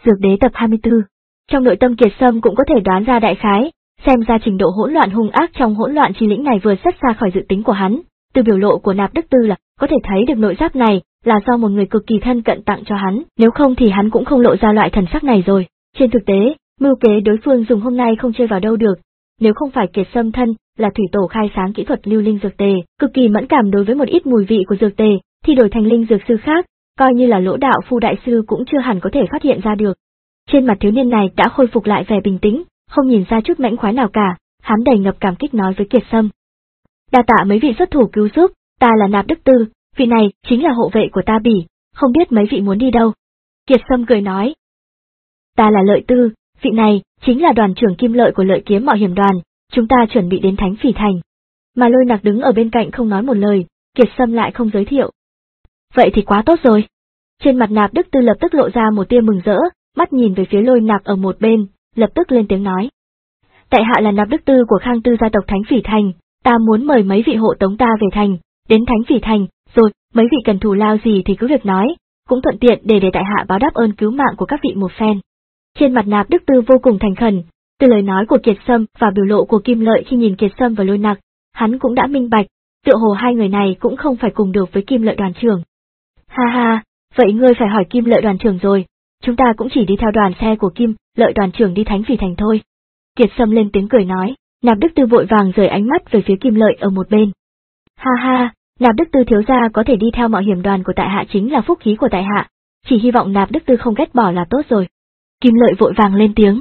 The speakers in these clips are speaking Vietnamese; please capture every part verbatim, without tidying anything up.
Dược đế tập hai mươi tư. Trong nội tâm Kiệt Sâm cũng có thể đoán ra đại khái, xem ra trình độ hỗn loạn hung ác trong hỗn loạn chi lĩnh này vừa rất xa khỏi dự tính của hắn. Từ biểu lộ của Nạp Đức Tư là có thể thấy được nội giáp này là do một người cực kỳ thân cận tặng cho hắn, nếu không thì hắn cũng không lộ ra loại thần sắc này rồi. Trên thực tế, mưu kế đối phương dùng hôm nay không chơi vào đâu được. Nếu không phải Kiệt Sâm thân là thủy tổ khai sáng kỹ thuật lưu linh dược tề, cực kỳ mẫn cảm đối với một ít mùi vị của dược tề, thì đổi thành linh dược sư khác, coi như là Lỗ đạo phu đại sư cũng chưa hẳn có thể phát hiện ra được. Trên mặt thiếu niên này đã khôi phục lại vẻ bình tĩnh, không nhìn ra chút mãnh khoái nào cả, hắn đầy ngập cảm kích nói với Kiệt Sâm. Đa tạ mấy vị xuất thủ cứu giúp, ta là Nạp Đức Tư, vị này chính là hộ vệ của ta Bỉ, không biết mấy vị muốn đi đâu. Kiệt Sâm cười nói. Ta là Lợi Tư, vị này chính là đoàn trưởng Kim Lợi của Lợi Kiếm Mạo Hiểm Đoàn, chúng ta chuẩn bị đến Thánh Phỉ Thành. Mà Lôi Nặc đứng ở bên cạnh không nói một lời, Kiệt Sâm lại không giới thiệu. Vậy thì quá tốt rồi. Trên mặt Nạp Đức Tư lập tức lộ ra một tia mừng rỡ, mắt nhìn về phía Lôi Nặc ở một bên, lập tức lên tiếng nói. Tại hạ là Nạp Đức Tư của Khang Tư gia tộc Thánh Phỉ Thành, ta muốn mời mấy vị hộ tống ta về thành, đến Thánh Phỉ Thành, rồi mấy vị cần thù lao gì thì cứ việc nói, cũng thuận tiện để để tại hạ báo đáp ơn cứu mạng của các vị một phen. Trên mặt Nạp Đức Tư vô cùng thành khẩn, từ lời nói của Kiệt Sâm và biểu lộ của Kim Lợi khi nhìn Kiệt Sâm và Lôi Nặc, hắn cũng đã minh bạch, tựa hồ hai người này cũng không phải cùng được với Kim Lợi đoàn trưởng. Ha ha, vậy ngươi phải hỏi Kim Lợi đoàn trưởng rồi, chúng ta cũng chỉ đi theo đoàn xe của Kim Lợi đoàn trưởng đi Thánh Phỉ Thành thôi. Kiệt Sâm lên tiếng cười nói, Nạp Đức Tư vội vàng rời ánh mắt về phía Kim Lợi ở một bên. Ha ha, Nạp Đức Tư thiếu gia có thể đi theo mạo hiểm đoàn của tại hạ chính là phúc khí của tại hạ, chỉ hy vọng Nạp Đức Tư không ghét bỏ là tốt rồi. Kim Lợi vội vàng lên tiếng.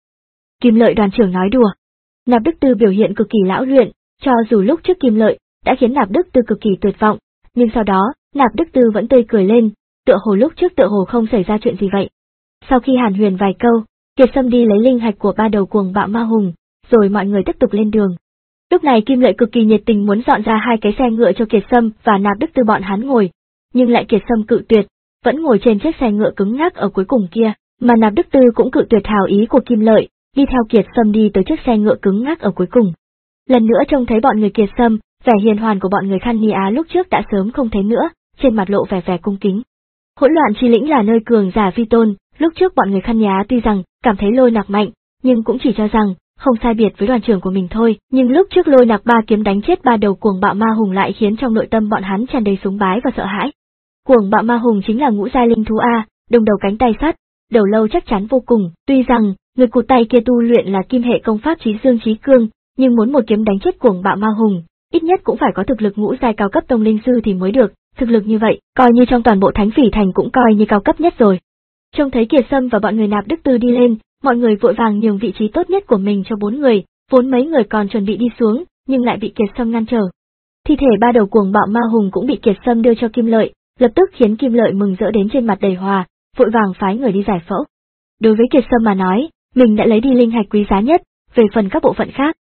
Kim Lợi đoàn trưởng nói đùa. Nạp Đức Tư biểu hiện cực kỳ lão luyện, cho dù lúc trước Kim Lợi đã khiến Nạp Đức Tư cực kỳ tuyệt vọng, nhưng sau đó, Nạp Đức Tư vẫn tươi cười lên, tựa hồ lúc trước tựa hồ không xảy ra chuyện gì vậy. Sau khi hàn huyền vài câu, Kiệt Sâm đi lấy linh hạch của ba đầu cuồng bạo ma hùng, rồi mọi người tiếp tục lên đường. Lúc này Kim Lợi cực kỳ nhiệt tình muốn dọn ra hai cái xe ngựa cho Kiệt Sâm và Nạp Đức Tư bọn hắn ngồi, nhưng lại Kiệt Sâm cự tuyệt, vẫn ngồi trên chiếc xe ngựa cứng ngắc ở cuối cùng kia, mà Nạp Đức Tư cũng cự tuyệt hảo ý của Kim Lợi, đi theo Kiệt Sâm đi tới chiếc xe ngựa cứng ngắc ở cuối cùng. Lần nữa trông thấy bọn người Kiệt Sâm, vẻ hiền hoàn của bọn người Khăn Ni Á lúc trước đã sớm không thấy nữa, trên mặt lộ vẻ vẻ cung kính. Hỗn loạn chi lĩnh là nơi cường giả vi tôn, lúc trước bọn người Khăn Ni Á tuy rằng cảm thấy Lôi Nặc mạnh, nhưng cũng chỉ cho rằng không sai biệt với đoàn trưởng của mình thôi, nhưng lúc trước Lôi Nặc ba kiếm đánh chết ba đầu cuồng bạo ma hùng lại khiến trong nội tâm bọn hắn tràn đầy súng bái và sợ hãi. Cuồng bạo ma hùng chính là ngũ giai linh thú a, đồng đầu cánh tay sắt, đầu lâu chắc chắn vô cùng, tuy rằng người cụt tay kia tu luyện là kim hệ công pháp chí dương chí cương, nhưng muốn một kiếm đánh chết cuồng bạo ma hùng, ít nhất cũng phải có thực lực ngũ giai cao cấp tông linh sư thì mới được, thực lực như vậy, coi như trong toàn bộ Thánh Phỉ Thành cũng coi như cao cấp nhất rồi. Trông thấy Kiệt Sâm và bọn người Nạp Đức Tư đi lên, mọi người vội vàng nhường vị trí tốt nhất của mình cho bốn người, vốn mấy người còn chuẩn bị đi xuống, nhưng lại bị Kiệt Sâm ngăn trở. Thi thể ba đầu cuồng bạo ma hùng cũng bị Kiệt Sâm đưa cho Kim Lợi, lập tức khiến Kim Lợi mừng rỡ đến trên mặt đầy hòa, vội vàng phái người đi giải phẫu. Đối với Kiệt Sâm mà nói, mình đã lấy đi linh hạch quý giá nhất, về phần các bộ phận khác.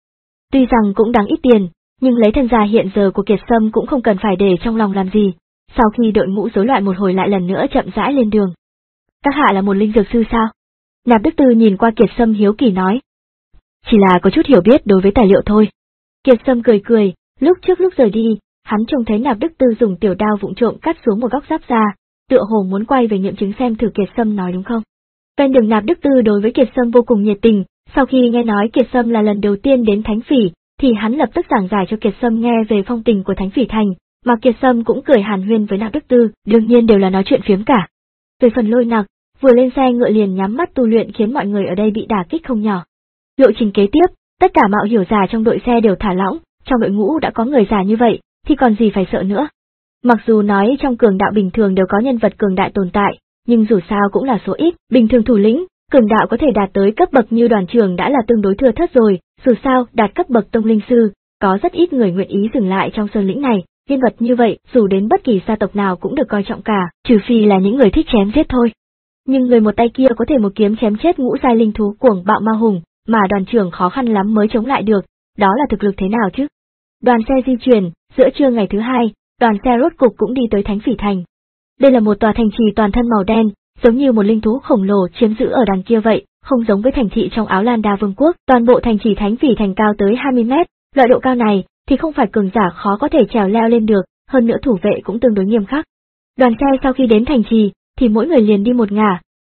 Tuy rằng cũng đáng ít tiền, nhưng lấy thân gia hiện giờ của Kiệt Sâm cũng không cần phải để trong lòng làm gì. Sau khi đội ngũ rối loạn một hồi lại lần nữa chậm rãi lên đường. Các hạ là một linh dược sư sao? Nạp Đức Tư nhìn qua Kiệt Sâm hiếu kỳ nói. Chỉ là có chút hiểu biết đối với tài liệu thôi. Kiệt Sâm cười cười, lúc trước lúc rời đi, hắn trông thấy Nạp Đức Tư dùng tiểu đao vụng trộm cắt xuống một góc giáp da, tựa hồ muốn quay về nghiệm chứng xem thử Kiệt Sâm nói đúng không. Ven đường Nạp Đức Tư đối với Kiệt Sâm vô cùng nhiệt tình, sau khi nghe nói Kiệt Sâm là lần đầu tiên đến Thánh Phỉ, thì hắn lập tức giảng giải cho Kiệt Sâm nghe về phong tình của Thánh Phỉ Thành, mà Kiệt Sâm cũng cười hàn huyên với Nạp Đức Tư, đương nhiên đều là nói chuyện phiếm cả. Về phần Lôi Nặc, vừa lên xe ngựa liền nhắm mắt tu luyện khiến mọi người ở đây bị đả kích không nhỏ. Lộ trình kế tiếp, tất cả mạo hiểu giả trong đội xe đều thả lỏng, trong đội ngũ đã có người già như vậy, thì còn gì phải sợ nữa. Mặc dù nói trong cường đạo bình thường đều có nhân vật cường đại tồn tại, nhưng dù sao cũng là số ít, bình thường thủ lĩnh, cường đạo có thể đạt tới cấp bậc như đoàn trưởng đã là tương đối thưa thớt rồi, dù sao đạt cấp bậc tông linh sư, có rất ít người nguyện ý dừng lại trong sơn lĩnh này, nhân vật như vậy dù đến bất kỳ gia tộc nào cũng được coi trọng cả, trừ phi là những người thích chém giết thôi. Nhưng người một tay kia có thể một kiếm chém chết ngũ giai linh thú cuồng bạo ma hùng, mà đoàn trưởng khó khăn lắm mới chống lại được, đó là thực lực thế nào chứ? Đoàn xe di chuyển, giữa trưa ngày thứ hai, đoàn xe rốt cục cũng đi tới Thánh Phỉ Thành. Đây là một tòa thành trì toàn thân màu đen, giống như một linh thú khổng lồ chiếm giữ ở đằng kia vậy, không giống với thành thị trong Áo Lan Đa Vương quốc, toàn bộ thành trì Thánh Phỉ Thành cao tới hai mươi mét, loại độ cao này thì không phải cường giả khó có thể trèo leo lên được, hơn nữa thủ vệ cũng tương đối nghiêm khắc. Đoàn xe sau khi đến thành trì, thì mỗi người liền đi một ngả,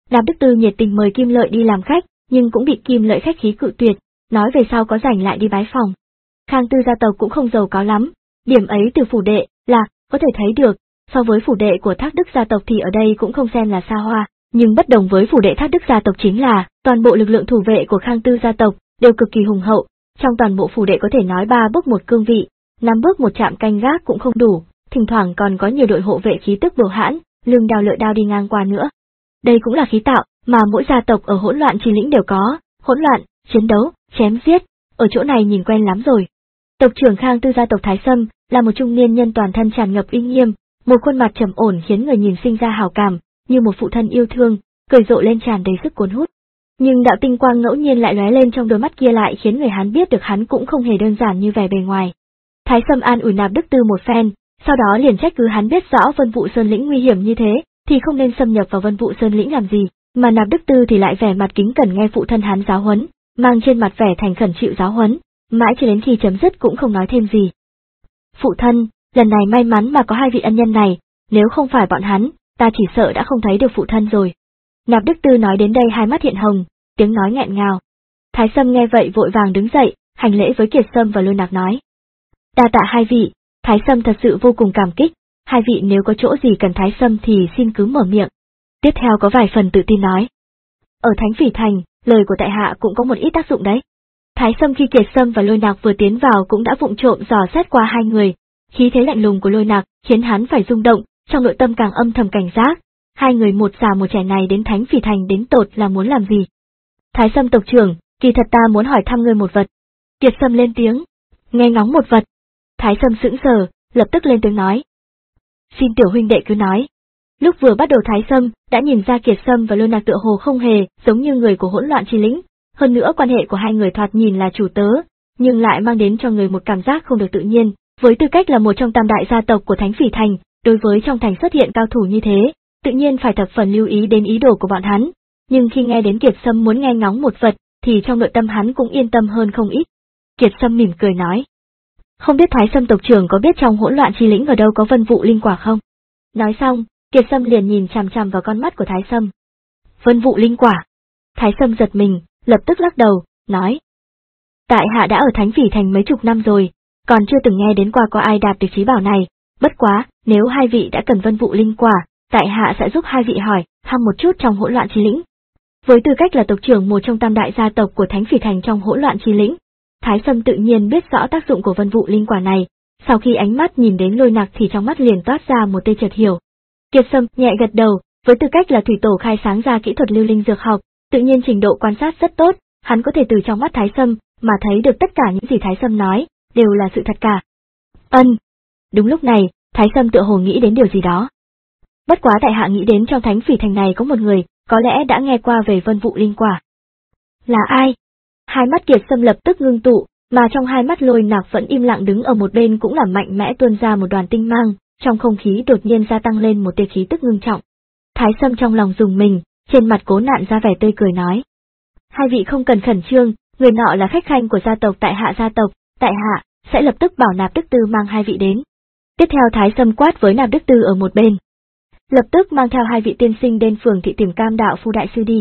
Nạp Đức Tư nhiệt tình mời Kim Lợi đi làm khách, nhưng cũng bị Kim Lợi khách khí cự tuyệt, nói về sau có rảnh lại đi bái phòng. Khang Tư gia tộc cũng không giàu có lắm, điểm ấy từ phủ đệ là có thể thấy được, so với phủ đệ của Thác Đức gia tộc thì ở đây cũng không xem là xa hoa, nhưng bất đồng với phủ đệ Thác Đức gia tộc chính là toàn bộ lực lượng thủ vệ của Khang Tư gia tộc đều cực kỳ hùng hậu, trong toàn bộ phủ đệ có thể nói ba bước một cương vị, năm bước một trạm canh gác cũng không đủ, thỉnh thoảng còn có nhiều đội hộ vệ khí tức bầu hãn, lưng đao lợi đao đi ngang qua nữa. Đây cũng là khí tạo mà mỗi gia tộc ở hỗn loạn chi lĩnh đều có, hỗn loạn, chiến đấu, chém giết, ở chỗ này nhìn quen lắm rồi. Tộc trưởng Khang Tư gia tộc Thái Sâm là một trung niên nhân toàn thân tràn ngập uy nghiêm, một khuôn mặt trầm ổn khiến người nhìn sinh ra hảo cảm, như một phụ thân yêu thương, cười rộ lên tràn đầy sức cuốn hút. Nhưng đạo tinh quang ngẫu nhiên lại lóe lên trong đôi mắt kia lại khiến người hắn biết được hắn cũng không hề đơn giản như vẻ bề ngoài. Thái Sâm an ủi Nạp Đức Tư một phen, sau đó liền trách cứ hắn biết rõ Vân Vũ Sơn lĩnh nguy hiểm như thế, thì không nên xâm nhập vào Vân Vũ Sơn lĩnh làm gì, mà Nạp Đức Tư thì lại vẻ mặt kính cẩn nghe phụ thân hắn giáo huấn, mang trên mặt vẻ thành khẩn chịu giáo huấn, mãi cho đến khi chấm dứt cũng không nói thêm gì. Phụ thân, lần này may mắn mà có hai vị ân nhân này, nếu không phải bọn hắn, ta chỉ sợ đã không thấy được phụ thân rồi. Nạp Đức Tư nói đến đây hai mắt hiện hồng, tiếng nói nghẹn ngào. Thái Sâm nghe vậy vội vàng đứng dậy, hành lễ với Kiệt Sâm và Lôi Nạc nói. Đa tạ hai vị, Thái Sâm thật sự vô cùng cảm kích, hai vị nếu có chỗ gì cần Thái Sâm thì xin cứ mở miệng. Tiếp theo có vài phần tự tin nói. Ở Thánh Phỉ Thành, lời của tại hạ cũng có một ít tác dụng đấy. Thái Sâm khi Kiệt Sâm và Lôi Nạc vừa tiến vào cũng đã vụng trộm dò xét qua hai người, khí thế lạnh lùng của Lôi Nạc khiến hắn phải rung động, trong nội tâm càng âm thầm cảnh giác, hai người một già một trẻ này đến Thánh Phỉ Thành đến tột là muốn làm gì? Thái Sâm tộc trưởng, kỳ thật ta muốn hỏi thăm ngươi một vật. Kiệt Sâm lên tiếng, nghe ngóng một vật. Thái Sâm sững sờ, lập tức lên tiếng nói. Xin tiểu huynh đệ cứ nói. Lúc vừa bắt đầu Thái Sâm đã nhìn ra Kiệt Sâm và Lôi Nạc tựa hồ không hề giống như người của hỗn loạn chi lĩnh, hơn nữa quan hệ của hai người thoạt nhìn là chủ tớ, nhưng lại mang đến cho người một cảm giác không được tự nhiên, với tư cách là một trong tam đại gia tộc của Thánh Phỉ Thành, đối với trong thành xuất hiện cao thủ như thế, tự nhiên phải thập phần lưu ý đến ý đồ của bọn hắn, nhưng khi nghe đến Kiệt Sâm muốn nghe ngóng một vật, thì trong nội tâm hắn cũng yên tâm hơn không ít. Kiệt Sâm mỉm cười nói. Không biết Thái Sâm tộc trưởng có biết trong hỗn loạn chi lĩnh ở đâu có vân vụ linh quả không? Nói xong, Kiệt Sâm liền nhìn chằm chằm vào con mắt của Thái Sâm. Vân vụ linh quả. Thái Sâm giật mình, lập tức lắc đầu, nói. Tại hạ đã ở Thánh Phỉ Thành mấy chục năm rồi, còn chưa từng nghe đến qua có ai đạt được trí bảo này, bất quá, nếu hai vị đã cần vân vụ linh quả, tại hạ sẽ giúp hai vị hỏi, thăm một chút trong hỗn loạn chi lĩnh. Với tư cách là tộc trưởng một trong tam đại gia tộc của Thánh Phỉ Thành trong hỗn loạn chi lĩnh, Thái Sâm tự nhiên biết rõ tác dụng của vân vụ linh quả này, sau khi ánh mắt nhìn đến Lôi Nạc thì trong mắt liền toát ra một tia chợt hiểu. Kiệt Sâm nhẹ gật đầu, với tư cách là thủy tổ khai sáng ra kỹ thuật lưu linh dược học, tự nhiên trình độ quan sát rất tốt, hắn có thể từ trong mắt Thái Sâm mà thấy được tất cả những gì Thái Sâm nói, đều là sự thật cả. Ân. Đúng lúc này, Thái Sâm tựa hồ nghĩ đến điều gì đó. Bất quá tại hạ nghĩ đến trong Thánh Phỉ Thành này có một người, có lẽ đã nghe qua về vân vụ linh quả. Là ai? Hai mắt Kiệt Sâm lập tức ngưng tụ, mà trong hai mắt Lôi Nạc vẫn im lặng đứng ở một bên cũng là mạnh mẽ tuôn ra một đoàn tinh mang, trong không khí đột nhiên gia tăng lên một tia khí tức ngưng trọng. Thái Sâm trong lòng rùng mình, trên mặt cố nặn ra vẻ tươi cười nói. Hai vị không cần khẩn trương, người nọ là khách khanh của gia tộc tại hạ gia tộc, tại hạ sẽ lập tức bảo Nạp Đức Tư mang hai vị đến. Tiếp theo Thái Sâm quát với Nạp Đức Tư ở một bên. Lập tức mang theo hai vị tiên sinh đến phường thị tìm Cam đạo phu đại sư đi.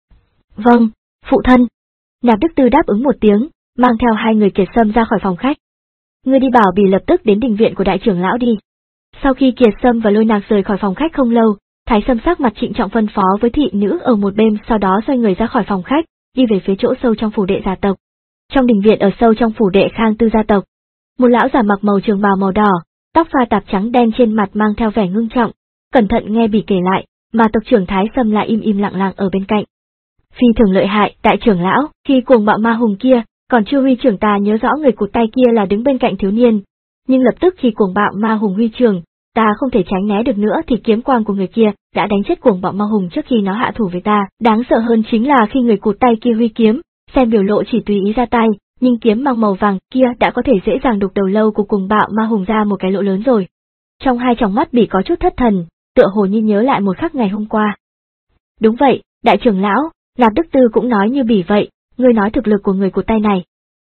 Vâng, phụ thân. Nạp Đức Tư đáp ứng một tiếng, mang theo hai người Kiệt Sâm ra khỏi phòng khách. Ngươi đi bảo Bỉ lập tức đến đình viện của đại trưởng lão đi. Sau khi Kiệt Sâm và Lôi Nạc rời khỏi phòng khách không lâu, Thái Sâm sắc mặt trịnh trọng phân phó với thị nữ ở một bên, sau đó xoay người ra khỏi phòng khách, đi về phía chỗ sâu trong phủ đệ gia tộc. Trong đình viện ở sâu trong phủ đệ Khang Tư gia tộc, một lão già mặc màu trường bào màu đỏ, tóc pha tạp trắng đen trên mặt mang theo vẻ ngưng trọng, cẩn thận nghe Bỉ kể lại, mà tộc trưởng Thái Sâm lại im im lặng lặng ở bên cạnh. Phi thường lợi hại, đại trưởng lão, khi cuồng bạo ma hùng kia, còn chưa huy trưởng ta nhớ rõ người cụt tay kia là đứng bên cạnh thiếu niên, nhưng lập tức khi cuồng bạo ma hùng huy trưởng, ta không thể tránh né được nữa thì kiếm quang của người kia đã đánh chết cuồng bạo ma hùng trước khi nó hạ thủ với ta. Đáng sợ hơn chính là khi người cụt tay kia huy kiếm, xem biểu lộ chỉ tùy ý ra tay, nhưng kiếm mang màu vàng kia đã có thể dễ dàng đục đầu lâu của cuồng bạo ma hùng ra một cái lỗ lớn rồi. Trong hai tròng mắt Bỉ có chút thất thần, tựa hồ như nhớ lại một khắc ngày hôm qua. Đúng vậy, đại trưởng lão, Nạp Đức Tư cũng nói như Bỉ vậy, ngươi nói thực lực của người cụt tay này.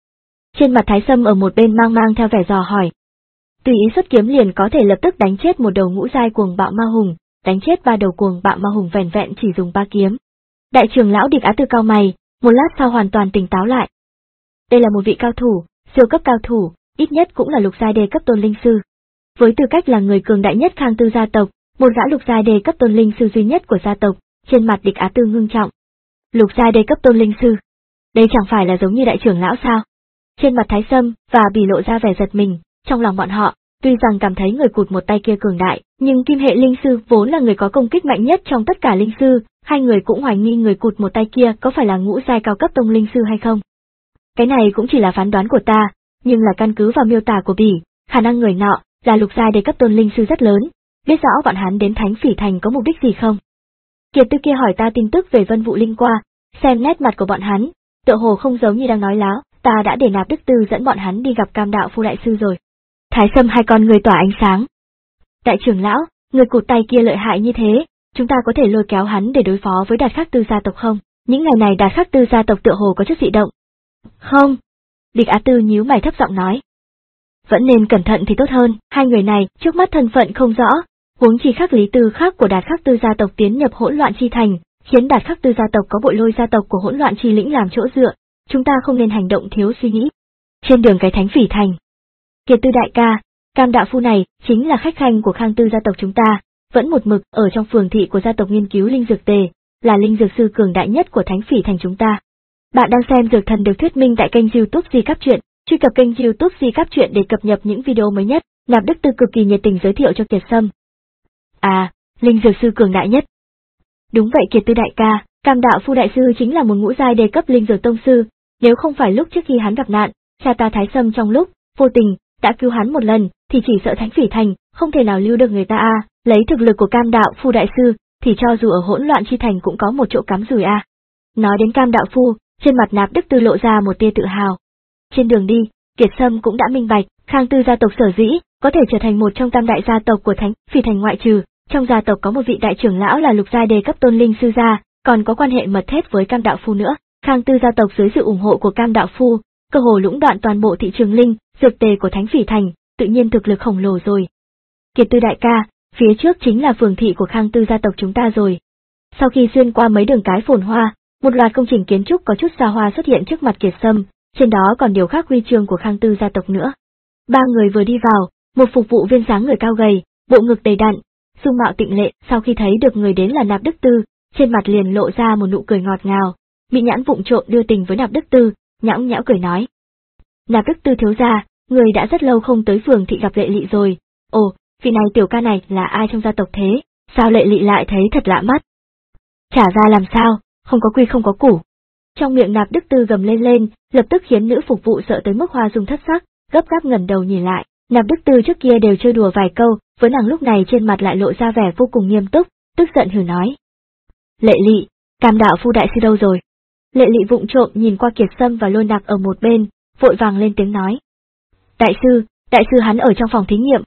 Trên mặt Thái Sâm ở một bên mang mang theo vẻ dò hỏi. Tùy ý xuất kiếm liền có thể lập tức đánh chết một đầu ngũ giai cuồng bạo ma hùng, đánh chết ba đầu cuồng bạo ma hùng vẻn vẹn chỉ dùng ba kiếm. Đại trưởng lão Địch Á Tư cao mày, một lát sau hoàn toàn tỉnh táo lại. Đây là một vị cao thủ, siêu cấp cao thủ, ít nhất cũng là lục giai đề cấp tôn linh sư. Với tư cách là người cường đại nhất Khang Tư gia tộc, một gã lục giai đề cấp tôn linh sư duy nhất của gia tộc, trên mặt Địch Á Tư ngưng trọng. Lục giai đề cấp tôn linh sư, đây chẳng phải là giống như đại trưởng lão sao? Trên mặt Thái Sâm và Bỉ lộ ra vẻ giật mình, trong lòng bọn họ, tuy rằng cảm thấy người cụt một tay kia cường đại, nhưng kim hệ linh sư vốn là người có công kích mạnh nhất trong tất cả linh sư, hai người cũng hoài nghi người cụt một tay kia có phải là ngũ giai cao cấp tông linh sư hay không. Cái này cũng chỉ là phán đoán của ta, nhưng là căn cứ vào miêu tả của Bỉ, khả năng người nọ là lục giai đề cấp tôn linh sư rất lớn, biết rõ bọn hắn đến Thánh Phỉ Thành có mục đích gì không? Kiệt Tư kia hỏi ta tin tức về Vân Vũ Linh qua, xem nét mặt của bọn hắn, tựa hồ không giống như đang nói láo, ta đã để Nạp Đức Tư dẫn bọn hắn đi gặp Cam Đạo Phu đại sư rồi. Thái Sâm hai con người tỏa ánh sáng. Đại trưởng lão, người cụt tay kia lợi hại như thế, chúng ta có thể lôi kéo hắn để đối phó với Đạt Khắc Tư gia tộc không? Những ngày này Đạt Khắc Tư gia tộc tựa hồ có chút dị động. Không. Địch Á Tư nhíu mày thấp giọng nói. Vẫn nên cẩn thận thì tốt hơn, hai người này trước mắt thân phận không rõ, huống chi Khắc Lý Tư khác của Đạt Khắc Tư gia tộc tiến nhập hỗn loạn chi thành, khiến Đạt Khắc Tư gia tộc có bội lôi gia tộc của hỗn loạn chi lĩnh làm chỗ dựa, chúng ta không nên hành động thiếu suy nghĩ. Trên đường cái Thánh Phỉ Thành, Kiệt Tư đại ca, Cam Đạo Phu này chính là khách khanh của Khang Tư gia tộc chúng ta, vẫn một mực ở trong phường thị của gia tộc nghiên cứu linh dược tề, là linh dược sư cường đại nhất của Thánh Phỉ Thành chúng ta. Bạn đang xem Dược Thần được thuyết minh tại kênh YouTube Di Cáp Truyện, truy cập kênh YouTube Di Cáp Truyện để cập nhật những video mới nhất. Nạp Đức Tư cực kỳ nhiệt tình giới thiệu cho Kiệt Sâm. À, linh dược sư cường đại nhất. Đúng vậy Kiệt Tư đại ca, Cam Đạo Phu đại sư chính là một ngũ giai đề cấp linh dược tông sư, nếu không phải lúc trước khi hắn gặp nạn, cha ta Thái Sâm trong lúc vô tình đã cứu hắn một lần, thì chỉ sợ Thánh Phỉ Thành không thể nào lưu được người ta a. À. Lấy thực lực của Cam Đạo Phu đại sư, thì cho dù ở hỗn loạn chi thành cũng có một chỗ cắm rủi a. À. Nói đến Cam Đạo Phu, trên mặt Nạp Đức Tư lộ ra một tia tự hào. Trên đường đi, Kiệt Sâm cũng đã minh bạch, Khang Tư gia tộc sở dĩ có thể trở thành một trong tam đại gia tộc của Thánh Phỉ Thành ngoại trừ, trong gia tộc có một vị đại trưởng lão là lục giai đề cấp tôn linh sư gia, còn có quan hệ mật thiết với Cam Đạo Phu nữa. Khang Tư gia tộc dưới sự ủng hộ của Cam Đạo Phu, cơ hồ lũng đoạn toàn bộ thị trường linh, dược tề của Thánh Phỉ Thành, tự nhiên thực lực khổng lồ rồi. Kiệt Tư đại ca, phía trước chính là phường thị của Khang Tư gia tộc chúng ta rồi. Sau khi xuyên qua mấy đường cái phồn hoa, một loạt công trình kiến trúc có chút xa hoa xuất hiện trước mặt Kiệt Sâm, trên đó còn điều khác huy chương của Khang Tư gia tộc nữa. Ba người vừa đi vào, một phục vụ viên dáng người cao gầy, bộ ngực đầy đặn, dung mạo tịnh lệ, sau khi thấy được người đến là Nạp Đức Tư, trên mặt liền lộ ra một nụ cười ngọt ngào, bị nhãn vụng trộm đưa tình với Nạp Đức Tư, nhõng nhẽo cười nói. Nạp Đức Tư thiếu gia, người đã rất lâu không tới phường thị gặp Lệ Lị rồi. Ồ, vị này tiểu ca này là ai trong gia tộc thế, sao Lệ Lị lại thấy thật lạ mắt? Trả ra làm sao, không có quy không có củ. Trong miệng Nạp Đức Tư gầm lên lên, lập tức khiến nữ phục vụ sợ tới mức hoa dung thất sắc, gấp gáp ngẩng đầu nhìn lại. Nạp Đức Tư trước kia đều chơi đùa vài câu, với nàng lúc này trên mặt lại lộ ra vẻ vô cùng nghiêm túc, tức giận hừ nói. Lệ Lị, Cam Đạo Phu đại sư đâu rồi? Lệ Lị vụng trộm nhìn qua Kiệt Sâm và Lôi Nặc ở một bên, vội vàng lên tiếng nói. Đại sư, đại sư hắn ở trong phòng thí nghiệm.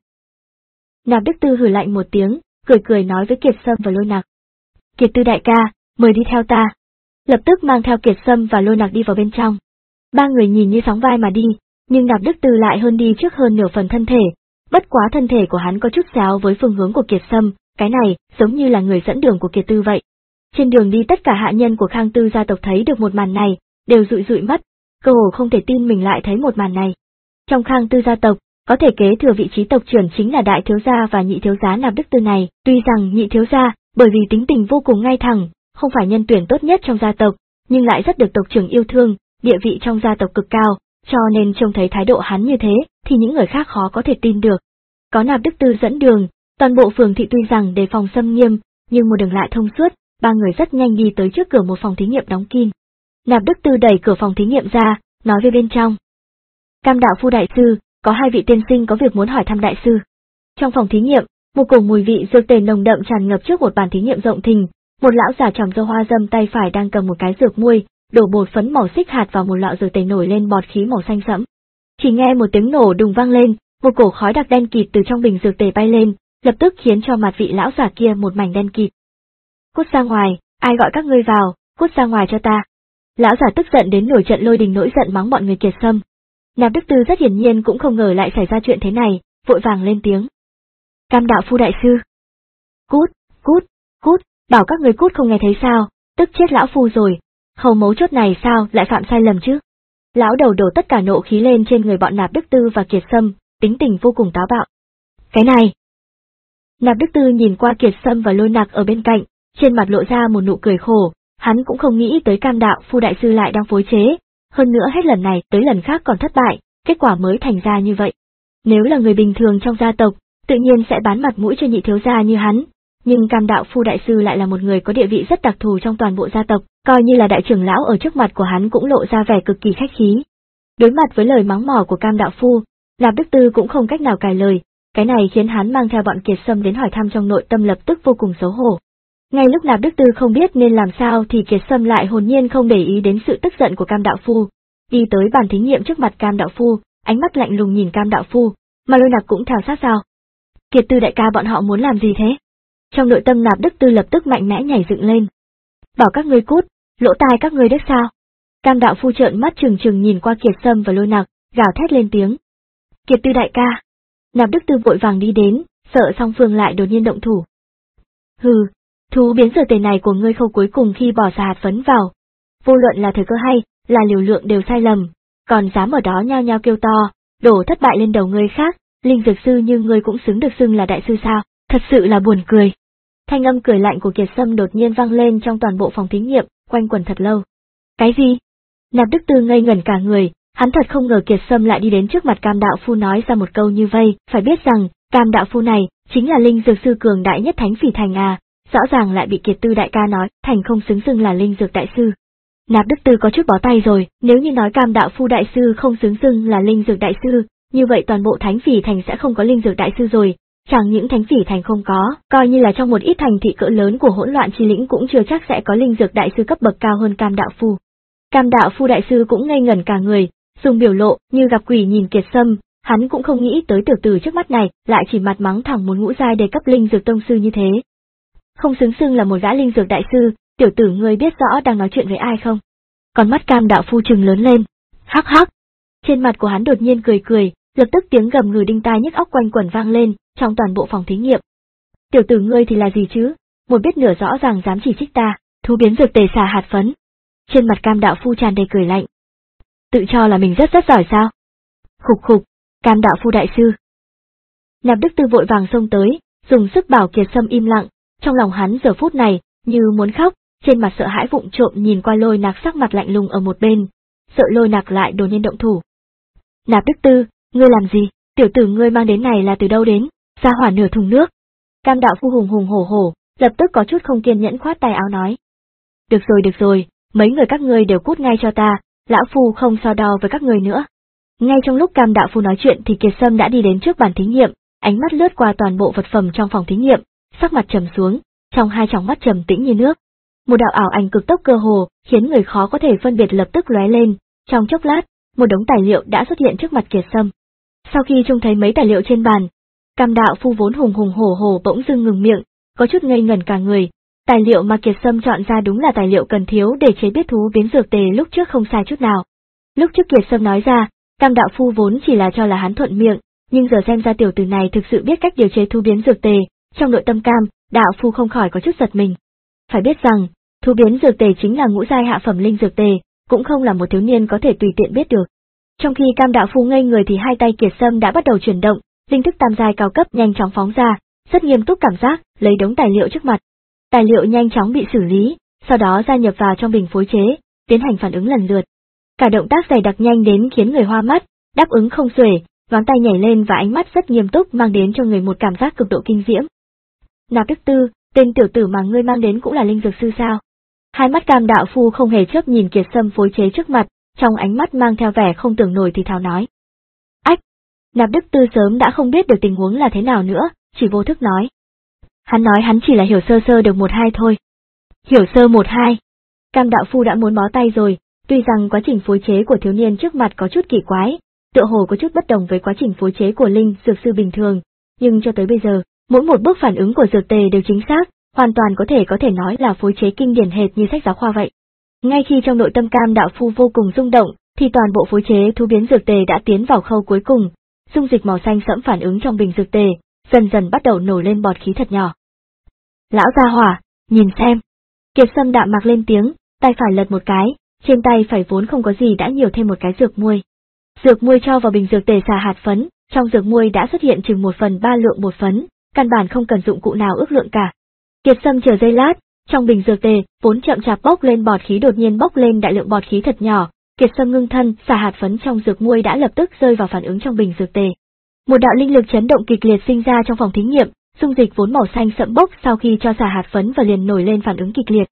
Nạp Đức Tư hừ lạnh một tiếng, cười cười nói với Kiệt Sâm và Lôi Nặc. Kiệt Tư đại ca, mời đi theo ta. Lập tức mang theo Kiệt Sâm và Lôi Nặc đi vào bên trong. Ba người nhìn như sóng vai mà đi, nhưng Nạp Đức Tư lại hơn đi trước hơn nửa phần thân thể, bất quá thân thể của hắn có chút xáo với phương hướng của Kiệt Sâm, cái này giống như là người dẫn đường của Kiệt Tư vậy. Trên đường đi tất cả hạ nhân của Khang Tư gia tộc thấy được một màn này, đều dụi dụi mắt, cơ hồ không thể tin mình lại thấy một màn này. Trong Khang Tư gia tộc, có thể kế thừa vị trí tộc trưởng chính là đại thiếu gia và nhị thiếu gia Nạp Đức Tư này, tuy rằng nhị thiếu gia, bởi vì tính tình vô cùng ngay thẳng, không phải nhân tuyển tốt nhất trong gia tộc, nhưng lại rất được tộc trưởng yêu thương, địa vị trong gia tộc cực cao, cho nên trông thấy thái độ hắn như thế, thì những người khác khó có thể tin được. Có Nạp Đức Tư dẫn đường, toàn bộ phường thị tuy rằng đề phòng xâm nghiêm, nhưng một đường lại thông suốt, ba người rất nhanh đi tới trước cửa một phòng thí nghiệm đóng kín. Nạp Đức Tư đẩy cửa phòng thí nghiệm ra, nói với bên trong. Cam Đạo Phu đại sư, có hai vị tiên sinh có việc muốn hỏi thăm đại sư. Trong phòng thí nghiệm, một cổ mùi vị dược tề nồng đậm tràn ngập trước một bàn thí nghiệm rộng thình, một lão già tròm râu hoa râm tay phải đang cầm một cái dược muôi, đổ bột phấn màu xích hạt vào một lọ dược tề nổi lên bọt khí màu xanh sẫm. Chỉ nghe một tiếng nổ đùng vang lên, một cổ khói đặc đen kịt từ trong bình dược tề bay lên, lập tức khiến cho mặt vị lão già kia một mảnh đen kịt. Cút ra ngoài, ai gọi các ngươi vào, cút ra ngoài cho ta. Lão già tức giận đến nổi trận lôi đình nổi giận mắng bọn người Kiệt Sâm. Nạp Đức Tư rất hiển nhiên cũng không ngờ lại xảy ra chuyện thế này, vội vàng lên tiếng. Cam Đạo Phu đại sư. Cút, cút. Cút, bảo các người cút không nghe thấy sao, tức chết lão phu rồi, khâu mấu chốt này sao lại phạm sai lầm chứ? Lão đầu đổ tất cả nộ khí lên trên người bọn Nạp Đức Tư và Kiệt Sâm, tính tình vô cùng táo bạo. Cái này! Nạp Đức Tư nhìn qua Kiệt Sâm và Lôi Nặc ở bên cạnh, trên mặt lộ ra một nụ cười khổ, hắn cũng không nghĩ tới Cam đạo phu đại sư lại đang phối chế, hơn nữa hết lần này tới lần khác còn thất bại, kết quả mới thành ra như vậy. Nếu là người bình thường trong gia tộc, tự nhiên sẽ bán mặt mũi cho nhị thiếu gia như hắn, nhưng Cam đạo phu đại sư lại là một người có địa vị rất đặc thù trong toàn bộ gia tộc, coi như là đại trưởng lão ở trước mặt của hắn cũng lộ ra vẻ cực kỳ khách khí. Đối mặt với lời mắng mỏ của Cam đạo phu, Nạp Đức Tư cũng không cách nào cài lời, cái này khiến hắn mang theo bọn Kiệt Sâm đến hỏi thăm trong nội tâm lập tức vô cùng xấu hổ. Ngay lúc Nạp Đức Tư không biết nên làm sao thì Kiệt Sâm lại hồn nhiên không để ý đến sự tức giận của Cam đạo phu, đi tới bàn thí nghiệm trước mặt Cam đạo phu, ánh mắt lạnh lùng nhìn Cam đạo phu, mà Lôi Nặc cũng theo sát sau. Kiệt Tư đại ca bọn họ muốn làm gì thế? Trong nội tâm Nạp Đức Tư lập tức mạnh mẽ nhảy dựng lên. Bảo các ngươi cút, lỗ tai các ngươi đếch sao? Cam đạo phu trợn mắt trừng trừng nhìn qua Kiệt Sâm và Lôi Nặc, gào thét lên tiếng. Kiệt Tư đại ca. Nạp Đức Tư vội vàng đi đến, sợ song phương lại đột nhiên động thủ. Hừ, thú biến giờ tề này của ngươi khâu cuối cùng khi bỏ xà hạt phấn vào. Vô luận là thời cơ hay, là liều lượng đều sai lầm, còn dám ở đó nhao nhao kêu to, đổ thất bại lên đầu ngươi khác, linh dược sư như ngươi cũng xứng được xưng là đại sư sao, thật sự là buồn cười. Thanh âm cười lạnh của Kiệt Sâm đột nhiên vang lên trong toàn bộ phòng thí nghiệm, quanh quẩn thật lâu. Cái gì? Nạp Đức Tư ngây ngẩn cả người, hắn thật không ngờ Kiệt Sâm lại đi đến trước mặt Cam đạo phu nói ra một câu như vây, phải biết rằng, Cam đạo phu này, chính là linh dược sư cường đại nhất Thánh Phỉ Thành à, rõ ràng lại bị Kiệt Tư đại ca nói, thành không xứng xưng là linh dược đại sư. Nạp Đức Tư có chút bó tay rồi, nếu như nói Cam đạo phu đại sư không xứng xưng là linh dược đại sư, như vậy toàn bộ Thánh Phỉ Thành sẽ không có linh dược đại sư rồi. Chẳng những Thánh Phỉ Thành không có, coi như là trong một ít thành thị cỡ lớn của hỗn loạn chi lĩnh cũng chưa chắc sẽ có linh dược đại sư cấp bậc cao hơn Cam đạo phu. Cam đạo phu đại sư cũng ngây ngẩn cả người, dùng biểu lộ như gặp quỷ nhìn Kiệt Sâm, hắn cũng không nghĩ tới tiểu tử trước mắt này lại chỉ mặt mắng thẳng muốn ngũ giai đề cấp linh dược tông sư như thế. Không xứng xưng là một gã linh dược đại sư, tiểu tử ngươi biết rõ đang nói chuyện với ai không? Con mắt Cam đạo phu trừng lớn lên, hắc hắc. Trên mặt của hắn đột nhiên cười cười, lập tức tiếng gầm ngừ đinh tai nhức óc quanh quẩn vang lên trong toàn bộ phòng thí nghiệm. Tiểu tử ngươi thì là gì chứ? Một biết nửa rõ ràng dám chỉ trích ta, thú biến dược tề xà hạt phấn. Trên mặt Cam đạo phu tràn đầy cười lạnh. Tự cho là mình rất rất giỏi sao? Khục khục, Cam đạo phu đại sư. Nạp Đức Tư vội vàng xông tới, dùng sức bảo Kiệt Sâm im lặng, trong lòng hắn giờ phút này như muốn khóc, trên mặt sợ hãi vụng trộm nhìn qua Lôi Nặc sắc mặt lạnh lùng ở một bên, sợ Lôi Nặc lại đột nhiên động thủ. Nạp Đức Tư, ngươi làm gì? Tiểu tử ngươi mang đến này là từ đâu đến? Ra hỏa nửa thùng nước. Cam đạo phu hùng hùng hổ hổ, lập tức có chút không kiên nhẫn khoát tay áo nói. Được rồi được rồi, mấy người các ngươi đều cút ngay cho ta, lão phu không so đo với các người nữa. Ngay trong lúc Cam đạo phu nói chuyện thì Kiệt Sâm đã đi đến trước bàn thí nghiệm, ánh mắt lướt qua toàn bộ vật phẩm trong phòng thí nghiệm, sắc mặt trầm xuống, trong hai tròng mắt trầm tĩnh như nước. Một đạo ảo ảnh cực tốc cơ hồ, khiến người khó có thể phân biệt lập tức lóe lên, trong chốc lát, một đống tài liệu đã xuất hiện trước mặt Kiệt Sâm. Sau khi trông thấy mấy tài liệu trên bàn, Cam đạo phu vốn hùng hùng hổ hổ bỗng dưng ngừng miệng, có chút ngây ngẩn cả người. Tài liệu mà Kiệt Sâm chọn ra đúng là tài liệu cần thiếu để chế biết thú biến dược tề lúc trước không sai chút nào. Lúc trước Kiệt Sâm nói ra, Cam đạo phu vốn chỉ là cho là hắn thuận miệng, nhưng giờ xem ra tiểu tử này thực sự biết cách điều chế thú biến dược tề, trong nội tâm Cam đạo phu không khỏi có chút giật mình. Phải biết rằng, thú biến dược tề chính là ngũ giai hạ phẩm linh dược tề, cũng không là một thiếu niên có thể tùy tiện biết được. Trong khi Cam đạo phu ngây người thì hai tay Kiệt Sâm đã bắt đầu chuyển động, linh thức tam giai cao cấp nhanh chóng phóng ra, rất nghiêm túc cảm giác, lấy đống tài liệu trước mặt. Tài liệu nhanh chóng bị xử lý, sau đó gia nhập vào trong bình phối chế, tiến hành phản ứng lần lượt. Cả động tác dày đặc nhanh đến khiến người hoa mắt, đáp ứng không xuể, ngón tay nhảy lên và ánh mắt rất nghiêm túc mang đến cho người một cảm giác cực độ kinh diễm. Nạp Đức Tư, tên tiểu tử mà ngươi mang đến cũng là linh dược sư sao? Hai mắt Cam đạo phu không hề chớp nhìn Kiệt Sâm phối chế trước mặt, trong ánh mắt mang theo vẻ không tưởng nổi thì thào nói. Ách! Nạp Đức Tư sớm đã không biết được tình huống là thế nào nữa, chỉ vô thức nói. Hắn nói hắn chỉ là hiểu sơ sơ được một hai thôi. Hiểu sơ một hai. Cam đạo phu đã muốn bó tay rồi, tuy rằng quá trình phối chế của thiếu niên trước mặt có chút kỳ quái, tựa hồ có chút bất đồng với quá trình phối chế của linh dược sư bình thường, nhưng cho tới bây giờ, mỗi một bước phản ứng của dược tề đều chính xác, hoàn toàn có thể có thể nói là phối chế kinh điển hệt như sách giáo khoa vậy. Ngay khi trong nội tâm Cam đạo phu vô cùng rung động, thì toàn bộ phối chế thú biến dược tề đã tiến vào khâu cuối cùng, dung dịch màu xanh sẫm phản ứng trong bình dược tề, dần dần bắt đầu nổi lên bọt khí thật nhỏ. Lão gia hỏa, nhìn xem. Kiệt Sâm đạm mạc lên tiếng, tay phải lật một cái, trên tay phải vốn không có gì đã nhiều thêm một cái dược muôi. Dược muôi cho vào bình dược tề xà hạt phấn, trong dược muôi đã xuất hiện chừng một phần ba lượng bột phấn, căn bản không cần dụng cụ nào ước lượng cả. Kiệt Sâm chờ giây lát, trong bình dược tề vốn chậm chạp bốc lên bọt khí đột nhiên bốc lên đại lượng bọt khí thật nhỏ. Kiệt Sâm ngưng thân, xà hạt phấn trong dược muôi đã lập tức rơi vào phản ứng trong bình dược tề. Một đạo linh lực chấn động kịch liệt sinh ra trong phòng thí nghiệm, dung dịch vốn màu xanh sẫm bốc sau khi cho xà hạt phấn và liền nổi lên phản ứng kịch liệt.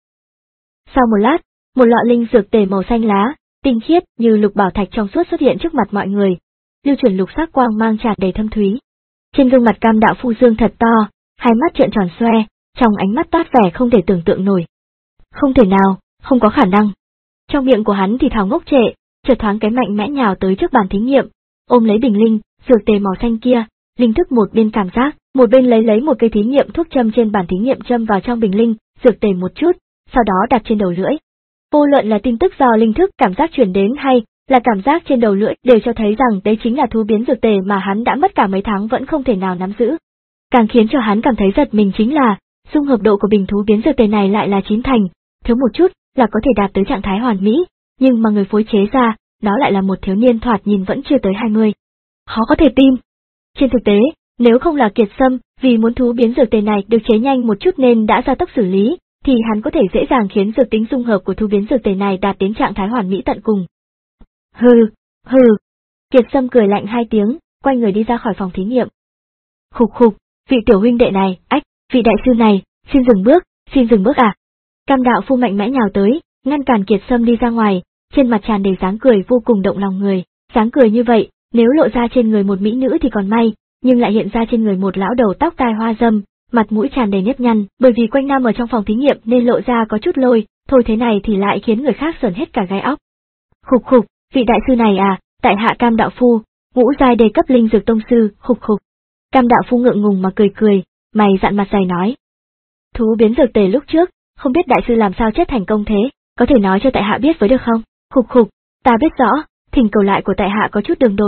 Sau một lát, một lọ linh dược tề màu xanh lá, tinh khiết như lục bảo thạch trong suốt xuất hiện trước mặt mọi người, lưu chuyển lục sắc quang mang tràn đầy thâm thúy. Trên gương mặt Cam Đạo Phu dương thật to, hai mắt trợn tròn xoe, trong ánh mắt toát vẻ không thể tưởng tượng nổi. Không thể nào, không có khả năng. Trong miệng của hắn thì thào ngốc trệ, chợt thoáng cái mạnh mẽ nhào tới trước bàn thí nghiệm, ôm lấy bình linh, dược tề màu xanh kia, linh thức một bên cảm giác, một bên lấy lấy một cây thí nghiệm thuốc châm trên bàn thí nghiệm châm vào trong bình linh, dược tề một chút, sau đó đặt trên đầu lưỡi. Vô luận là tin tức do linh thức cảm giác truyền đến hay là cảm giác trên đầu lưỡi đều cho thấy rằng đấy chính là thú biến dược tề mà hắn đã mất cả mấy tháng vẫn không thể nào nắm giữ. Càng khiến cho hắn cảm thấy giật mình chính là, dung hợp độ của bình thú biến dược tề này lại là chín thành, thiếu một chút là có thể đạt tới trạng thái hoàn mỹ, nhưng mà người phối chế ra, nó lại là một thiếu niên thoạt nhìn vẫn chưa tới hai mươi. Khó có thể tin. Trên thực tế, nếu không là Kiệt Sâm, vì muốn thú biến dược tề này được chế nhanh một chút nên đã gia tốc xử lý, thì hắn có thể dễ dàng khiến dược tính dung hợp của thú biến dược tề này đạt đến trạng thái hoàn mỹ tận cùng. Hừ, hừ. Kiệt Sâm cười lạnh hai tiếng, quay người đi ra khỏi phòng thí nghiệm. Khục khục, vị tiểu huynh đệ này, ách, vị đại sư này, xin dừng bước, xin dừng bước à. Cam Đạo Phu mạnh mẽ nhào tới, ngăn cản Kiệt Sâm đi ra ngoài, trên mặt tràn đầy dáng cười vô cùng động lòng người, dáng cười như vậy, nếu lộ ra trên người một mỹ nữ thì còn may, nhưng lại hiện ra trên người một lão đầu tóc tai hoa râm, mặt mũi tràn đầy nếp nhăn, bởi vì quanh năm ở trong phòng thí nghiệm nên lộ ra có chút lôi, thôi thế này thì lại khiến người khác sởn hết cả gai óc. Khục khục, vị đại sư này à, tại hạ Cam Đạo Phu, ngũ giai đề cấp linh dược tông sư, khục khục. Cam Đạo Phu ngượng ngùng mà cười cười, mày dặn mặt dày nói. Thú biến dược tề lúc trước, không biết đại sư làm sao chết thành công thế, có thể nói cho tại hạ biết với được không? Khục khục, ta biết rõ, thỉnh cầu lại của tại hạ có chút đường đột.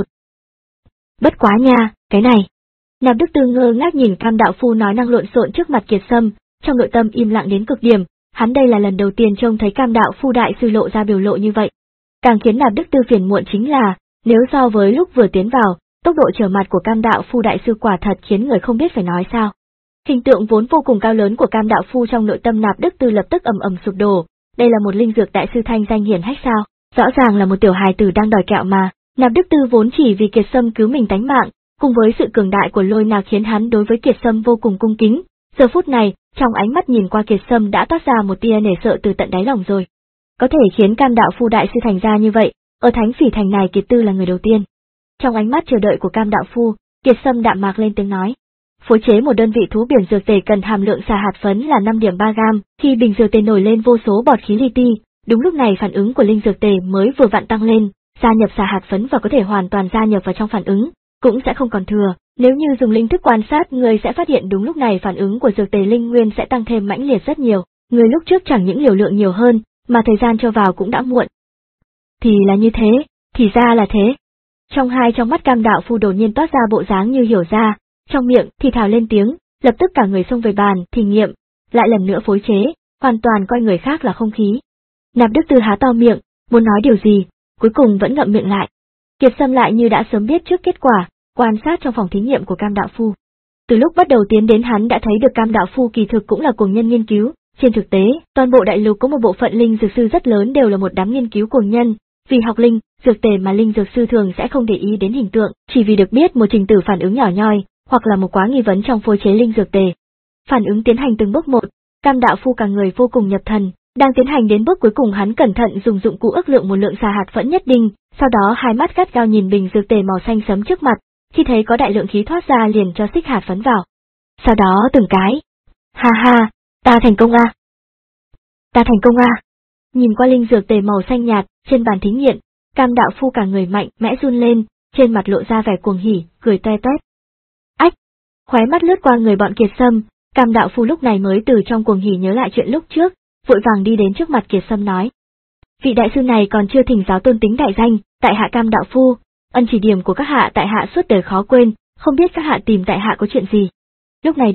Bất quá nha, cái này. Nạp Đức Tư ngơ ngác nhìn Cam Đạo Phu nói năng lộn xộn trước mặt Kiệt Sâm, trong nội tâm im lặng đến cực điểm, hắn đây là lần đầu tiên trông thấy Cam Đạo Phu đại sư lộ ra biểu lộ như vậy. Càng khiến Nạp Đức Tư phiền muộn chính là, nếu so với lúc vừa tiến vào, tốc độ trở mặt của Cam Đạo Phu đại sư quả thật khiến người không biết phải nói sao. Hình tượng vốn vô cùng cao lớn của Cam Đạo Phu trong nội tâm Nạp Đức Tư lập tức ầm ầm sụp đổ, đây là một linh dược đại sư thanh danh hiển hách sao, rõ ràng là một tiểu hài tử đang đòi kẹo mà. Nạp Đức Tư vốn chỉ vì Kiệt Sâm cứu mình tánh mạng, cùng với sự cường đại của lôi nào khiến hắn đối với Kiệt Sâm vô cùng cung kính, giờ phút này, trong ánh mắt nhìn qua Kiệt Sâm đã toát ra một tia nể sợ từ tận đáy lòng rồi. Có thể khiến Cam Đạo Phu đại sư thành ra như vậy, ở Thánh Phỉ Thành này Kiệt Tư là người đầu tiên. Trong ánh mắt chờ đợi của Cam Đạo Phu, Kiệt Sâm đạm mạc lên tiếng nói. Phối chế một đơn vị thú biển dược tề cần hàm lượng xà hạt phấn là năm điểm ba gam, khi bình dược tề nổi lên vô số bọt khí li ti, đúng lúc này phản ứng của linh dược tề mới vừa vặn tăng lên, gia nhập xà hạt phấn và có thể hoàn toàn gia nhập vào trong phản ứng, cũng sẽ không còn thừa. Nếu như dùng linh thức quan sát, người sẽ phát hiện đúng lúc này phản ứng của dược tề linh nguyên sẽ tăng thêm mãnh liệt rất nhiều. Người lúc trước chẳng những liều lượng nhiều hơn, mà thời gian cho vào cũng đã muộn. Thì là như thế, thì ra là thế. Trong hai trong mắt Cam Đạo Phu đột nhiên toát ra bộ dáng như hiểu ra, trong miệng thì thào lên tiếng, lập tức cả người xông về bàn thí nghiệm, lại lần nữa phối chế, hoàn toàn coi người khác là không khí. Nạp Đức Tư há to miệng, muốn nói điều gì, cuối cùng vẫn ngậm miệng lại. Kiệt Sâm lại như đã sớm biết trước kết quả, quan sát trong phòng thí nghiệm của Cam Đạo Phu. Từ lúc bắt đầu tiến đến hắn đã thấy được Cam Đạo Phu kỳ thực cũng là cuồng nhân nghiên cứu, trên thực tế, toàn bộ đại lục có một bộ phận linh dược sư rất lớn đều là một đám nghiên cứu cuồng nhân, vì học linh, dược tề mà linh dược sư thường sẽ không để ý đến hình tượng, chỉ vì được biết một trình tự phản ứng nhỏ nhoi, hoặc là một quá nghi vấn trong phối chế linh dược tề. Phản ứng tiến hành từng bước một, Cam Đạo Phu cả người vô cùng nhập thần, đang tiến hành đến bước cuối cùng hắn cẩn thận dùng dụng cụ ước lượng một lượng xà hạt phẫn nhất định, sau đó hai mắt gắt gao nhìn bình dược tề màu xanh sẫm trước mặt, khi thấy có đại lượng khí thoát ra liền cho xích hạt phấn vào. Sau đó từng cái, ha ha, ta thành công a, ta thành công a. Nhìn qua linh dược tề màu xanh nhạt trên bàn thí nghiệm, Cam Đạo Phu cả người mạnh mẽ run lên, trên mặt lộ ra vẻ cuồng hỉ, cười toe toét. Ách, khóe mắt lướt qua người bọn Kiệt Sâm, Cam Đạo Phu lúc này mới từ trong cuồng hỉ nhớ lại chuyện lúc trước, vội vàng đi đến trước mặt Kiệt Sâm nói. Vị đại sư này còn chưa thỉnh giáo tôn tính đại danh, tại hạ Cam Đạo Phu, ân chỉ điểm của các hạ tại hạ suốt đời khó quên, không biết các hạ tìm tại hạ có chuyện gì. Lúc này đây,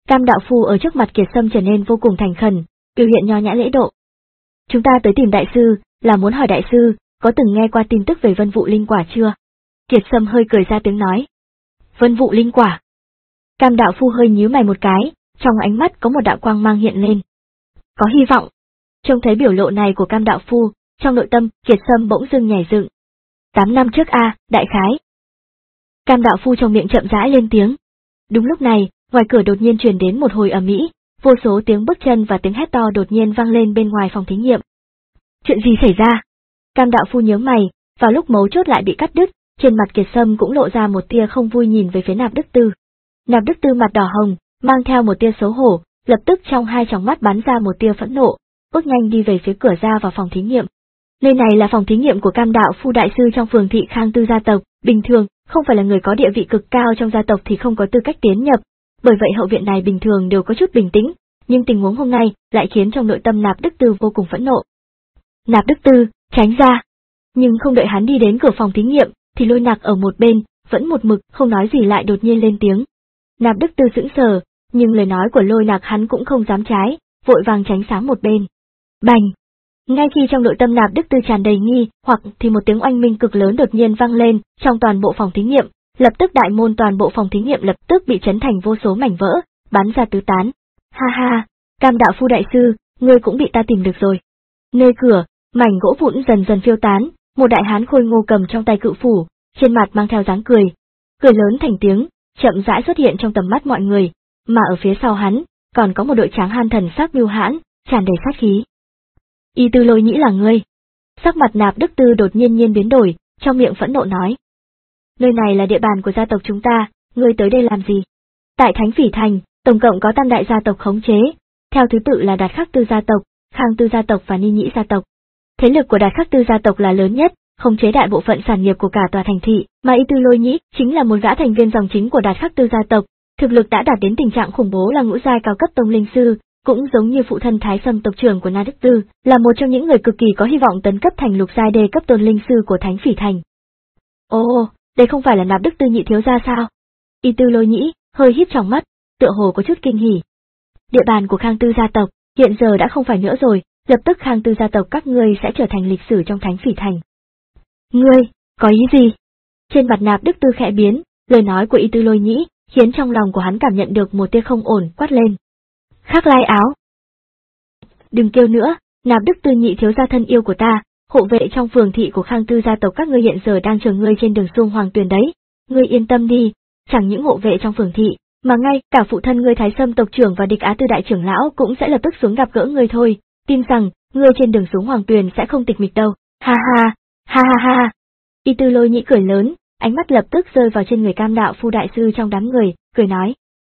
Cam đạo phu ở trước mặt Kiệt Sâm trở nên vô cùng thành khẩn, biểu hiện nho nhã lễ độ. Chúng ta tới tìm đại sư, là muốn hỏi đại sư, có từng nghe qua tin tức về Vân Vụ Linh Quả chưa? Kiệt Sâm hơi cười ra tiếng nói. Vân Vụ Linh Quả. Cam đạo phu hơi nhíu mày một cái, trong ánh mắt có một đạo quang mang hiện lên. Có hy vọng. Trông thấy biểu lộ này của Cam đạo phu, trong nội tâm, Kiệt Sâm bỗng dưng nhảy dựng. Tám năm trước a, đại khái. Cam đạo phu trong miệng chậm rãi lên tiếng. Đúng lúc này, ngoài cửa đột nhiên truyền đến một hồi ầm ĩ, vô số tiếng bước chân và tiếng hét to đột nhiên vang lên bên ngoài phòng thí nghiệm. Chuyện gì xảy ra? Cam đạo phu nhớ mày, vào lúc mấu chốt lại bị cắt đứt, trên mặt Kiệt Sâm cũng lộ ra một tia không vui nhìn về phía Nạp Đức Tư. Nạp Đức Tư mặt đỏ hồng, mang theo một tia xấu hổ, lập tức trong hai tròng mắt bắn ra một tia phẫn nộ, bước nhanh đi về phía cửa ra vào phòng thí nghiệm. Nơi này là phòng thí nghiệm của Cam đạo phu đại sư trong phường thị Khang Tư gia tộc, bình thường, không phải là người có địa vị cực cao trong gia tộc thì không có tư cách tiến nhập, bởi vậy hậu viện này bình thường đều có chút bình tĩnh, nhưng tình huống hôm nay lại khiến trong nội tâm Nạp Đức Tư vô cùng phẫn nộ. Nạp Đức Tư, tránh ra! Nhưng không đợi hắn đi đến cửa phòng thí nghiệm, thì Lôi Nặc ở một bên, vẫn một mực không nói gì lại đột nhiên lên tiếng. Nạp Đức Tư sững sờ, nhưng lời nói của Lôi Nặc hắn cũng không dám trái, vội vàng tránh sang một bên. Bành! Ngay khi trong nội tâm Nạp Đức Tư tràn đầy nghi hoặc thì một tiếng oanh minh cực lớn đột nhiên vang lên trong toàn bộ phòng thí nghiệm, lập tức đại môn toàn bộ phòng thí nghiệm lập tức bị chấn thành vô số mảnh vỡ, bắn ra tứ tán. Ha ha, Cam đạo phu đại sư, ngươi cũng bị ta tìm được rồi. Nơi cửa, mảnh gỗ vụn dần dần phiêu tán, một đại hán khôi ngô cầm trong tay cự phủ, trên mặt mang theo dáng cười, cười lớn thành tiếng, chậm rãi xuất hiện trong tầm mắt mọi người, mà ở phía sau hắn, còn có một đội tráng han thần sắc bưu hãn, tràn đầy sát khí. Y Tư Lôi Nhĩ là ngươi. Sắc mặt Nạp Đức Tư đột nhiên nhiên biến đổi, trong miệng phẫn nộ nói. Nơi này là địa bàn của gia tộc chúng ta, ngươi tới đây làm gì? Tại Thánh Phỉ Thành, tổng cộng có tam đại gia tộc khống chế, theo thứ tự là Đạt Khắc Tư gia tộc, Khang Tư gia tộc và Ni Nhĩ gia tộc. Thế lực của Đạt Khắc Tư gia tộc là lớn nhất, khống chế đại bộ phận sản nghiệp của cả tòa thành thị, mà Y Tư Lôi Nhĩ chính là một gã thành viên dòng chính của Đạt Khắc Tư gia tộc, thực lực đã đạt đến tình trạng khủng bố là ngũ giai cao cấp tông linh sư, cũng giống như phụ thân Thái Sâm tộc trưởng của Na Đức Tư, là một trong những người cực kỳ có hy vọng tấn cấp thành lục giai đề cấp tôn linh sư của Thánh Phỉ Thành. Ồ, đây không phải là Nạp Đức Tư nhị thiếu gia sao? Y Tư Lôi Nhĩ hơi híp trong mắt, tựa hồ có chút kinh hỉ. Địa bàn của Khang Tư gia tộc hiện giờ đã không phải nữa rồi, lập tức Khang Tư gia tộc các ngươi sẽ trở thành lịch sử trong Thánh Phỉ Thành. Ngươi, có ý gì? Trên mặt Nạp Đức Tư khẽ biến, lời nói của Y Tư Lôi Nhĩ khiến trong lòng của hắn cảm nhận được một tia không ổn, quát lên. Khắc Lai Áo! Đừng kêu nữa, Nạp Đức Tư nhị thiếu gia thân yêu của ta, hộ vệ trong phường thị của Khang Tư gia tộc các ngươi hiện giờ đang chờ ngươi trên đường Xuông Hoàng Tuyền đấy. Ngươi yên tâm đi, chẳng những hộ vệ trong phường thị, mà ngay cả phụ thân ngươi Thái Sâm tộc trưởng và Địch Á Tư đại trưởng lão cũng sẽ lập tức xuống gặp gỡ ngươi thôi, tin rằng ngươi trên đường xuống Hoàng Tuyền sẽ không tịch mịch đâu. Ha ha, ha ha ha. Y Tư Lôi Nhĩ cười lớn, ánh mắt lập tức rơi vào trên người Cam đạo phu đại sư trong đám người, cười nói.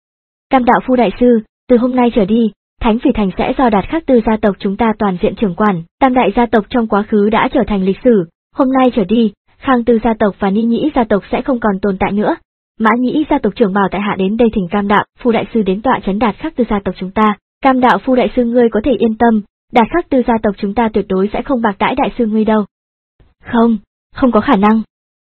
Cam đạo phu đại sư, từ hôm nay trở đi, Thánh Phỉ Thành sẽ do Đạt Khắc Tư gia tộc chúng ta toàn diện trưởng quản, tam đại gia tộc trong quá khứ đã trở thành lịch sử, hôm nay trở đi, Khang Tư gia tộc và Ni Nhĩ gia tộc sẽ không còn tồn tại nữa. Mã Nhĩ gia tộc trưởng bảo tại hạ đến đây thỉnh Cam đạo phu đại sư đến tọa trấn Đạt Khắc Tư gia tộc chúng ta. Cam đạo phu đại sư ngươi có thể yên tâm, Đạt Khắc Tư gia tộc chúng ta tuyệt đối sẽ không bạc đãi đại sư ngươi đâu. Không, không có khả năng.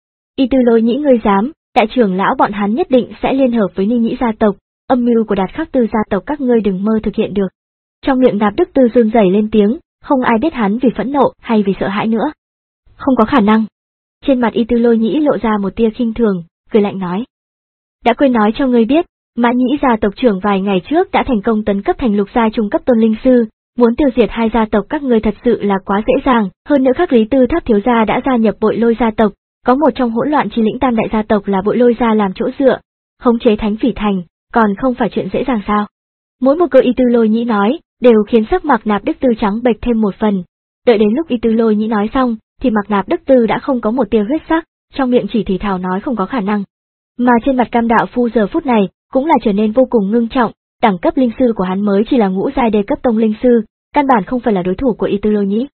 Y Tư Lôi Nhĩ ngươi dám, đại trưởng lão bọn hắn nhất định sẽ liên hợp với Ni Nhĩ gia tộc, âm mưu của Đạt Khắc Tư gia tộc các ngươi đừng mơ thực hiện được. Trong miệng Nạp Đức Tư run rẩy lên tiếng, không ai biết hắn vì phẫn nộ hay vì sợ hãi nữa. Không có khả năng. Trên mặt Y Tư Lôi Nhĩ lộ ra một tia khinh thường, cười lạnh nói. Đã quên nói cho ngươi biết, Mã Nhĩ gia tộc trưởng vài ngày trước đã thành công tấn cấp thành lục giai trung cấp tôn linh sư, muốn tiêu diệt hai gia tộc các ngươi thật sự là quá dễ dàng, hơn nữa Khắc Lý Tư Tháp thiếu gia đã gia nhập Bội Lôi gia tộc, có một trong hỗn loạn chi lĩnh tam đại gia tộc là Bội Lôi gia làm chỗ dựa, khống chế Thánh Phỉ Thành, còn không phải chuyện dễ dàng sao? Mỗi một câu Y Tư Lôi Nhĩ nói, đều khiến sắc mặt Nạp Đức Tư trắng bệch thêm một phần. Đợi đến lúc Y Tư Lôi Nhĩ nói xong, thì mặt Nạp Đức Tư đã không có một tia huyết sắc, trong miệng chỉ thì thào nói không có khả năng. Mà trên mặt Cam đạo phu giờ phút này, cũng là trở nên vô cùng ngưng trọng, đẳng cấp linh sư của hắn mới chỉ là ngũ giai đề cấp tông linh sư, căn bản không phải là đối thủ của Y Tư Lôi Nhĩ.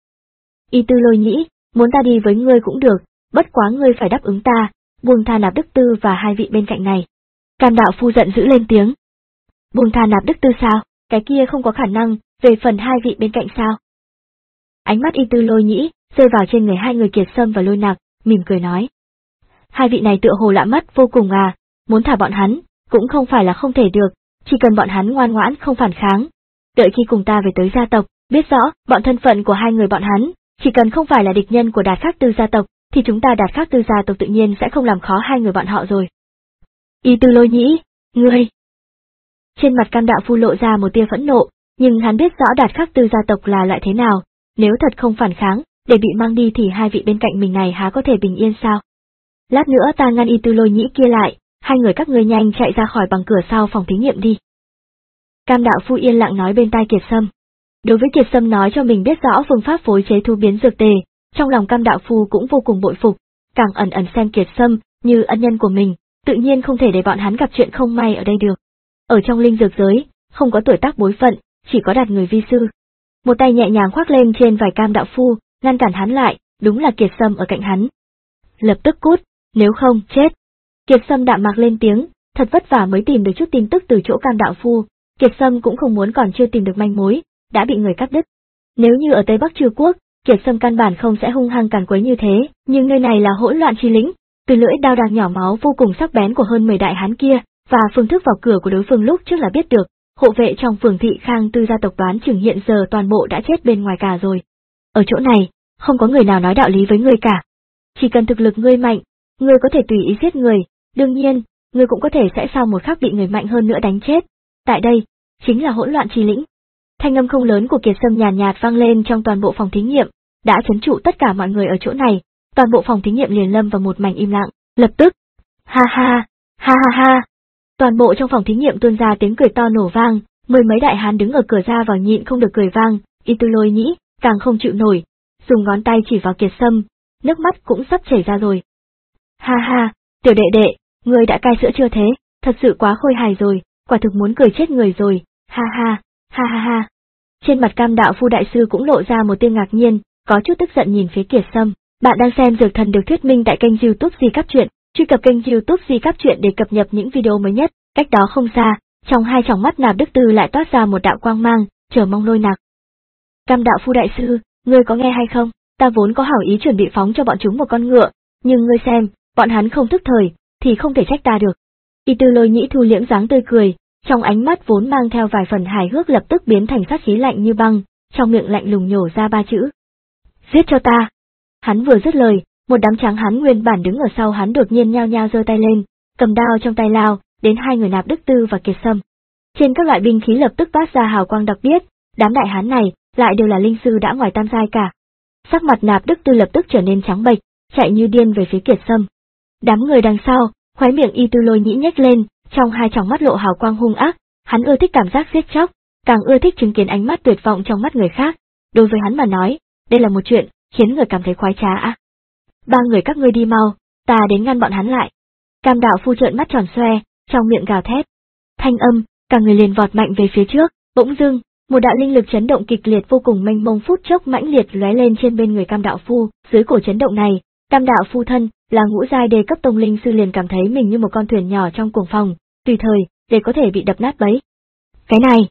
Y Tư Lôi Nhĩ, muốn ta đi với ngươi cũng được, bất quá ngươi phải đáp ứng ta, buông tha Nạp Đức Tư và hai vị bên cạnh này. Cam đạo phu giận dữ lên tiếng. Buông tha Nạp Đức Tư sao, cái kia không có khả năng, về phần hai vị bên cạnh sao? Ánh mắt Y Tư Lôi Nhĩ rơi vào trên người hai người Kiệt Sâm và Lôi Nặc, mỉm cười nói. Hai vị này tựa hồ lạ mắt vô cùng à, muốn thả bọn hắn, cũng không phải là không thể được, chỉ cần bọn hắn ngoan ngoãn không phản kháng. Đợi khi cùng ta về tới gia tộc, biết rõ bọn thân phận của hai người bọn hắn, chỉ cần không phải là địch nhân của Đạt Khắc Tư gia tộc, thì chúng ta Đạt Khắc Tư gia tộc tự nhiên sẽ không làm khó hai người bọn họ rồi. Y Tư Lôi Nhĩ, ngươi... Trên mặt Cam đạo phu lộ ra một tia phẫn nộ, nhưng hắn biết rõ Đạt Khắc Tư gia tộc là loại thế nào, nếu thật không phản kháng, để bị mang đi thì hai vị bên cạnh mình này há có thể bình yên sao? Lát nữa ta ngăn Y Tư Lôi Nhĩ kia lại, hai người các ngươi nhanh chạy ra khỏi bằng cửa sau phòng thí nghiệm đi. Cam đạo phu yên lặng nói bên tai Kiệt Sâm. Đối với Kiệt Sâm nói cho mình biết rõ phương pháp phối chế thu biến dược tề, trong lòng Cam đạo phu cũng vô cùng bội phục, càng ẩn ẩn xem Kiệt Sâm như ân nhân của mình, tự nhiên không thể để bọn hắn gặp chuyện không may ở đây được. Ở trong linh dược giới, không có tuổi tác bối phận, chỉ có Đạt người vi sư. Một tay nhẹ nhàng khoác lên trên vai Cam đạo phu, ngăn cản hắn lại, đúng là Kiệt Sâm ở cạnh hắn. Lập tức cút, nếu không, chết. Kiệt Sâm đạm mạc lên tiếng, thật vất vả mới tìm được chút tin tức từ chỗ Cam đạo phu, Kiệt Sâm cũng không muốn còn chưa tìm được manh mối, đã bị người cắt đứt. Nếu như ở Tây Bắc Trư Quốc, Kiệt Sâm căn bản không sẽ hung hăng càn quấy như thế, nhưng nơi này là hỗn loạn chi lĩnh, từ lưỡi đao đạc nhỏ máu vô cùng sắc bén của hơn mười đại hán kia, và phương thức vào cửa của đối phương lúc trước là biết được, hộ vệ trong phường thị Khang Tư gia tộc đoán chừng hiện giờ toàn bộ đã chết bên ngoài cả rồi. Ở chỗ này, không có người nào nói đạo lý với ngươi cả. Chỉ cần thực lực ngươi mạnh, ngươi có thể tùy ý giết người, đương nhiên, ngươi cũng có thể sẽ sau một khắc bị người mạnh hơn nữa đánh chết. Tại đây, chính là hỗn loạn chi lĩnh. Thanh âm không lớn của Kiệt Sâm nhàn nhạt, nhạt vang lên trong toàn bộ phòng thí nghiệm, đã trấn trụ tất cả mọi người ở chỗ này, toàn bộ phòng thí nghiệm liền lâm vào một mảnh im lặng, lập tức. Ha ha, ha ha ha. Toàn bộ trong phòng thí nghiệm tuôn ra tiếng cười to nổ vang, mười mấy đại hán đứng ở cửa ra vào nhịn không được cười vang, Y Tư Lôi Nhĩ càng không chịu nổi, dùng ngón tay chỉ vào Kiệt Sâm, nước mắt cũng sắp chảy ra rồi. Ha ha, tiểu đệ đệ, ngươi đã cai sữa chưa thế, thật sự quá khôi hài rồi, quả thực muốn cười chết người rồi, ha ha, ha ha ha. Trên mặt Cam đạo phu đại sư cũng lộ ra một tia ngạc nhiên, có chút tức giận nhìn phía Kiệt Sâm. Bạn đang xem Dược Thần được thuyết minh tại kênh YouTube Di Cáp Truyện, truy cập kênh YouTube Di Cáp Truyện để cập nhật những video mới nhất. Cách đó không xa, trong hai tròng mắt Nạp Đức Tư lại toát ra một đạo quang mang, chờ mong lôi nặc. Cam đạo phu đại sư, ngươi có nghe hay không? Ta vốn có hảo ý chuẩn bị phóng cho bọn chúng một con ngựa, nhưng ngươi xem, bọn hắn không thức thời, thì không thể trách ta được. Y Tư Lôi Nhĩ thu liễm dáng tươi cười, trong ánh mắt vốn mang theo vài phần hài hước lập tức biến thành sát khí lạnh như băng, trong miệng lạnh lùng nhổ ra ba chữ. Giết cho ta! Hắn vừa dứt lời, một đám tráng hán nguyên bản đứng ở sau hắn đột nhiên nhao nhao giơ tay lên, cầm đao trong tay lao, đến hai người Nạp Đức Tư và Kiệt Sâm. Trên các loại binh khí lập tức toát ra hào quang đặc biệt, đám đại hán này lại đều là linh sư đã ngoài tam giai cả. Sắc mặt Nạp Đức Tư lập tức trở nên trắng bệch, chạy như điên về phía Kiệt Sâm. Đám người đằng sau, khóe miệng Y Tư Lôi Nhĩ nhếch lên, trong hai tròng mắt lộ hào quang hung ác, hắn ưa thích cảm giác giết chóc, càng ưa thích chứng kiến ánh mắt tuyệt vọng trong mắt người khác. Đối với hắn mà nói, đây là một chuyện khiến người cảm thấy khoái trá á. Ba người các ngươi đi mau, ta đến ngăn bọn hắn lại. Cam đạo phu trợn mắt tròn xoe, trong miệng gào thét. Thanh âm, cả người liền vọt mạnh về phía trước, bỗng dưng, một đạo linh lực chấn động kịch liệt vô cùng mênh mông phút chốc mãnh liệt lóe lên trên bên người Cam đạo phu, dưới cổ chấn động này, Cam đạo phu thân là ngũ giai đề cấp tông linh sư liền cảm thấy mình như một con thuyền nhỏ trong cuồng phòng, tùy thời để có thể bị đập nát bấy. Cái này,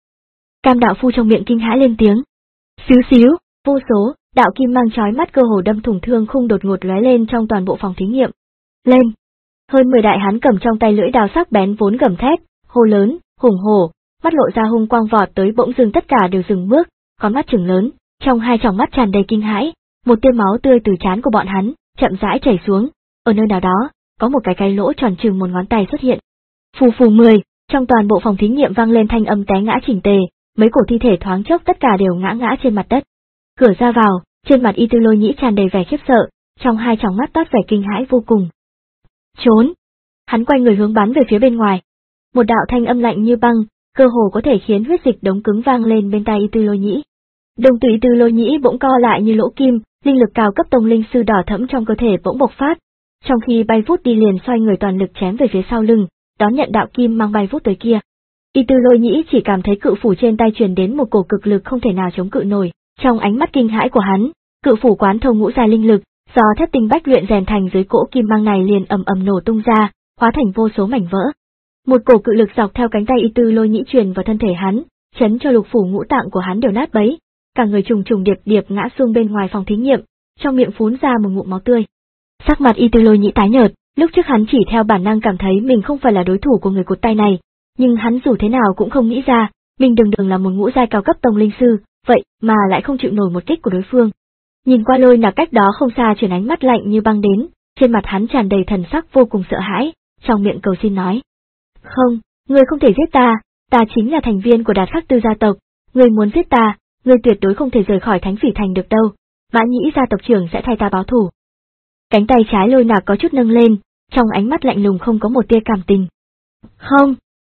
Cam đạo phu trong miệng kinh hãi lên tiếng. Xíu xíu, vô số đạo kim mang chói mắt cơ hồ đâm thủng thương khung đột ngột lóe lên trong toàn bộ phòng thí nghiệm. Lên! Hơn mười đại hán cầm trong tay lưỡi đao sắc bén vốn gầm thét, hô lớn, hùng hổ, mắt lộ ra hung quang vọt tới bỗng dưng tất cả đều dừng bước, con mắt trừng lớn, trong hai tròng mắt tràn đầy kinh hãi, một tia máu tươi từ trán của bọn hắn chậm rãi chảy xuống, ở nơi nào đó, có một cái cái lỗ tròn chừng một ngón tay xuất hiện. Phù phù mười, trong toàn bộ phòng thí nghiệm vang lên thanh âm té ngã chỉnh tề, mấy cổ thi thể thoáng chốc tất cả đều ngã ngã trên mặt đất. Cửa ra vào, trên mặt Y Tư Lôi Nhĩ tràn đầy vẻ khiếp sợ, trong hai tròng mắt toát vẻ kinh hãi vô cùng. Trốn! Hắn quay người hướng bắn về phía bên ngoài. Một đạo thanh âm lạnh như băng, cơ hồ có thể khiến huyết dịch đống cứng vang lên bên tai Y Tư Lôi Nhĩ. Đồng tử Y Tư Lôi Nhĩ bỗng co lại như lỗ kim, linh lực cao cấp tông linh sư đỏ thẫm trong cơ thể bỗng bộc phát, trong khi bay vút đi liền xoay người toàn lực chém về phía sau lưng, đón nhận đạo kim mang bay vút tới kia. Y Tư Lôi Nhĩ chỉ cảm thấy cự phủ trên tay truyền đến một cổ cực lực không thể nào chống cự nổi, trong ánh mắt kinh hãi của hắn, cự phủ quán thâu ngũ giai linh lực, do thép tinh bách luyện rèn thành dưới cỗ kim mang này liền ầm ầm nổ tung ra, hóa thành vô số mảnh vỡ. Một cổ cự lực dọc theo cánh tay Y Tư Lôi Nhĩ truyền vào thân thể hắn, chấn cho lục phủ ngũ tạng của hắn đều nát bấy, cả người trùng trùng điệp điệp ngã xuống bên ngoài phòng thí nghiệm, trong miệng phún ra một ngụm máu tươi. Sắc mặt Y Tư Lôi Nhĩ tái nhợt, lúc trước hắn chỉ theo bản năng cảm thấy mình không phải là đối thủ của người cụt tay này, nhưng hắn dù thế nào cũng không nghĩ ra, mình đường đường là một ngũ giai cao cấp tông linh sư, vậy mà lại không chịu nổi một kích của đối phương. Nhìn qua Lôi Nặc cách đó không xa chuyển ánh mắt lạnh như băng đến, trên mặt hắn tràn đầy thần sắc vô cùng sợ hãi, trong miệng cầu xin nói. Không, ngươi không thể giết ta, ta chính là thành viên của Đạt Khắc Tư gia tộc, ngươi muốn giết ta, ngươi tuyệt đối không thể rời khỏi Thánh Phỉ Thành được đâu, Mã Nhĩ gia tộc trưởng sẽ thay ta báo thù. Cánh tay trái Lôi Nặc có chút nâng lên, trong ánh mắt lạnh lùng không có một tia cảm tình. Không!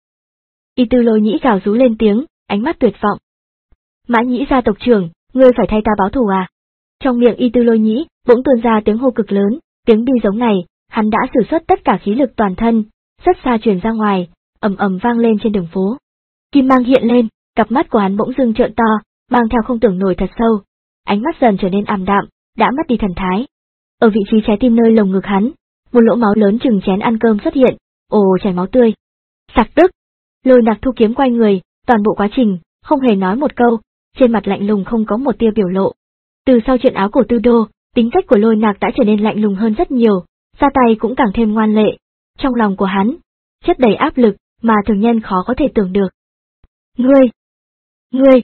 Y Tư Lôi Nhĩ gào rú lên tiếng, ánh mắt tuyệt vọng. Mã Nhĩ gia tộc trưởng, ngươi phải thay ta báo thù à? Trong miệng Y Tư Lôi Nhĩ bỗng tuôn ra tiếng hô cực lớn, tiếng bi giống này, hắn đã sử xuất tất cả khí lực toàn thân, rất xa truyền ra ngoài, ầm ầm vang lên trên đường phố. Kim mang hiện lên, cặp mắt của hắn bỗng dưng trợn to, mang theo không tưởng nổi thật sâu, ánh mắt dần trở nên ảm đạm, đã mất đi thần thái. Ở vị trí trái tim nơi lồng ngực hắn, một lỗ máu lớn chừng chén ăn cơm xuất hiện, ồ chảy máu tươi. Sặc tức, Lôi Nặc thu kiếm quay người, toàn bộ quá trình, không hề nói một câu, trên mặt lạnh lùng không có một tia biểu lộ. Từ sau chuyện áo cổ Tư Đô, tính cách của Lôi Nặc đã trở nên lạnh lùng hơn rất nhiều, ra tay cũng càng thêm ngoan lệ. Trong lòng của hắn, chất đầy áp lực, mà thường nhân khó có thể tưởng được. Ngươi! Ngươi!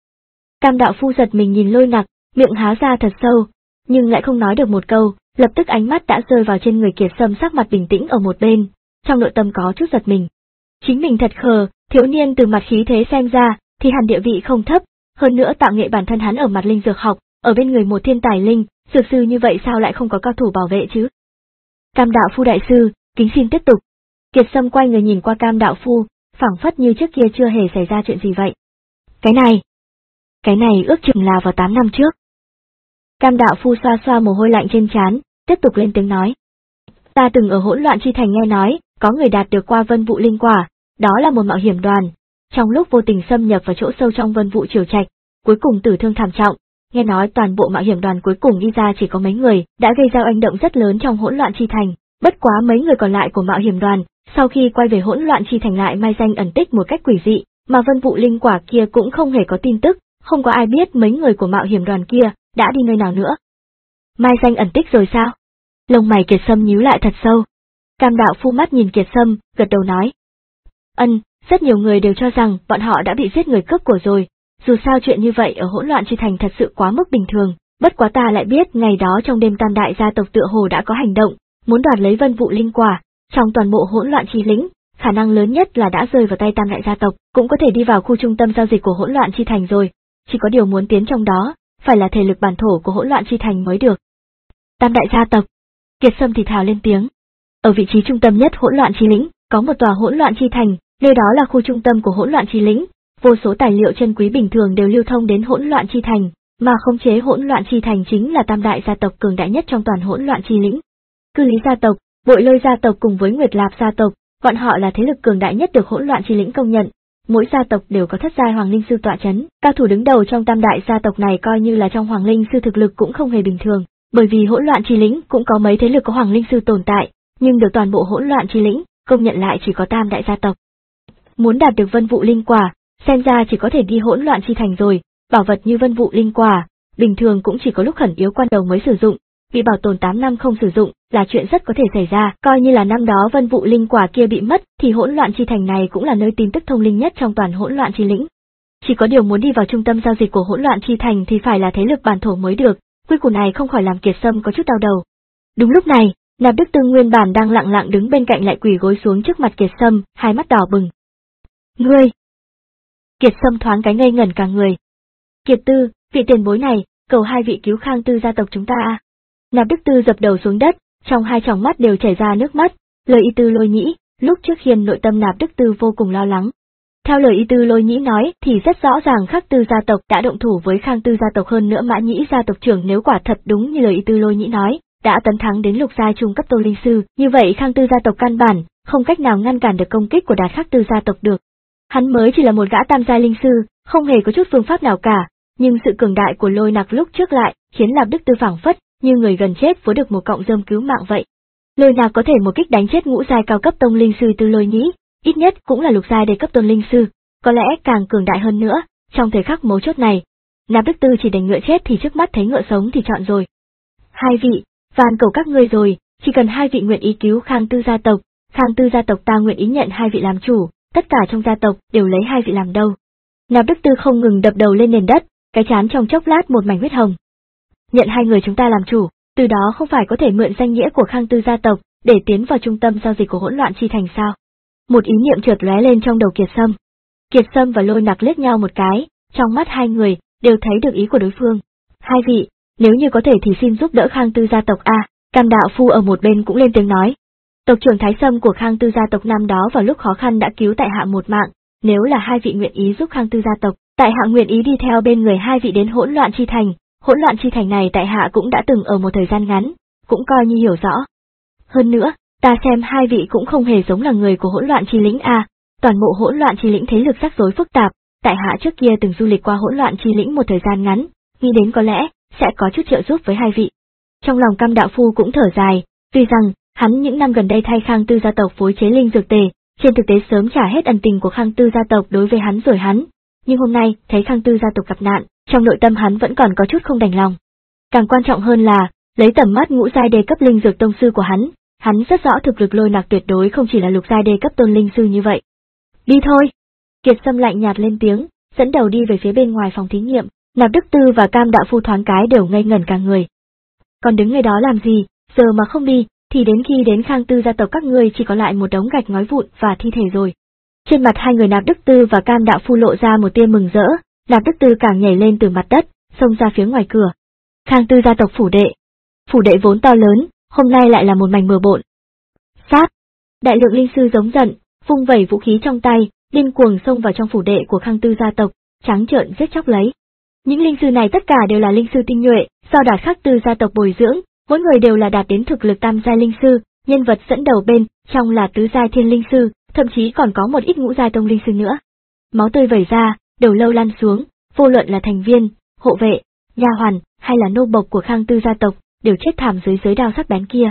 Cam đạo phu giật mình nhìn Lôi Nặc, miệng há ra thật sâu, nhưng lại không nói được một câu, lập tức ánh mắt đã rơi vào trên người Kiệt Sâm sắc mặt bình tĩnh ở một bên, trong nội tâm có chút giật mình. Chính mình thật khờ, thiếu niên từ mặt khí thế xem ra, thì hẳn địa vị không thấp, hơn nữa tạo nghệ bản thân hắn ở mặt linh dược học, ở bên người một thiên tài linh, dược sư như vậy sao lại không có cao thủ bảo vệ chứ? Cam đạo phu đại sư, kính xin tiếp tục. Kiệt Sâm quay người nhìn qua Cam đạo phu, phảng phất như trước kia chưa hề xảy ra chuyện gì vậy. Cái này, cái này ước chừng là vào tám năm trước. Cam đạo phu xoa xoa mồ hôi lạnh trên trán, tiếp tục lên tiếng nói. Ta từng ở hỗn loạn chi thành nghe nói, có người đạt được qua vân vụ linh quả, đó là một mạo hiểm đoàn, trong lúc vô tình xâm nhập vào chỗ sâu trong vân vụ triều trạch, cuối cùng tử thương thảm trọng. Nghe nói toàn bộ mạo hiểm đoàn cuối cùng đi ra chỉ có mấy người, đã gây ra oanh động rất lớn trong hỗn loạn chi thành, bất quá mấy người còn lại của mạo hiểm đoàn, sau khi quay về hỗn loạn chi thành lại mai danh ẩn tích một cách quỷ dị, mà vân vụ linh quả kia cũng không hề có tin tức, không có ai biết mấy người của mạo hiểm đoàn kia đã đi nơi nào nữa. Mai danh ẩn tích rồi sao? Lông mày Kiệt Sâm nhíu lại thật sâu. Cam đạo phu mắt nhìn Kiệt Sâm, gật đầu nói. Ân, rất nhiều người đều cho rằng bọn họ đã bị giết người cướp của rồi, dù sao chuyện như vậy ở hỗn loạn chi thành thật sự quá mức bình thường, bất quá ta lại biết ngày đó trong đêm tam đại gia tộc tựa hồ đã có hành động, muốn đoạt lấy vân vụ linh quả, trong toàn bộ hỗn loạn chi lĩnh, khả năng lớn nhất là đã rơi vào tay tam đại gia tộc, cũng có thể đi vào khu trung tâm giao dịch của hỗn loạn chi thành rồi, chỉ có điều muốn tiến trong đó, phải là thể lực bản thổ của hỗn loạn chi thành mới được. Tam đại gia tộc, Kiệt Sâm thì thào lên tiếng. Ở vị trí trung tâm nhất hỗn loạn chi lĩnh, có một tòa hỗn loạn chi thành, nơi đó là khu trung tâm của hỗn loạn chi lĩnh, vô số tài liệu chân quý bình thường đều lưu thông đến hỗn loạn chi thành, mà khống chế hỗn loạn chi thành chính là tam đại gia tộc cường đại nhất trong toàn hỗn loạn chi lĩnh. Cư Lý gia tộc, Bội Lôi gia tộc cùng với Nguyệt Lạp gia tộc, bọn họ là thế lực cường đại nhất được hỗn loạn chi lĩnh công nhận. Mỗi gia tộc đều có thất giai hoàng linh sư tọa chấn, cao thủ đứng đầu trong tam đại gia tộc này coi như là trong hoàng linh sư thực lực cũng không hề bình thường, bởi vì hỗn loạn chi lĩnh cũng có mấy thế lực có hoàng linh sư tồn tại, nhưng được toàn bộ hỗn loạn chi lĩnh công nhận lại chỉ có tam đại gia tộc. Muốn đạt được vân vụ linh quả, xem ra chỉ có thể đi hỗn loạn chi thành rồi, bảo vật như vân vụ linh quả, bình thường cũng chỉ có lúc khẩn yếu quan đầu mới sử dụng, bị bảo tồn tám năm không sử dụng là chuyện rất có thể xảy ra, coi như là năm đó vân vụ linh quả kia bị mất thì hỗn loạn chi thành này cũng là nơi tin tức thông linh nhất trong toàn hỗn loạn chi lĩnh. Chỉ có điều muốn đi vào trung tâm giao dịch của hỗn loạn chi thành thì phải là thế lực bản thổ mới được, quy củ này không khỏi làm Kiệt Sâm có chút đau đầu. Đúng lúc này, Nạp Đức Tư nguyên bản đang lặng lặng đứng bên cạnh lại quỳ gối xuống trước mặt Kiệt Sâm, hai mắt đỏ bừng. Ngươi! Kiệt Sâm thoáng cái ngây ngẩn cả người. Kiệt Tư, vị tiền bối này, cầu hai vị cứu Khang Tư gia tộc chúng ta a. Nạp Đức Tư dập đầu xuống đất, trong hai tròng mắt đều chảy ra nước mắt, lời Y Tư Lôi Nhĩ, lúc trước khiến nội tâm Nạp Đức Tư vô cùng lo lắng. Theo lời Y Tư Lôi Nhĩ nói thì rất rõ ràng Khắc Tư gia tộc đã động thủ với Khang Tư gia tộc, hơn nữa Mã Nhĩ gia tộc trưởng nếu quả thật đúng như lời Y Tư Lôi Nhĩ nói, đã tấn thắng đến lục giai trung cấp tô linh sư, như vậy Khang Tư gia tộc căn bản không cách nào ngăn cản được công kích của Đạt Khắc Tư gia tộc được. Hắn mới chỉ là một gã tam giai linh sư, không hề có chút phương pháp nào cả, nhưng sự cường đại của Lôi Nặc lúc trước lại khiến Nạp Đức Tư phảng phất như người gần chết vớ được một cọng rơm cứu mạng vậy. Lôi Nặc có thể một kích đánh chết ngũ giai cao cấp tông linh sư Tư Lôi Nhĩ, ít nhất cũng là lục giai đề cấp tôn linh sư, có lẽ càng cường đại hơn nữa. Trong thời khắc mấu chốt này, Nạp Đức Tư chỉ đành ngựa chết thì trước mắt thấy ngựa sống thì chọn rồi. Hai vị, van cầu các ngươi rồi, chỉ cần hai vị nguyện ý cứu Khang Tư gia tộc, Khang Tư gia tộc ta nguyện ý nhận hai vị làm chủ, tất cả trong gia tộc đều lấy hai vị làm đầu. Nạp Đức Tư không ngừng đập đầu lên nền đất, cái trán trong chốc lát một mảnh huyết hồng. Nhận hai người chúng ta làm chủ, từ đó không phải có thể mượn danh nghĩa của Khang Tư gia tộc để tiến vào trung tâm giao dịch của hỗn loạn chi thành sao? Một ý niệm chợt lóe lên trong đầu Kiệt Sâm. Kiệt Sâm và Lôi Nặc liếc nhau một cái, trong mắt hai người đều thấy được ý của đối phương. Hai vị, nếu như có thể thì xin giúp đỡ Khang Tư gia tộc a. Cam Đạo Phu ở một bên cũng lên tiếng nói. Tộc trưởng Thái Sâm của Khang Tư gia tộc năm đó vào lúc khó khăn đã cứu tại hạ một mạng, nếu là hai vị nguyện ý giúp Khang Tư gia tộc, tại hạ nguyện ý đi theo bên người hai vị đến hỗn loạn chi thành. Hỗn loạn chi thành này tại hạ cũng đã từng ở một thời gian ngắn, cũng coi như hiểu rõ. Hơn nữa, ta xem hai vị cũng không hề giống là người của hỗn loạn chi lĩnh a. Toàn bộ hỗn loạn chi lĩnh thế lực rắc rối phức tạp, tại hạ trước kia từng du lịch qua hỗn loạn chi lĩnh một thời gian ngắn, nghĩ đến có lẽ sẽ có chút trợ giúp với hai vị. Trong lòng Cam Đạo Phu cũng thở dài, tuy rằng hắn những năm gần đây thay Khang Tư gia tộc phối chế linh dược tề, trên thực tế sớm trả hết ân tình của Khang Tư gia tộc đối với hắn rồi hắn, nhưng hôm nay thấy Khang Tư gia tộc gặp nạn, trong nội tâm hắn vẫn còn có chút không đành lòng. Càng quan trọng hơn là, lấy tầm mắt ngũ giai đê cấp linh dược tông sư của hắn, hắn rất rõ thực lực Lôi Nặc tuyệt đối không chỉ là lục giai đê cấp tôn linh sư như vậy. Đi thôi. Kiệt Sâm lạnh nhạt lên tiếng, dẫn đầu đi về phía bên ngoài phòng thí nghiệm. Nạp Đức Tư và Cam Đạo Phu thoáng cái đều ngây ngẩn cả người. Còn đứng ngay đó làm gì, giờ mà không đi, thì đến khi đến Khang Tư gia tộc các ngươi chỉ có lại một đống gạch ngói vụn và thi thể rồi. Trên mặt hai người Nạp Đức Tư và Cam Đạo Phu lộ ra một tia mừng rỡ, Nạp Đức Tư càng nhảy lên từ mặt đất, xông ra phía ngoài cửa. Khang Tư gia tộc phủ đệ. Phủ đệ vốn to lớn, hôm nay lại là một mảnh bừa bộn. Sát! Đại lượng linh sư giống giận, vung vẩy vũ khí trong tay, điên cuồng xông vào trong phủ đệ của Khang Tư gia tộc, trắng trợn giết chóc lấy. Những linh sư này tất cả đều là linh sư tinh nhuệ, do Đạt Khắc Tư gia tộc bồi dưỡng, mỗi người đều là đạt đến thực lực tam giai linh sư, nhân vật dẫn đầu bên trong là tứ giai thiên linh sư, thậm chí còn có một ít ngũ giai tông linh sư nữa. Máu tươi vẩy ra, đầu lâu lăn xuống, vô luận là thành viên, hộ vệ, nha hoàn hay là nô bộc của Khang Tư gia tộc, đều chết thảm dưới giới đao sắc bén kia.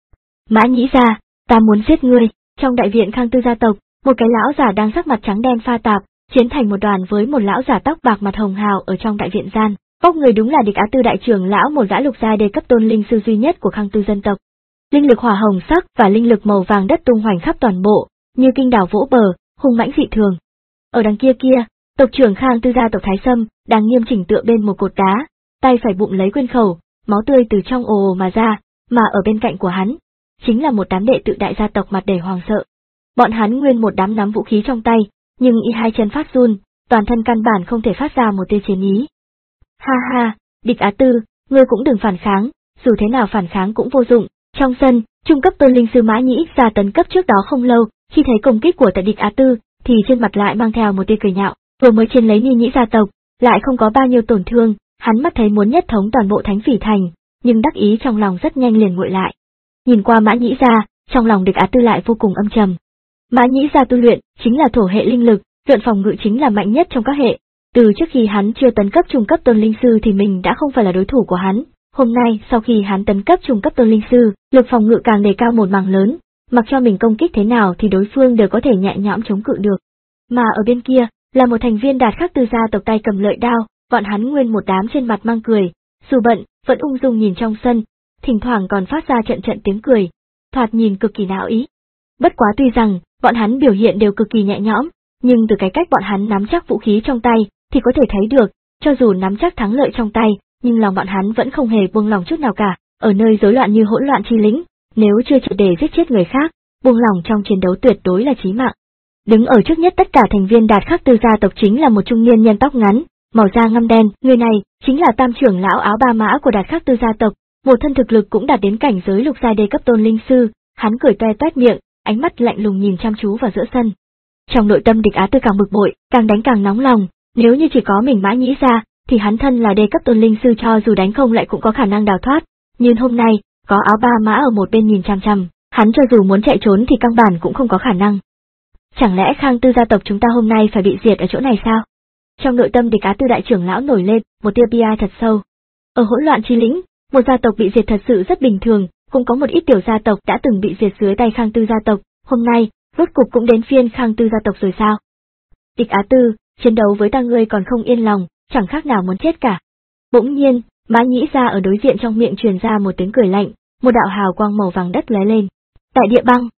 Mã Nhĩ Gia, ta muốn giết ngươi. Trong đại viện Khang Tư gia tộc, một cái lão giả đang sắc mặt trắng đen pha tạp, chiến thành một đoàn với một lão giả tóc bạc mặt hồng hào ở trong đại viện gian. Bốc người đúng là Địch Á Tư đại trưởng lão, một gã lục giai đê cấp tôn linh sư duy nhất của Khang Tư dân tộc. Linh lực hỏa hồng sắc và linh lực màu vàng đất tung hoành khắp toàn bộ, như kinh đảo vỗ bờ, hung mãnh dị thường. Ở đằng kia kia, tộc trưởng Khang Tư gia tộc Thái Sâm đang nghiêm chỉnh tựa bên một cột đá, tay phải bụng lấy quyên khẩu, máu tươi từ trong ồ ồ mà ra, mà ở bên cạnh của hắn chính là một đám đệ tự đại gia tộc mặt đầy hoàng sợ. Bọn hắn nguyên một đám nắm vũ khí trong tay, nhưng y hai chân phát run, toàn thân căn bản không thể phát ra một tia chiến ý. Ha ha, Địch Á Tư, ngươi cũng đừng phản kháng, dù thế nào phản kháng cũng vô dụng. Trong sân, trung cấp tôn linh sư Mã Nhĩ Gia tấn cấp trước đó không lâu, khi thấy công kích của tại Địch Á Tư, thì trên mặt lại mang theo một tia cười nhạo, vừa mới chiến lấy Ni Nhĩ gia tộc, lại không có bao nhiêu tổn thương, hắn mắt thấy muốn nhất thống toàn bộ Thánh Phỉ Thành, nhưng đắc ý trong lòng rất nhanh liền nguội lại. Nhìn qua Mã Nhĩ Gia, trong lòng Địch Á Tư lại vô cùng âm trầm. Mã Nhĩ Gia tu luyện chính là thổ hệ linh lực, luyện phòng ngự chính là mạnh nhất trong các hệ. Từ trước khi hắn chưa tấn cấp trung cấp tôn linh sư thì mình đã không phải là đối thủ của hắn. Hôm nay, sau khi hắn tấn cấp trung cấp tôn linh sư, lực phòng ngự càng đề cao một mảng lớn, mặc cho mình công kích thế nào thì đối phương đều có thể nhẹ nhõm chống cự được. Mà ở bên kia, là một thành viên Đạt Khắc Tư gia tộc tay cầm lợi đao, bọn hắn nguyên một đám trên mặt mang cười, dù bận, vẫn ung dung nhìn trong sân, thỉnh thoảng còn phát ra trận trận tiếng cười, thoạt nhìn cực kỳ náo ý. Bất quá tuy rằng, bọn hắn biểu hiện đều cực kỳ nhẹ nhõm, nhưng từ cái cách bọn hắn nắm chắc vũ khí trong tay, thì có thể thấy được, cho dù nắm chắc thắng lợi trong tay, nhưng lòng bọn hắn vẫn không hề buông lòng chút nào cả. Ở nơi rối loạn như hỗn loạn chi lĩnh, nếu chưa triệt để giết chết người khác, buông lòng trong chiến đấu tuyệt đối là chí mạng. Đứng ở trước nhất tất cả thành viên Đạt Khắc Tư gia tộc chính là một trung niên nhân tóc ngắn, màu da ngăm đen, người này chính là tam trưởng lão áo ba mã của Đạt Khắc Tư gia tộc, một thân thực lực cũng đạt đến cảnh giới lục giai đê cấp tôn linh sư, hắn cười toe toét miệng, ánh mắt lạnh lùng nhìn chăm chú vào giữa sân. Trong nội tâm Địch Á Tư càng bực bội, càng đánh càng nóng lòng, nếu như chỉ có mình Mã Nhĩ Gia, thì hắn thân là đê cấp tôn linh sư cho dù đánh không lại cũng có khả năng đào thoát, nhưng hôm nay, có áo ba mã ở một bên nhìn chằm chằm, hắn cho dù muốn chạy trốn thì căn bản cũng không có khả năng. Chẳng lẽ Khang Tư gia tộc chúng ta hôm nay phải bị diệt ở chỗ này sao? Trong nội tâm Địch Á Tư đại trưởng lão nổi lên một tia bi ai thật sâu. Ở hỗn loạn chi lĩnh, một gia tộc bị diệt thật sự rất bình thường, cũng có một ít tiểu gia tộc đã từng bị diệt dưới tay Khang Tư gia tộc, hôm nay, rốt cục cũng đến phiên Khang Tư gia tộc rồi sao? Địch Á Tư, chiến đấu với ta ngươi còn không yên lòng, chẳng khác nào muốn chết cả. Bỗng nhiên, Mã Nhĩ Gia ở đối diện trong miệng truyền ra một tiếng cười lạnh, một đạo hào quang màu vàng đất lóe lên. Tại địa băng,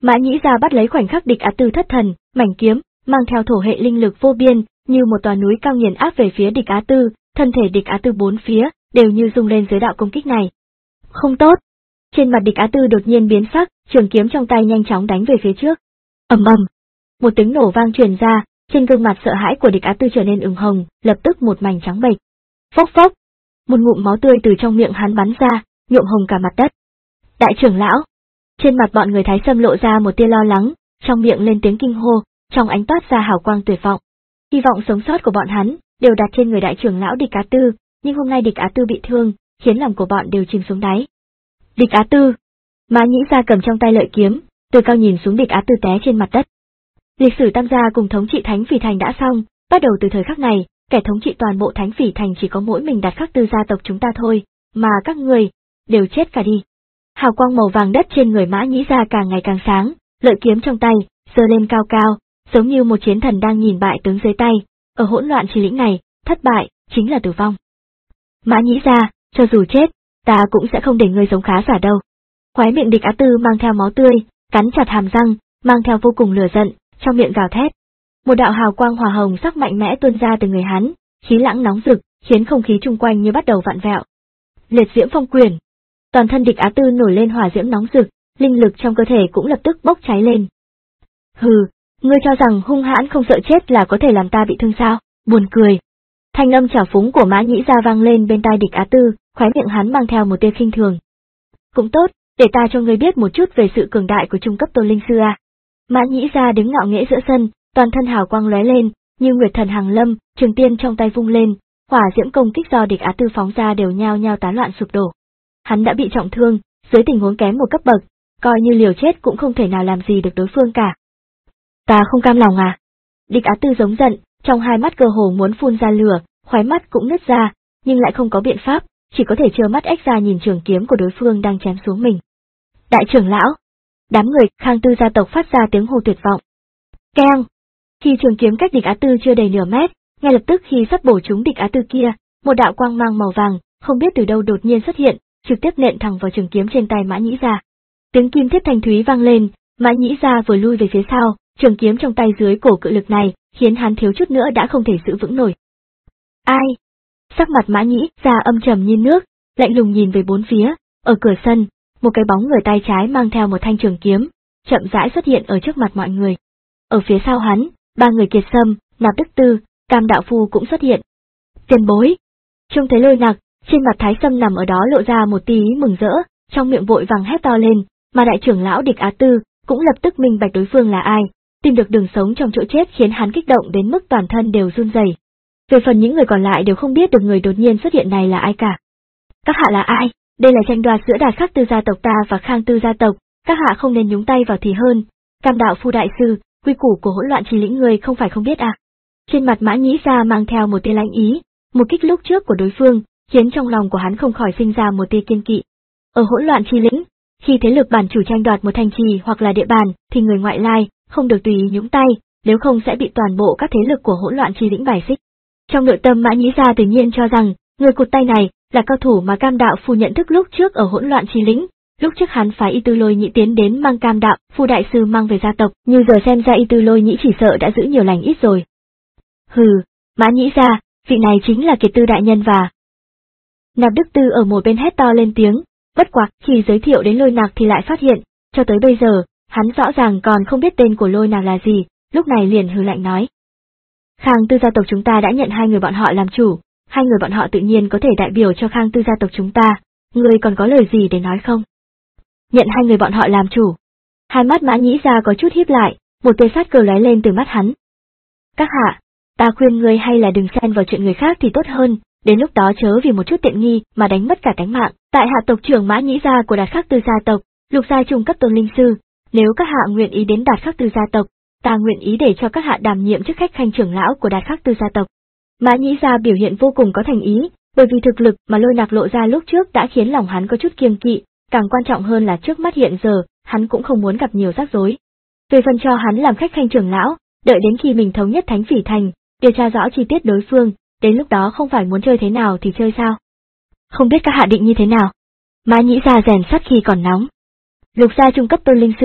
Mã Nhĩ Gia bắt lấy khoảnh khắc địch Á Tư thất thần, mảnh kiếm, mang theo thổ hệ linh lực vô biên, như một tòa núi cao nghiền áp về phía địch Á Tư, thân thể địch Á Tư bốn phía, đều như rung lên dưới đạo công kích này. Không tốt! Trên mặt địch Á Tư đột nhiên biến sắc, trường kiếm trong tay nhanh chóng đánh về phía trước. Ầm ầm! Một tiếng nổ vang truyền ra, trên gương mặt sợ hãi của địch Á Tư trở nên ửng hồng, lập tức một mảnh trắng bệch. Phốc phốc! Một ngụm máu tươi từ trong miệng hắn bắn ra, nhuộm hồng cả mặt đất. Đại trưởng lão! Trên mặt bọn người Thái Sâm lộ ra một tia lo lắng, trong miệng lên tiếng kinh hô, trong ánh toát ra hào quang tuyệt vọng. Hy vọng sống sót của bọn hắn đều đặt trên người đại trưởng lão địch Á Tư, nhưng hôm nay địch Á Tư bị thương, khiến lòng của bọn đều chìm xuống đáy. Địch Á Tư! Mã Nhĩ Gia cầm trong tay lợi kiếm, từ cao nhìn xuống địch Á Tư té trên mặt đất. Lịch sử Tam gia cùng thống trị Thánh Phỉ Thành đã xong, bắt đầu từ thời khắc này, kẻ thống trị toàn bộ Thánh Phỉ Thành chỉ có mỗi mình Đạt Khắc Tư gia tộc chúng ta thôi, mà các người đều chết cả đi. Hào quang màu vàng đất trên người Mã Nhĩ Gia càng ngày càng sáng, lợi kiếm trong tay giơ lên cao cao, giống như một chiến thần đang nhìn bại tướng dưới tay. Ở hỗn loạn chi lĩnh này, thất bại chính là tử vong. Mã Nhĩ Gia, cho dù chết, ta cũng sẽ không để ngươi sống khá giả đâu. Khóe miệng địch Á Tư mang theo máu tươi, cắn chặt hàm răng, mang theo vô cùng lửa giận, trong miệng gào thét. Một đạo hào quang hỏa hồng sắc mạnh mẽ tuôn ra từ người hắn, khí lãng nóng rực, khiến không khí chung quanh như bắt đầu vặn vẹo. Liệt diễm phong quyền. Toàn thân địch Á Tư nổi lên hỏa diễm nóng rực, linh lực trong cơ thể cũng lập tức bốc cháy lên. Hừ, ngươi cho rằng hung hãn không sợ chết là có thể làm ta bị thương sao? Buồn cười. Thanh âm trào phúng của Mã Nhĩ Gia vang lên bên tai địch Á Tư, khóe miệng hắn mang theo một tia khinh thường. Cũng tốt, để ta cho ngươi biết một chút về sự cường đại của trung cấp tôn linh sư à. Mã Nhĩ Gia đứng ngạo nghễ giữa sân, toàn thân hào quang lóe lên, như nguyệt thần hàng lâm, trường tiên trong tay vung lên, hỏa diễm công kích do địch Á Tư phóng ra đều nhao nhao tán loạn sụp đổ. Hắn đã bị trọng thương, dưới tình huống kém một cấp bậc, coi như liều chết cũng không thể nào làm gì được đối phương cả. Ta không cam lòng à? Địch Á Tư giống giận, trong hai mắt cơ hồ muốn phun ra lửa, khóe mắt cũng nứt ra, nhưng lại không có biện pháp, chỉ có thể trơ mắt ếch ra nhìn trường kiếm của đối phương đang chém xuống mình. Đại trưởng lão! Đám người Khang Tư gia tộc phát ra tiếng hô tuyệt vọng. Keng! Khi trường kiếm cách địch Á Tư chưa đầy nửa mét, ngay lập tức khi sắp bổ trúng địch Á Tư kia, một đạo quang mang màu vàng, không biết từ đâu đột nhiên xuất hiện, trực tiếp nện thẳng vào trường kiếm trên tay Mã Nhĩ Gia. Tiếng kim thiết thanh thúy vang lên, Mã Nhĩ Gia vừa lui về phía sau, trường kiếm trong tay dưới cổ cự lực này, khiến hắn thiếu chút nữa đã không thể giữ vững nổi. Ai? Sắc mặt Mã Nhĩ Gia âm trầm như nước, lạnh lùng nhìn về bốn phía, ở cửa sân, một cái bóng người tay trái mang theo một thanh trường kiếm, chậm rãi xuất hiện ở trước mặt mọi người. Ở phía sau hắn, ba người Kiệt Sâm, Nạp Đức Tư, Cam Đạo Phu cũng xuất hiện. Tiền bối! Trông thấy Lôi Nặc, trên mặt Thái Sâm nằm ở đó lộ ra một tí mừng rỡ, trong miệng vội vàng hét to lên, mà đại trưởng lão địch Á Tư cũng lập tức minh bạch đối phương là ai, tìm được đường sống trong chỗ chết khiến hắn kích động đến mức toàn thân đều run rẩy. Về phần những người còn lại đều không biết được người đột nhiên xuất hiện này là ai cả. Các hạ là ai? Đây là tranh đoạt giữa Đạt Khắc Tư gia tộc ta và Khang Tư gia tộc, các hạ không nên nhúng tay vào thì hơn. Cam Đạo Phu đại sư, quy củ của hỗn loạn chi lĩnh người không phải không biết à? Trên mặt Mã Nhĩ Gia mang theo một tia lãnh ý, một kích lúc trước của đối phương, khiến trong lòng của hắn không khỏi sinh ra một tia kiên kỵ. Ở hỗn loạn chi lĩnh, khi thế lực bản chủ tranh đoạt một thành trì hoặc là địa bàn, thì người ngoại lai không được tùy ý nhúng tay, nếu không sẽ bị toàn bộ các thế lực của hỗn loạn chi lĩnh bài xích. Trong nội tâm Mã Nhĩ Gia tự nhiên cho rằng, người cụt tay này là cao thủ mà Cam Đạo Phu nhận thức lúc trước ở hỗn loạn chi lĩnh. Lúc trước hắn phái Y Tư Lôi Nhĩ tiến đến mang Cam Đạo Phu đại sư mang về gia tộc, nhưng giờ xem ra Y Tư Lôi Nhĩ chỉ sợ đã giữ nhiều lành ít rồi. Hừ, Mã Nhĩ Gia, vị này chính là Kiệt Tư đại nhân và... Nạp Đức Tư ở một bên hét to lên tiếng, bất quá khi giới thiệu đến Lôi Nặc thì lại phát hiện, cho tới bây giờ, hắn rõ ràng còn không biết tên của Lôi Nặc là gì, lúc này liền hừ lạnh nói. Khang Tư gia tộc chúng ta đã nhận hai người bọn họ làm chủ, hai người bọn họ tự nhiên có thể đại biểu cho Khang Tư gia tộc chúng ta, ngươi còn có lời gì để nói không? Nhận hai người bọn họ làm chủ. Hai mắt Mã Nhĩ Gia có chút híp lại, một tia sát cơ lóe lên từ mắt hắn. Các hạ, ta khuyên ngươi hay là đừng xen vào chuyện người khác thì tốt hơn, đến lúc đó chớ vì một chút tiện nghi mà đánh mất cả tánh mạng. Tại hạ tộc trưởng Mã Nhĩ Gia của Đạt Khắc Tư gia tộc, lục giai trung cấp tôn linh sư, nếu các hạ nguyện ý đến Đạt Khắc Tư gia tộc, ta nguyện ý để cho các hạ đảm nhiệm chức khách khanh trưởng lão của Đạt Khắc Tư gia tộc. Mã Nhĩ Gia biểu hiện vô cùng có thành ý, bởi vì thực lực mà Lôi Nặc lộ ra lúc trước đã khiến lòng hắn có chút kiêng kỵ, càng quan trọng hơn là trước mắt hiện giờ, hắn cũng không muốn gặp nhiều rắc rối. Về phần cho hắn làm khách khanh trưởng lão, đợi đến khi mình thống nhất Thánh Phỉ Thành, điều tra rõ chi tiết đối phương, đến lúc đó không phải muốn chơi thế nào thì chơi sao? Không biết các hạ định như thế nào? Mã Nhĩ Gia rèn sắt khi còn nóng. Lục gia trung cấp tôn linh sư,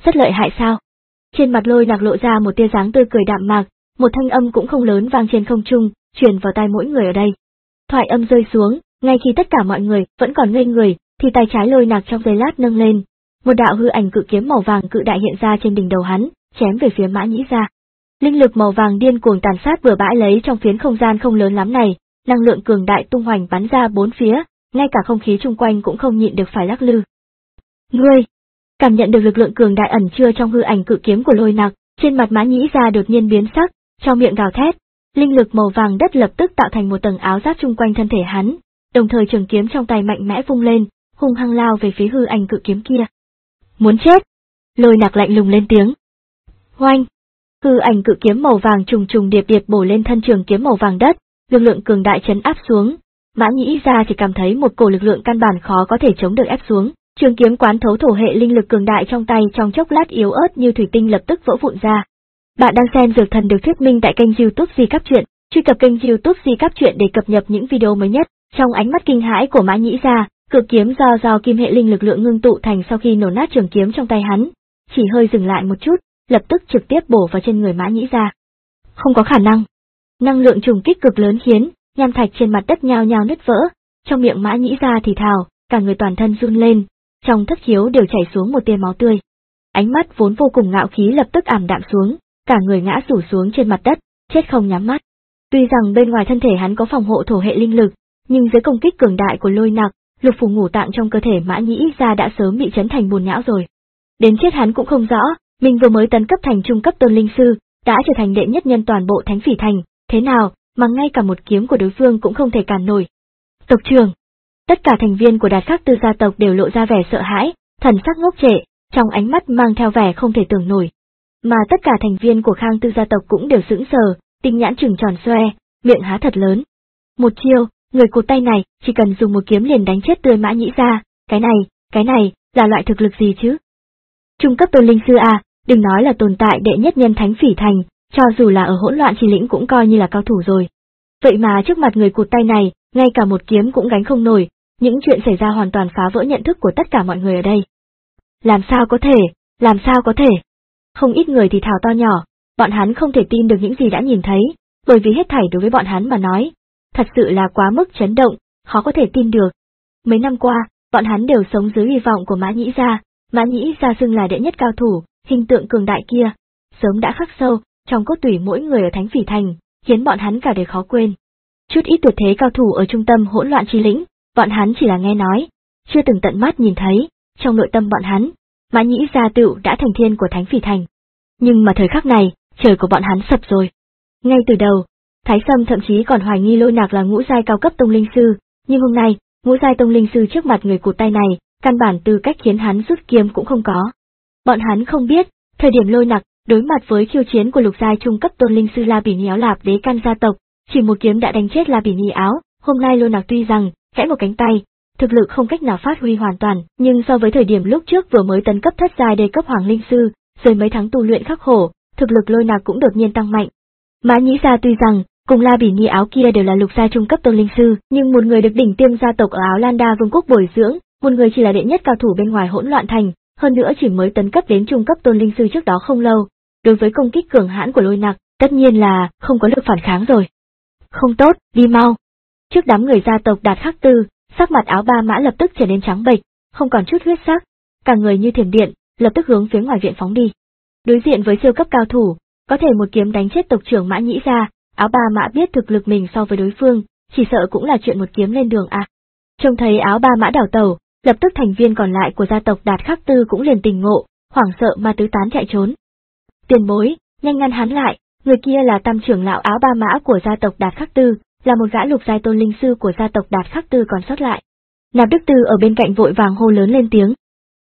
rất lợi hại sao? Trên mặt Lôi Nặc lộ ra một tia dáng tươi cười đạm mạc, một thanh âm cũng không lớn vang trên không trung, truyền vào tai mỗi người ở đây. Thoại âm rơi xuống, ngay khi tất cả mọi người vẫn còn ngây người, thì tay trái Lôi Nặc trong giây lát nâng lên, một đạo hư ảnh cự kiếm màu vàng cự đại hiện ra trên đỉnh đầu hắn, chém về phía Mã Nhĩ Gia. Linh lực màu vàng điên cuồng tàn sát bừa bãi lấy trong phiến không gian không lớn lắm này, năng lượng cường đại tung hoành bắn ra bốn phía, ngay cả không khí chung quanh cũng không nhịn được phải lắc lư. Ngươi! Cảm nhận được lực lượng cường đại ẩn chứa trong hư ảnh cự kiếm của Lôi Nặc, trên mặt Mã Nhĩ Gia đột nhiên biến sắc, trong miệng gào thét, linh lực màu vàng đất lập tức tạo thành một tầng áo giáp chung quanh thân thể hắn, đồng thời trường kiếm trong tay mạnh mẽ vung lên, hung hăng lao về phía hư ảnh cự kiếm kia. Muốn chết! Lôi Nặc lạnh lùng lên tiếng. Oanh! Hư ảnh cự kiếm màu vàng trùng trùng điệp điệp bổ lên thân trường kiếm màu vàng đất, lực lượng cường đại chấn áp xuống. Mã Nhĩ Gia chỉ cảm thấy một cổ lực lượng căn bản khó có thể chống được ép xuống, trường kiếm quán thấu thổ hệ linh lực cường đại trong tay trong chốc lát yếu ớt như thủy tinh lập tức vỡ vụn ra. Bạn đang xem Dược Thần được thuyết minh tại kênh YouTube Di Cáp Truyện, truy cập kênh YouTube Di Cáp Truyện để cập nhật những video mới nhất. Trong ánh mắt kinh hãi của Mã Nhĩ Gia, cự kiếm do do kim hệ linh lực lượng ngưng tụ thành sau khi nổ nát trường kiếm trong tay hắn, chỉ hơi dừng lại một chút, lập tức trực tiếp bổ vào trên người Mã Nhĩ Gia. Không có khả năng. Năng lượng trùng kích cực lớn khiến nham thạch trên mặt đất nhao nhao nứt vỡ, trong miệng Mã Nhĩ Gia thì thào, cả người toàn thân run lên, trong thất khiếu đều chảy xuống một tia máu tươi. Ánh mắt vốn vô cùng ngạo khí lập tức ảm đạm xuống, cả người ngã rủ xuống trên mặt đất, chết không nhắm mắt. Tuy rằng bên ngoài thân thể hắn có phòng hộ thổ hệ linh lực, nhưng dưới công kích cường đại của Lôi Nặc, lục phủ ngũ tạng trong cơ thể Mã Nhĩ Gia đã sớm bị chấn thành bùn nhão rồi. Đến chết hắn cũng không rõ, mình vừa mới tấn cấp thành trung cấp tôn linh sư, đã trở thành đệ nhất nhân toàn bộ Thánh Phỉ Thành, thế nào mà ngay cả một kiếm của đối phương cũng không thể cản nổi. Tộc trưởng! Tất cả thành viên của Đạt Khắc Tư gia tộc đều lộ ra vẻ sợ hãi, thần sắc ngốc trệ, trong ánh mắt mang theo vẻ không thể tưởng nổi. Mà tất cả thành viên của Khang Tư gia tộc cũng đều sững sờ, tinh nhãn trừng tròn xoe, miệng há thật lớn. Một chiêu, người cụt tay này chỉ cần dùng một kiếm liền đánh chết tươi Mã Nhĩ Gia, cái này, cái này, là loại thực lực gì chứ? Trung cấp tôn linh sư à, đừng nói là tồn tại đệ nhất nhân Thánh Phỉ Thành, cho dù là ở hỗn loạn chi lĩnh cũng coi như là cao thủ rồi. Vậy mà trước mặt người cụt tay này, ngay cả một kiếm cũng gánh không nổi, những chuyện xảy ra hoàn toàn phá vỡ nhận thức của tất cả mọi người ở đây. Làm sao có thể, làm sao có thể? Không ít người thì thào to nhỏ, bọn hắn không thể tin được những gì đã nhìn thấy, bởi vì hết thảy đối với bọn hắn mà nói, thật sự là quá mức chấn động, khó có thể tin được. Mấy năm qua, bọn hắn đều sống dưới hy vọng của Mã Nhĩ Gia, Mã Nhĩ Gia xưng là đệ nhất cao thủ, hình tượng cường đại kia, sớm đã khắc sâu trong cốt tủy mỗi người ở Thánh Phỉ Thành, khiến bọn hắn cả đời khó quên. Chút ít tuyệt thế cao thủ ở trung tâm hỗn loạn chi lĩnh, bọn hắn chỉ là nghe nói, chưa từng tận mắt nhìn thấy, trong nội tâm bọn hắn, Mã Nhĩ Gia tựu đã thành thiên của Thánh Phỉ Thành. Nhưng mà thời khắc này, trời của bọn hắn sập rồi. Ngay từ đầu, Thái Sâm thậm chí còn hoài nghi Lôi Nặc là ngũ giai cao cấp tông linh sư, nhưng hôm nay, ngũ giai tông linh sư trước mặt người cụt tay này, căn bản tư cách khiến hắn rút kiếm cũng không có. Bọn hắn không biết, thời điểm Lôi Nặc đối mặt với khiêu chiến của lục giai trung cấp tôn linh sư La Bỉ Ni Áo Lạp Đế Căn gia tộc, chỉ một kiếm đã đánh chết La Bỉ Ni Áo. Hôm nay Lôi Nặc tuy rằng gãy một cánh tay, thực lực không cách nào phát huy hoàn toàn, nhưng so với thời điểm lúc trước vừa mới tấn cấp thất giai đế cấp hoàng linh sư, rồi mấy tháng tu luyện khắc khổ, thực lực Lôi Nặc cũng đột nhiên tăng mạnh. Mã Nhĩ Gia tuy rằng cùng La Bỉ Ni Áo kia đều là lục giai trung cấp tôn linh sư, nhưng một người được đỉnh tiêm gia tộc ở Áo Lan Đa Vương quốc bồi dưỡng, một người chỉ là đệ nhất cao thủ bên ngoài hỗn loạn thành, hơn nữa chỉ mới tấn cấp đến trung cấp tôn linh sư trước đó không lâu. Đối với công kích cường hãn của Lôi Nặc, tất nhiên là không có lực phản kháng rồi. Không tốt, đi mau. Trước đám người gia tộc Đạt Khắc Tư, sắc mặt Áo Ba Mã lập tức trở nên trắng bệch, không còn chút huyết sắc, cả người như thiểm điện, lập tức hướng phía ngoài viện phóng đi. Đối diện với siêu cấp cao thủ, có thể một kiếm đánh chết tộc trưởng Mã Nhĩ Gia, Áo Ba Mã biết thực lực mình so với đối phương, chỉ sợ cũng là chuyện một kiếm lên đường à. Trông thấy Áo Ba Mã đảo tẩu, lập tức thành viên còn lại của gia tộc Đạt Khắc Tư cũng liền tình ngộ, hoảng sợ mà tứ tán chạy trốn. Tiền bối, nhanh ngăn hắn lại, người kia là tam trưởng lão Áo Ba Mã của gia tộc Đạt Khắc Tư, là một gã lục giai tôn linh sư của gia tộc Đạt Khắc Tư còn sót lại. Nạp Đức Tư ở bên cạnh vội vàng hô lớn lên tiếng.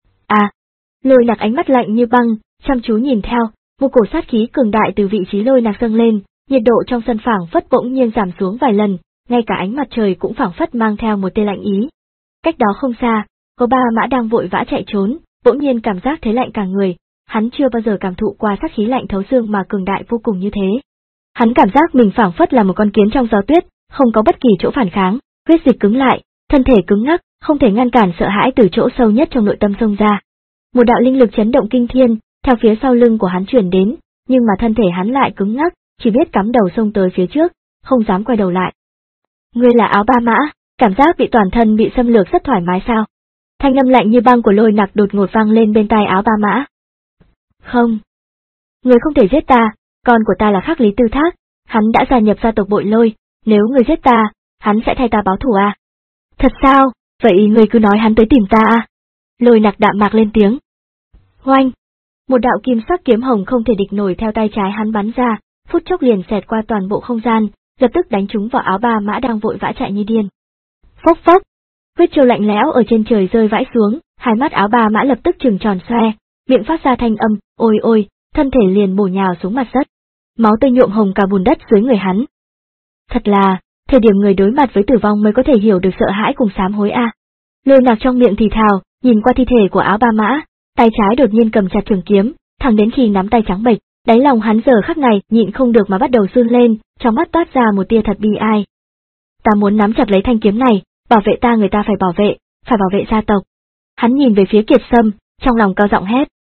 À, Lôi Nặc ánh mắt lạnh như băng, chăm chú nhìn theo, một cổ sát khí cường đại từ vị trí Lôi Nặc dâng lên, nhiệt độ trong sân phảng phất bỗng nhiên giảm xuống vài lần, ngay cả ánh mặt trời cũng phảng phất mang theo một tia lạnh ý. Cách đó không xa, có ba mã đang vội vã chạy trốn, bỗng nhiên cảm giác thấy lạnh cả người, hắn chưa bao giờ cảm thụ qua sát khí lạnh thấu xương mà cường đại vô cùng như thế. Hắn cảm giác mình phảng phất là một con kiến trong gió tuyết, không có bất kỳ chỗ phản kháng, huyết dịch cứng lại, thân thể cứng ngắc, không thể ngăn cản sợ hãi từ chỗ sâu nhất trong nội tâm xông ra. Một đạo linh lực chấn động kinh thiên, theo phía sau lưng của hắn chuyển đến, nhưng mà thân thể hắn lại cứng ngắc, chỉ biết cắm đầu xông tới phía trước, không dám quay đầu lại. Ngươi là Áo Ba Mã, cảm giác bị toàn thân bị xâm lược rất thoải mái sao? Thanh âm lạnh như băng của Lôi Nặc đột ngột vang lên bên tai Áo Ba Mã. Không. Ngươi không thể giết ta, con của ta là Khắc Lý Tư Thác, hắn đã gia nhập gia tộc Bội Lôi, nếu ngươi giết ta, hắn sẽ thay ta báo thù à? Thật sao, vậy ngươi cứ nói hắn tới tìm ta à? Lôi Nặc đạm mạc lên tiếng. Oanh! Một đạo kim sắc kiếm hồng không thể địch nổi theo tay trái hắn bắn ra, phút chốc liền xẹt qua toàn bộ không gian, lập tức đánh trúng vào Áo Ba Mã đang vội vã chạy như điên. Phốc phốc! Huyết châu lạnh lẽo ở trên trời rơi vãi xuống, hai mắt Áo Ba Mã lập tức trừng tròn xoe, miệng phát ra thanh âm, ôi ôi, thân thể liền bổ nhào xuống mặt đất. Máu tươi nhuộm hồng cả bùn đất dưới người hắn. Thật là, thời điểm người đối mặt với tử vong mới có thể hiểu được sợ hãi cùng sám hối a. À. Lôi Nặc trong miệng thì thào, nhìn qua thi thể của Áo Ba Mã, tay trái đột nhiên cầm chặt trường kiếm, thẳng đến khi nắm tay trắng bệch, đáy lòng hắn giờ khắc này nhịn không được mà bắt đầu run lên, trong mắt toát ra một tia thật bi ai. Ta muốn nắm chặt lấy thanh kiếm này, bảo vệ ta người ta phải bảo vệ, phải bảo vệ gia tộc. Hắn nhìn về phía Kiệt Sâm, trong lòng cao giọng hét.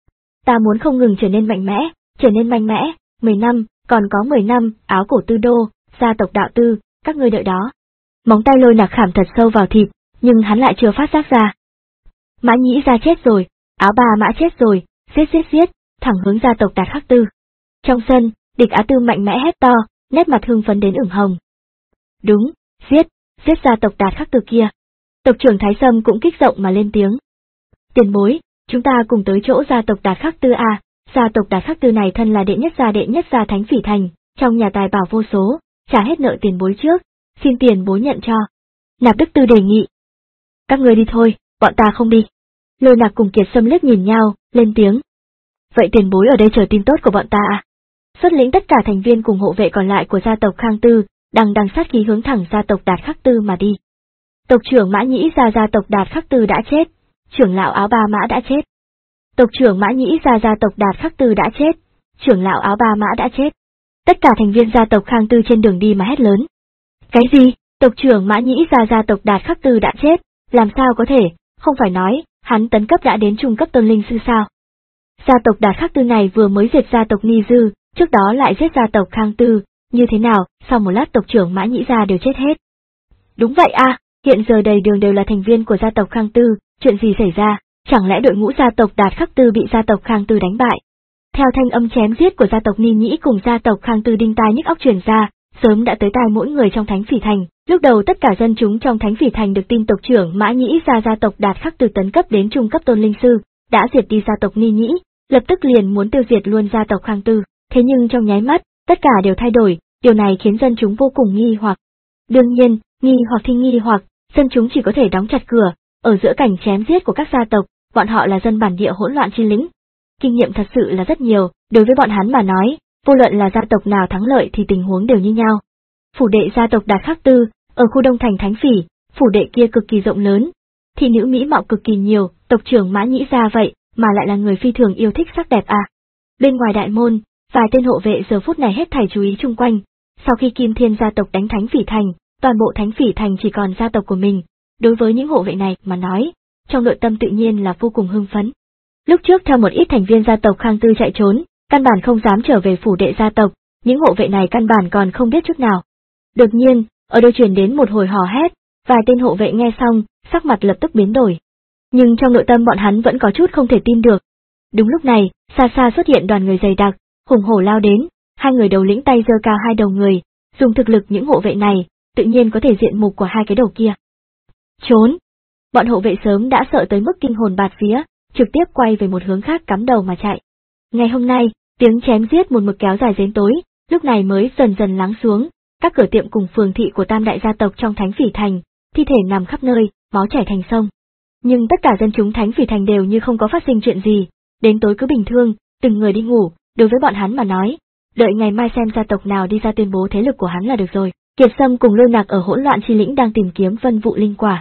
Ta muốn không ngừng trở nên mạnh mẽ, trở nên mạnh mẽ, mười năm, còn có mười năm, Áo Cổ Tư Đô, gia tộc Đạo Tư, các ngươi đợi đó. Móng tay Lôi Nặc khảm thật sâu vào thịt, nhưng hắn lại chưa phát giác ra. Mã Nhĩ Gia chết rồi, Áo Ba Mã chết rồi, giết giết giết, thẳng hướng gia tộc Đạt Khắc Tư. Trong sân, Địch Á Tư mạnh mẽ hét to, nét mặt hưng phấn đến ửng hồng. Đúng, giết, giết gia tộc Đạt Khắc Tư kia. Tộc trưởng Thái Sâm cũng kích động mà lên tiếng. Tiền bối, chúng ta cùng tới chỗ gia tộc Đạt Khắc Tư à, gia tộc Đạt Khắc Tư này thân là đệ nhất gia đệ nhất gia Thánh Phỉ Thành, trong nhà tài bảo vô số, trả hết nợ tiền bối trước, xin tiền bối nhận cho. Nạp Đức Tư đề nghị. Các người đi thôi, bọn ta không đi. Lôi Nặc cùng Kiệt Sâm liếc nhìn nhau, lên tiếng. Vậy tiền bối ở đây chờ tin tốt của bọn ta à? Xuất lĩnh tất cả thành viên cùng hộ vệ còn lại của gia tộc Khang Tư, đằng đằng sát khí hướng thẳng gia tộc Đạt Khắc Tư mà đi. Tộc trưởng Mã Nhĩ Gia gia tộc Đạt Khắc Tư đã chết, trưởng lão Áo Ba Mã đã chết. Tộc trưởng Mã Nhĩ Gia gia tộc Đạt Khắc Tư đã chết, trưởng lão Áo Ba Mã đã chết. Tất cả thành viên gia tộc Khang Tư trên đường đi mà hét lớn. Cái gì? Tộc trưởng Mã Nhĩ Gia gia tộc Đạt Khắc Tư đã chết, làm sao có thể, không phải nói, hắn tấn cấp đã đến trung cấp tôn linh sư sao? Gia tộc Đạt Khắc Tư này vừa mới diệt gia tộc Ni Dư, trước đó lại giết gia tộc Khang Tư, như thế nào, sau một lát tộc trưởng Mã Nhĩ Gia đều chết hết. Đúng vậy a, hiện giờ đầy đường đều là thành viên của gia tộc Khang Tư, chuyện gì xảy ra, chẳng lẽ đội ngũ gia tộc Đạt Khắc Tư bị gia tộc Khang Tư đánh bại? Theo thanh âm chém giết của gia tộc Ni Nhĩ cùng gia tộc Khang Tư đinh tai nhức óc truyền ra, sớm đã tới tai mỗi người trong Thánh Phỉ Thành. Lúc đầu tất cả dân chúng trong Thánh Phỉ Thành được tin tộc trưởng Mã Nhĩ Gia gia tộc Đạt Khắc Tư tấn cấp đến trung cấp tôn linh sư, đã diệt đi gia tộc Ni Nhĩ, lập tức liền muốn tiêu diệt luôn gia tộc Khang Tư. Thế nhưng trong nháy mắt, tất cả đều thay đổi, điều này khiến dân chúng vô cùng nghi hoặc. Đương nhiên, nghi hoặc thì nghi hoặc, dân chúng chỉ có thể đóng chặt cửa, ở giữa cảnh chém giết của các gia tộc, bọn họ là dân bản địa hỗn loạn chi lĩnh. Kinh nghiệm thật sự là rất nhiều, đối với bọn hắn mà nói, vô luận là gia tộc nào thắng lợi thì tình huống đều như nhau. Phủ đệ gia tộc Đạt Khắc Tư, ở khu Đông Thành Thánh Phỉ, phủ đệ kia cực kỳ rộng lớn, thị nữ mỹ mạo cực kỳ nhiều, tộc trưởng Mã Nhĩ Gia vậy, mà lại là người phi thường yêu thích sắc đẹp à. Bên ngoài đại môn, vài tên hộ vệ giờ phút này hết thảy chú ý chung quanh, sau khi Kim Thiên gia tộc đánh Thánh Phỉ Thành, toàn bộ Thánh Phỉ Thành chỉ còn gia tộc của mình, đối với những hộ vệ này mà nói, trong nội tâm tự nhiên là vô cùng hưng phấn. Lúc trước theo một ít thành viên gia tộc Khang Tư chạy trốn, căn bản không dám trở về phủ đệ gia tộc, những hộ vệ này căn bản còn không biết chút nào. Đột nhiên, ở đâu truyền đến một hồi hò hét, vài tên hộ vệ nghe xong, sắc mặt lập tức biến đổi. Nhưng trong nội tâm bọn hắn vẫn có chút không thể tin được. Đúng lúc này, xa xa xuất hiện đoàn người dày đặc, hùng hổ lao đến, hai người đầu lĩnh tay giơ cao hai đầu người, dùng thực lực những hộ vệ này, tự nhiên có thể diện mục của hai cái đầu kia. Trốn! Bọn hộ vệ sớm đã sợ tới mức kinh hồn bạt vía, trực tiếp quay về một hướng khác cắm đầu mà chạy. Ngày hôm nay, tiếng chém giết một mực kéo dài đến tối, lúc này mới dần dần lắng xuống, các cửa tiệm cùng phường thị của tam đại gia tộc trong Thánh Phỉ Thành, thi thể nằm khắp nơi, máu chảy thành sông. Nhưng tất cả dân chúng Thánh Phỉ Thành đều như không có phát sinh chuyện gì, đến tối cứ bình thường, từng người đi ngủ, đối với bọn hắn mà nói, đợi ngày mai xem gia tộc nào đi ra tuyên bố thế lực của hắn là được rồi. Kiệt Sâm cùng Lôi Nặc ở hỗn loạn chi lĩnh đang tìm kiếm vân vụ linh quả.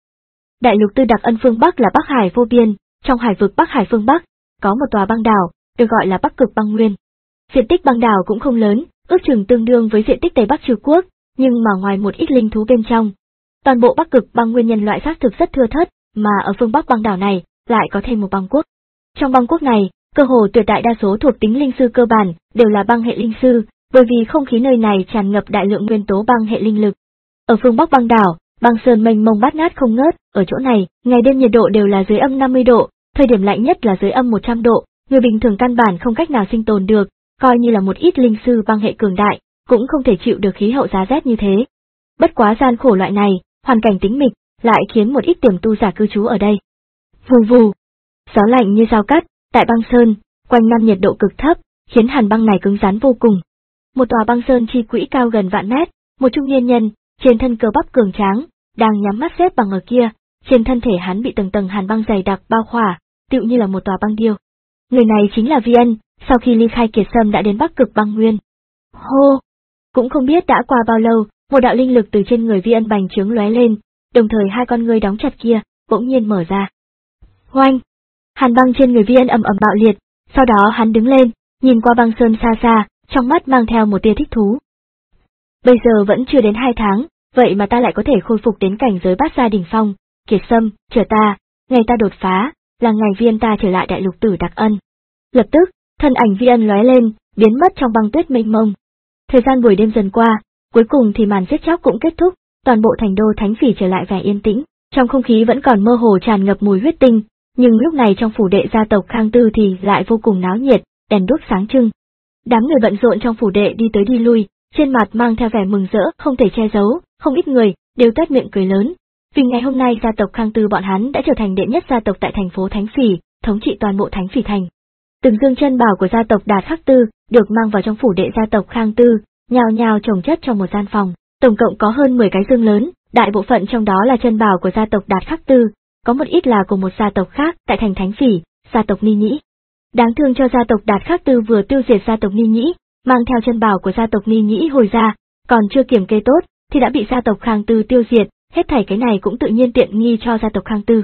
Đại lục Tư Đặc Ân phương Bắc là Bắc Hải vô biên, trong hải vực Bắc Hải phương Bắc, có một tòa băng đảo, được gọi là Bắc Cực Băng Nguyên. Diện tích băng đảo cũng không lớn, ước chừng tương đương với diện tích Tây Bắc Trừ Quốc, nhưng mà ngoài một ít linh thú bên trong, toàn bộ Bắc Cực Băng Nguyên nhân loại xác thực rất thưa thớt, mà ở phương Bắc băng đảo này lại có thêm một băng quốc. Trong băng quốc này, Cơ hồ tuyệt đại đa số thuộc tính linh sư cơ bản đều là băng hệ linh sư, bởi vì không khí nơi này tràn ngập đại lượng nguyên tố băng hệ linh lực. Ở phương Bắc băng đảo, băng sơn mênh mông bát ngát không ngớt, ở chỗ này, ngày đêm nhiệt độ đều là dưới âm năm mươi độ, thời điểm lạnh nhất là dưới âm một trăm độ, người bình thường căn bản không cách nào sinh tồn được, coi như là một ít linh sư băng hệ cường đại, cũng không thể chịu được khí hậu giá rét như thế. Bất quá gian khổ loại này, hoàn cảnh tĩnh mịch, lại khiến một ít tiềm tu giả cư trú ở đây. Vù vù, gió lạnh như dao cắt, tại băng sơn, quanh năm nhiệt độ cực thấp, khiến hàn băng này cứng rắn vô cùng. Một tòa băng sơn chi quỹ cao gần vạn mét, một trung niên nhân, trên thân cơ bắp cường tráng, đang nhắm mắt xếp bằng ở kia, trên thân thể hắn bị tầng tầng hàn băng dày đặc bao khỏa, tựu như là một tòa băng điêu. Người này chính là Vi Ân, sau khi ly khai Kiệt Sâm đã đến Bắc Cực băng nguyên. Hô! Cũng không biết đã qua bao lâu, một đạo linh lực từ trên người Vi Ân bành trướng lóe lên, đồng thời hai con ngươi đóng chặt kia, bỗng nhiên mở ra. Oanh! Hàn băng trên người Vi Ân ầm ầm bạo liệt, sau đó hắn đứng lên, nhìn qua băng sơn xa xa, trong mắt mang theo một tia thích thú. Bây giờ vẫn chưa đến hai tháng, vậy mà ta lại có thể khôi phục đến cảnh giới bát gia đỉnh phong, Kiệt Sâm, chờ ta, ngày ta đột phá, là ngày Vi Ân ta trở lại đại lục tử đặc ân. Lập tức, thân ảnh Vi Ân lóe lên, biến mất trong băng tuyết mênh mông. Thời gian buổi đêm dần qua, cuối cùng thì màn giết chóc cũng kết thúc, toàn bộ thành đô Thánh Phỉ trở lại vẻ yên tĩnh, trong không khí vẫn còn mơ hồ tràn ngập mùi huyết tinh, nhưng lúc này trong phủ đệ gia tộc Khang Tư thì lại vô cùng náo nhiệt, đèn đuốc sáng trưng. Đám người bận rộn trong phủ đệ đi tới đi lui, trên mặt mang theo vẻ mừng rỡ không thể che giấu, không ít người đều toét miệng cười lớn, vì ngày hôm nay gia tộc Khang Tư bọn hắn đã trở thành đệ nhất gia tộc tại thành phố Thánh Phỉ, thống trị toàn bộ Thánh Phỉ thành. Từng dương chân bảo của gia tộc Đạt Khắc Tư được mang vào trong phủ đệ gia tộc Khang Tư, nhào nhào chồng chất trong một gian phòng, tổng cộng có hơn mười cái dương lớn, đại bộ phận trong đó là chân bảo của gia tộc Đạt Khắc Tư, có một ít là của một gia tộc khác tại thành Thánh Phỉ, gia tộc Ni Nhĩ. Đáng thương cho gia tộc Đạt Khắc Tư vừa tiêu diệt gia tộc Ni Nhĩ, mang theo chân bảo của gia tộc Ni Nhĩ hồi ra, còn chưa kiểm kê tốt thì đã bị gia tộc Khang Tư tiêu diệt, hết thảy cái này cũng tự nhiên tiện nghi cho gia tộc Khang Tư.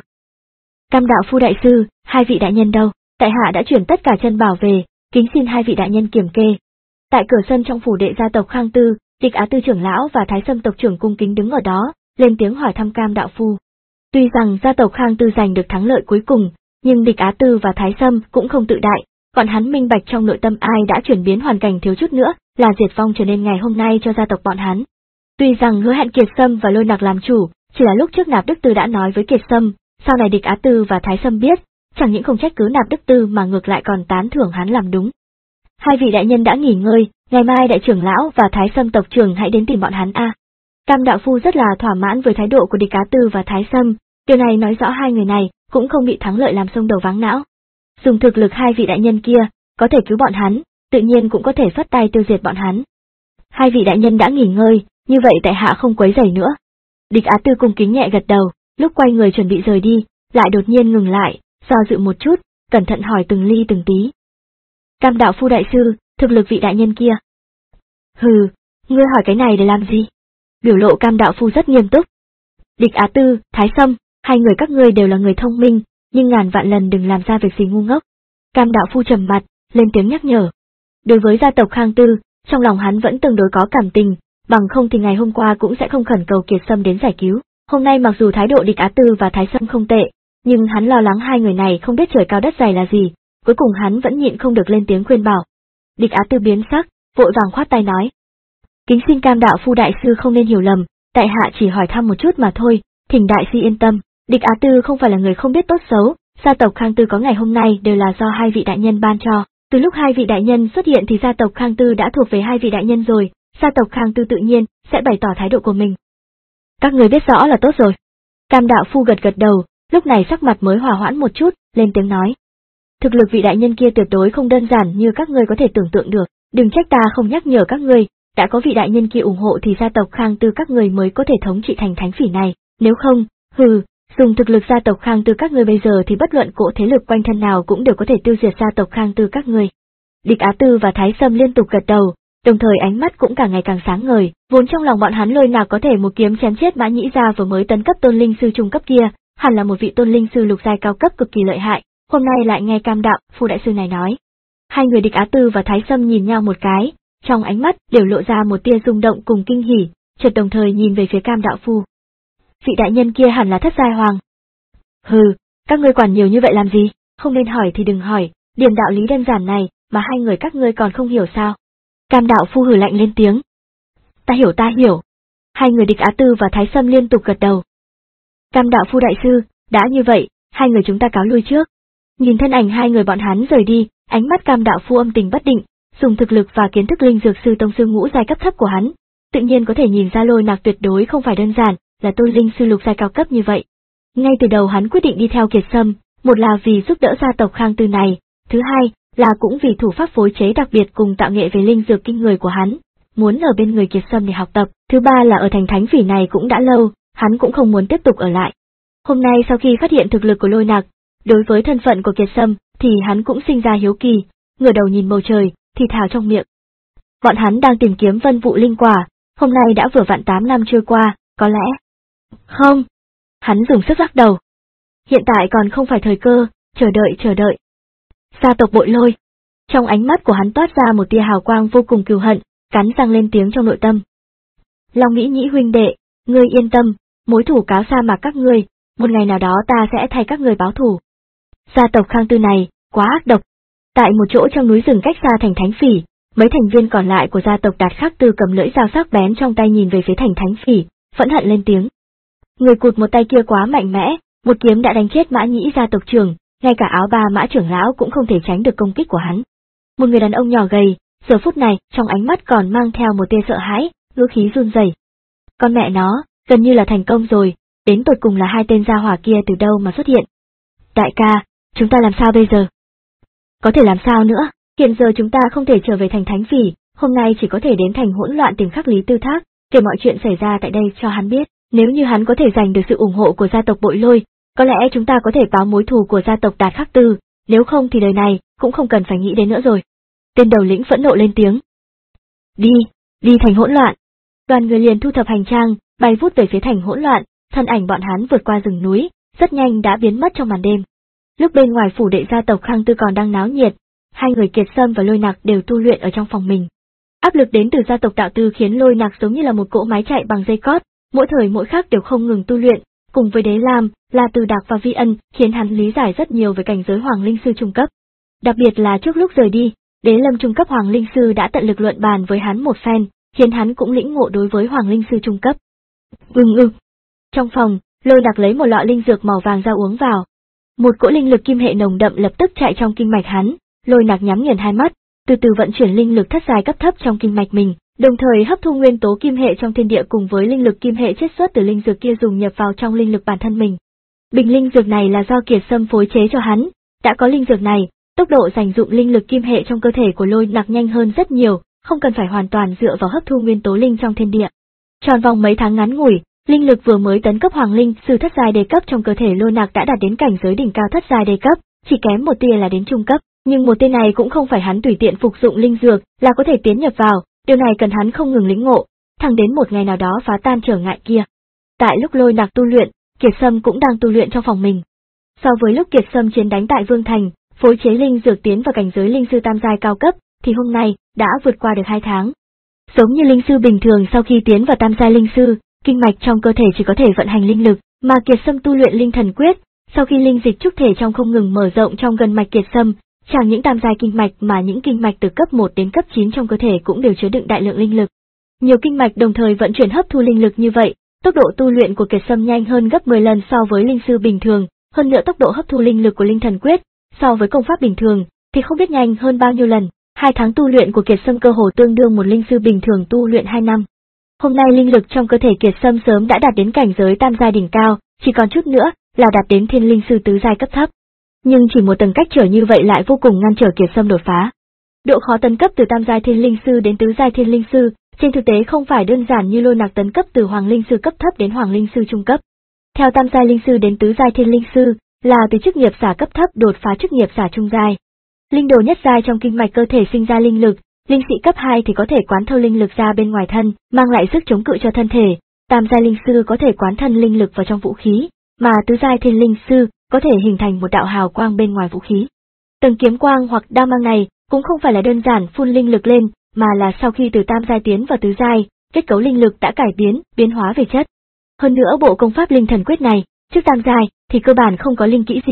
Cam đạo phu đại sư, hai vị đại nhân đâu? Tại hạ đã chuyển tất cả chân bảo về, kính xin hai vị đại nhân kiểm kê. Tại cửa sân trong phủ đệ gia tộc Khang Tư, Địch Á Tư trưởng lão và Thái Sâm tộc trưởng cung kính đứng ở đó, lên tiếng hỏi thăm Cam đạo phu. Tuy rằng gia tộc Khang Tư giành được thắng lợi cuối cùng, nhưng Địch Á Tư và Thái Sâm cũng không tự đại, bọn hắn minh bạch trong nội tâm ai đã chuyển biến hoàn cảnh thiếu chút nữa, là diệt vong trở nên ngày hôm nay cho gia tộc bọn hắn. Tuy rằng hứa hẹn Kiệt Sâm và Lôi Nặc làm chủ, chỉ là lúc trước Nạp Đức Tư đã nói với Kiệt Sâm, sau này Địch Á Tư và Thái Sâm biết, chẳng những không trách cứ Nạp Đức Tư mà ngược lại còn tán thưởng hắn làm đúng. Hai vị đại nhân đã nghỉ ngơi, ngày mai đại trưởng lão và Thái Sâm tộc trưởng hãy đến tìm bọn hắn a. À. Cam đạo phu rất là thỏa mãn với thái độ của Địch Á Tư và Thái Sâm, điều này nói rõ hai người này cũng không bị thắng lợi làm xông đầu váng não. Dùng thực lực hai vị đại nhân kia, có thể cứu bọn hắn, tự nhiên cũng có thể phất tay tiêu diệt bọn hắn. Hai vị đại nhân đã nghỉ ngơi, như vậy tại hạ không quấy rầy nữa. Địch Á Tư cung kính nhẹ gật đầu, lúc quay người chuẩn bị rời đi, lại đột nhiên ngừng lại, do dự một chút, cẩn thận hỏi từng ly từng tí. Cam đạo phu đại sư, thực lực vị đại nhân kia. Hừ, ngươi hỏi cái này để làm gì? Biểu lộ Cam đạo phu rất nghiêm túc. Địch Á Tư, Thái Sâm, hai người các ngươi đều là người thông minh, nhưng ngàn vạn lần đừng làm ra việc gì ngu ngốc. Cam đạo phu trầm mặt, lên tiếng nhắc nhở. Đối với gia tộc Khang Tư, trong lòng hắn vẫn tương đối có cảm tình, bằng không thì ngày hôm qua cũng sẽ không khẩn cầu Kiệt Sâm đến giải cứu. Hôm nay mặc dù thái độ Địch Á Tư và Thái Sâm không tệ, nhưng hắn lo lắng hai người này không biết trời cao đất dày là gì, cuối cùng hắn vẫn nhịn không được lên tiếng khuyên bảo. Địch Á Tư biến sắc, vội vàng khoát tay nói. Kính xin Cam đạo phu đại sư không nên hiểu lầm, tại hạ chỉ hỏi thăm một chút mà thôi, thỉnh đại sư yên tâm, Địch Á Tư không phải là người không biết tốt xấu, gia tộc Khang Tư có ngày hôm nay đều là do hai vị đại nhân ban cho, từ lúc hai vị đại nhân xuất hiện thì gia tộc Khang Tư đã thuộc về hai vị đại nhân rồi, gia tộc Khang Tư tự nhiên sẽ bày tỏ thái độ của mình. Các người biết rõ là tốt rồi. Cam đạo phu gật gật đầu, lúc này sắc mặt mới hòa hoãn một chút, lên tiếng nói. Thực lực vị đại nhân kia tuyệt đối không đơn giản như các ngươi có thể tưởng tượng được, đừng trách ta không nhắc nhở các ngươi, đã có vị đại nhân kia ủng hộ thì gia tộc Khang Tư các người mới có thể thống trị thành Thánh Phỉ này, nếu không, hừ, dùng thực lực gia tộc Khang Tư các ngươi bây giờ thì bất luận cỗ thế lực quanh thân nào cũng đều có thể tiêu diệt gia tộc Khang Tư các ngươi. Địch Á Tư và Thái Sâm liên tục gật đầu, đồng thời ánh mắt cũng càng ngày càng sáng ngời, vốn trong lòng bọn hắn Lôi Nặc có thể một kiếm chém chết Mã Nhĩ Gia vừa mới tấn cấp tôn linh sư trung cấp kia, hẳn là một vị tôn linh sư lục giai cao cấp cực kỳ lợi hại, hôm nay lại nghe Cam đạo phu đại sư này nói. Hai người Địch Á Tư và Thái Sâm nhìn nhau một cái, trong ánh mắt đều lộ ra một tia rung động cùng kinh hỉ, chợt đồng thời nhìn về phía Cam đạo phu. Vị đại nhân kia hẳn là thất giai hoàng. Hừ, các ngươi quản nhiều như vậy làm gì, không nên hỏi thì đừng hỏi, Điểm đạo lý đơn giản này mà hai người các ngươi còn không hiểu sao? Cam đạo phu hừ lạnh lên tiếng. Ta hiểu ta hiểu. Hai người Địch Á Tư và Thái Sâm liên tục gật đầu. Cam đạo phu đại sư, đã như vậy, hai người chúng ta cáo lui trước. Nhìn thân ảnh hai người bọn hắn rời đi, ánh mắt Cam đạo phu âm tình bất định, dùng thực lực và kiến thức linh dược sư tông sư ngũ giai cấp thấp của hắn, tự nhiên có thể nhìn ra Lôi Nặc tuyệt đối không phải đơn giản là tôn linh sư lục giai cao cấp như vậy. Ngay từ đầu hắn quyết định đi theo Kiệt Sâm, một là vì giúp đỡ gia tộc Khang Tư này, thứ hai là cũng vì thủ pháp phối chế đặc biệt cùng tạo nghệ về linh dược kinh người của hắn, muốn ở bên người Kiệt Sâm để học tập, thứ ba là ở thành Thánh Phỉ này cũng đã lâu, hắn cũng không muốn tiếp tục ở lại. Hôm nay sau khi phát hiện thực lực của Lôi Nặc, đối với thân phận của Kiệt Sâm thì hắn cũng sinh ra hiếu kỳ, ngửa đầu nhìn bầu trời, thì thào trong miệng. Bọn hắn đang tìm kiếm vân vụ linh quả, hôm nay đã vừa vặn tám năm trôi qua, có lẽ... Không. Hắn dùng sức lắc đầu. Hiện tại còn không phải thời cơ, chờ đợi chờ đợi. Gia tộc Bội Lôi. Trong ánh mắt của hắn toát ra một tia hào quang vô cùng cừu hận, cắn răng lên tiếng trong nội tâm. Long Mỹ Nhĩ huynh đệ, ngươi yên tâm, mối thù cáo sa mạc các ngươi, một ngày nào đó ta sẽ thay các ngươi báo thù. Gia tộc Khang Tư này, quá ác độc. Tại một chỗ trong núi rừng cách xa thành Thánh Phỉ, mấy thành viên còn lại của gia tộc Đạt Khắc Tư cầm lưỡi dao sắc bén trong tay nhìn về phía thành Thánh Phỉ, phẫn hận lên tiếng. Người cụt một tay kia quá mạnh mẽ, một kiếm đã đánh chết Mã Nhĩ gia tộc trưởng, ngay cả áo ba Mã trưởng lão cũng không thể tránh được công kích của hắn. Một người đàn ông nhỏ gầy, giờ phút này trong ánh mắt còn mang theo một tia sợ hãi, ngữ khí run rẩy. Con mẹ nó, gần như là thành công rồi, đến tột cùng là hai tên gia hỏa kia từ đâu mà xuất hiện. Đại ca, chúng ta làm sao bây giờ? Có thể làm sao nữa, hiện giờ chúng ta không thể trở về thành Thánh Phỉ, hôm nay chỉ có thể đến thành Hỗn Loạn tìm Khắc Lý Tư Thác, kể mọi chuyện xảy ra tại đây cho hắn biết, nếu như hắn có thể giành được sự ủng hộ của gia tộc Bội Lôi, có lẽ chúng ta có thể báo mối thù của gia tộc Đạt Khắc Tư, nếu không thì đời này cũng không cần phải nghĩ đến nữa rồi. Tên đầu lĩnh phẫn nộ lên tiếng. Đi, đi thành Hỗn Loạn. Đoàn người liền thu thập hành trang, bay vút về phía thành Hỗn Loạn, thân ảnh bọn hắn vượt qua rừng núi, rất nhanh đã biến mất trong màn đêm. Lúc bên ngoài phủ đệ gia tộc Khang Tư còn đang náo nhiệt, hai người Kiệt Sâm và Lôi Nặc đều tu luyện ở trong phòng mình. Áp lực đến từ gia tộc Đạo Tư khiến Lôi Nặc giống như là một cỗ máy chạy bằng dây cót, mỗi thời mỗi khắc đều không ngừng tu luyện, cùng với Đế Lam, La Từ Đạc và Vi Ân khiến hắn lý giải rất nhiều về cảnh giới Hoàng Linh Sư trung cấp. Đặc biệt là trước lúc rời đi, Đế Lâm trung cấp Hoàng Linh Sư đã tận lực luận bàn với hắn một phen, khiến hắn cũng lĩnh ngộ đối với Hoàng Linh Sư trung cấp. Ưng ưng. Trong phòng, Lôi Nặc lấy một lọ linh dược màu vàng ra uống vào. Một cỗ linh lực kim hệ nồng đậm lập tức chạy trong kinh mạch hắn, Lôi Nặc nhắm nghiền hai mắt, từ từ vận chuyển linh lực thất giai cấp thấp trong kinh mạch mình, đồng thời hấp thu nguyên tố kim hệ trong thiên địa cùng với linh lực kim hệ chiết xuất từ linh dược kia dùng nhập vào trong linh lực bản thân mình. Bình linh dược này là do Kiệt Sâm phối chế cho hắn, đã có linh dược này, tốc độ dành dụng linh lực kim hệ trong cơ thể của Lôi Nặc nhanh hơn rất nhiều, không cần phải hoàn toàn dựa vào hấp thu nguyên tố linh trong thiên địa. Tròn vòng mấy tháng ngắn ngủi, linh lực vừa mới tấn cấp Hoàng Linh Sư thất giai đề cấp trong cơ thể Lôi Nặc đã đạt đến cảnh giới đỉnh cao thất giai đề cấp, chỉ kém một tia là đến trung cấp, nhưng một tia này cũng không phải hắn tùy tiện phục dụng linh dược là có thể tiến nhập vào, điều này cần hắn không ngừng lĩnh ngộ, thẳng đến một ngày nào đó phá tan trở ngại kia. Tại lúc Lôi Nặc tu luyện, Kiệt Sâm cũng đang tu luyện trong phòng mình. So với lúc Kiệt Sâm chiến đánh tại Vương Thành, phối chế linh dược tiến vào cảnh giới linh sư tam giai cao cấp, thì hôm nay đã vượt qua được hai tháng. Giống như linh sư bình thường sau khi tiến vào tam giai linh sư, kinh mạch trong cơ thể chỉ có thể vận hành linh lực, mà Kiệt Sâm tu luyện linh thần quyết, sau khi linh dịch trúc thể trong không ngừng mở rộng trong gần mạch Kiệt Sâm, chẳng những tam giai kinh mạch mà những kinh mạch từ cấp một đến cấp chín trong cơ thể cũng đều chứa đựng đại lượng linh lực. Nhiều kinh mạch đồng thời vận chuyển hấp thu linh lực như vậy, tốc độ tu luyện của Kiệt Sâm nhanh hơn gấp mười lần so với linh sư bình thường, hơn nữa tốc độ hấp thu linh lực của linh thần quyết so với công pháp bình thường thì không biết nhanh hơn bao nhiêu lần. Hai tháng tu luyện của Kiệt Sâm cơ hồ tương đương một linh sư bình thường tu luyện hai năm. Hôm nay linh lực trong cơ thể Kiệt Sâm sớm đã đạt đến cảnh giới tam giai đỉnh cao, chỉ còn chút nữa là đạt đến thiên linh sư tứ giai cấp thấp. Nhưng chỉ một tầng cách trở như vậy lại vô cùng ngăn trở Kiệt Sâm đột phá. Độ khó tấn cấp từ tam giai thiên linh sư đến tứ giai thiên linh sư, trên thực tế không phải đơn giản như Lôi Nặc tấn cấp từ hoàng linh sư cấp thấp đến hoàng linh sư trung cấp. Theo tam giai linh sư đến tứ giai thiên linh sư, là từ chức nghiệp giả cấp thấp đột phá chức nghiệp giả trung giai. Linh đồ nhất giai trong kinh mạch cơ thể sinh ra linh lực, linh sĩ cấp hai thì có thể quán thâu linh lực ra bên ngoài thân, mang lại sức chống cự cho thân thể. Tam giai linh sư có thể quán thân linh lực vào trong vũ khí, mà tứ giai thiên linh sư có thể hình thành một đạo hào quang bên ngoài vũ khí. Tầng kiếm quang hoặc đao mang này cũng không phải là đơn giản phun linh lực lên, mà là sau khi từ tam giai tiến vào tứ giai, kết cấu linh lực đã cải biến, biến hóa về chất. Hơn nữa bộ công pháp linh thần quyết này, trước tam giai thì cơ bản không có linh kỹ gì,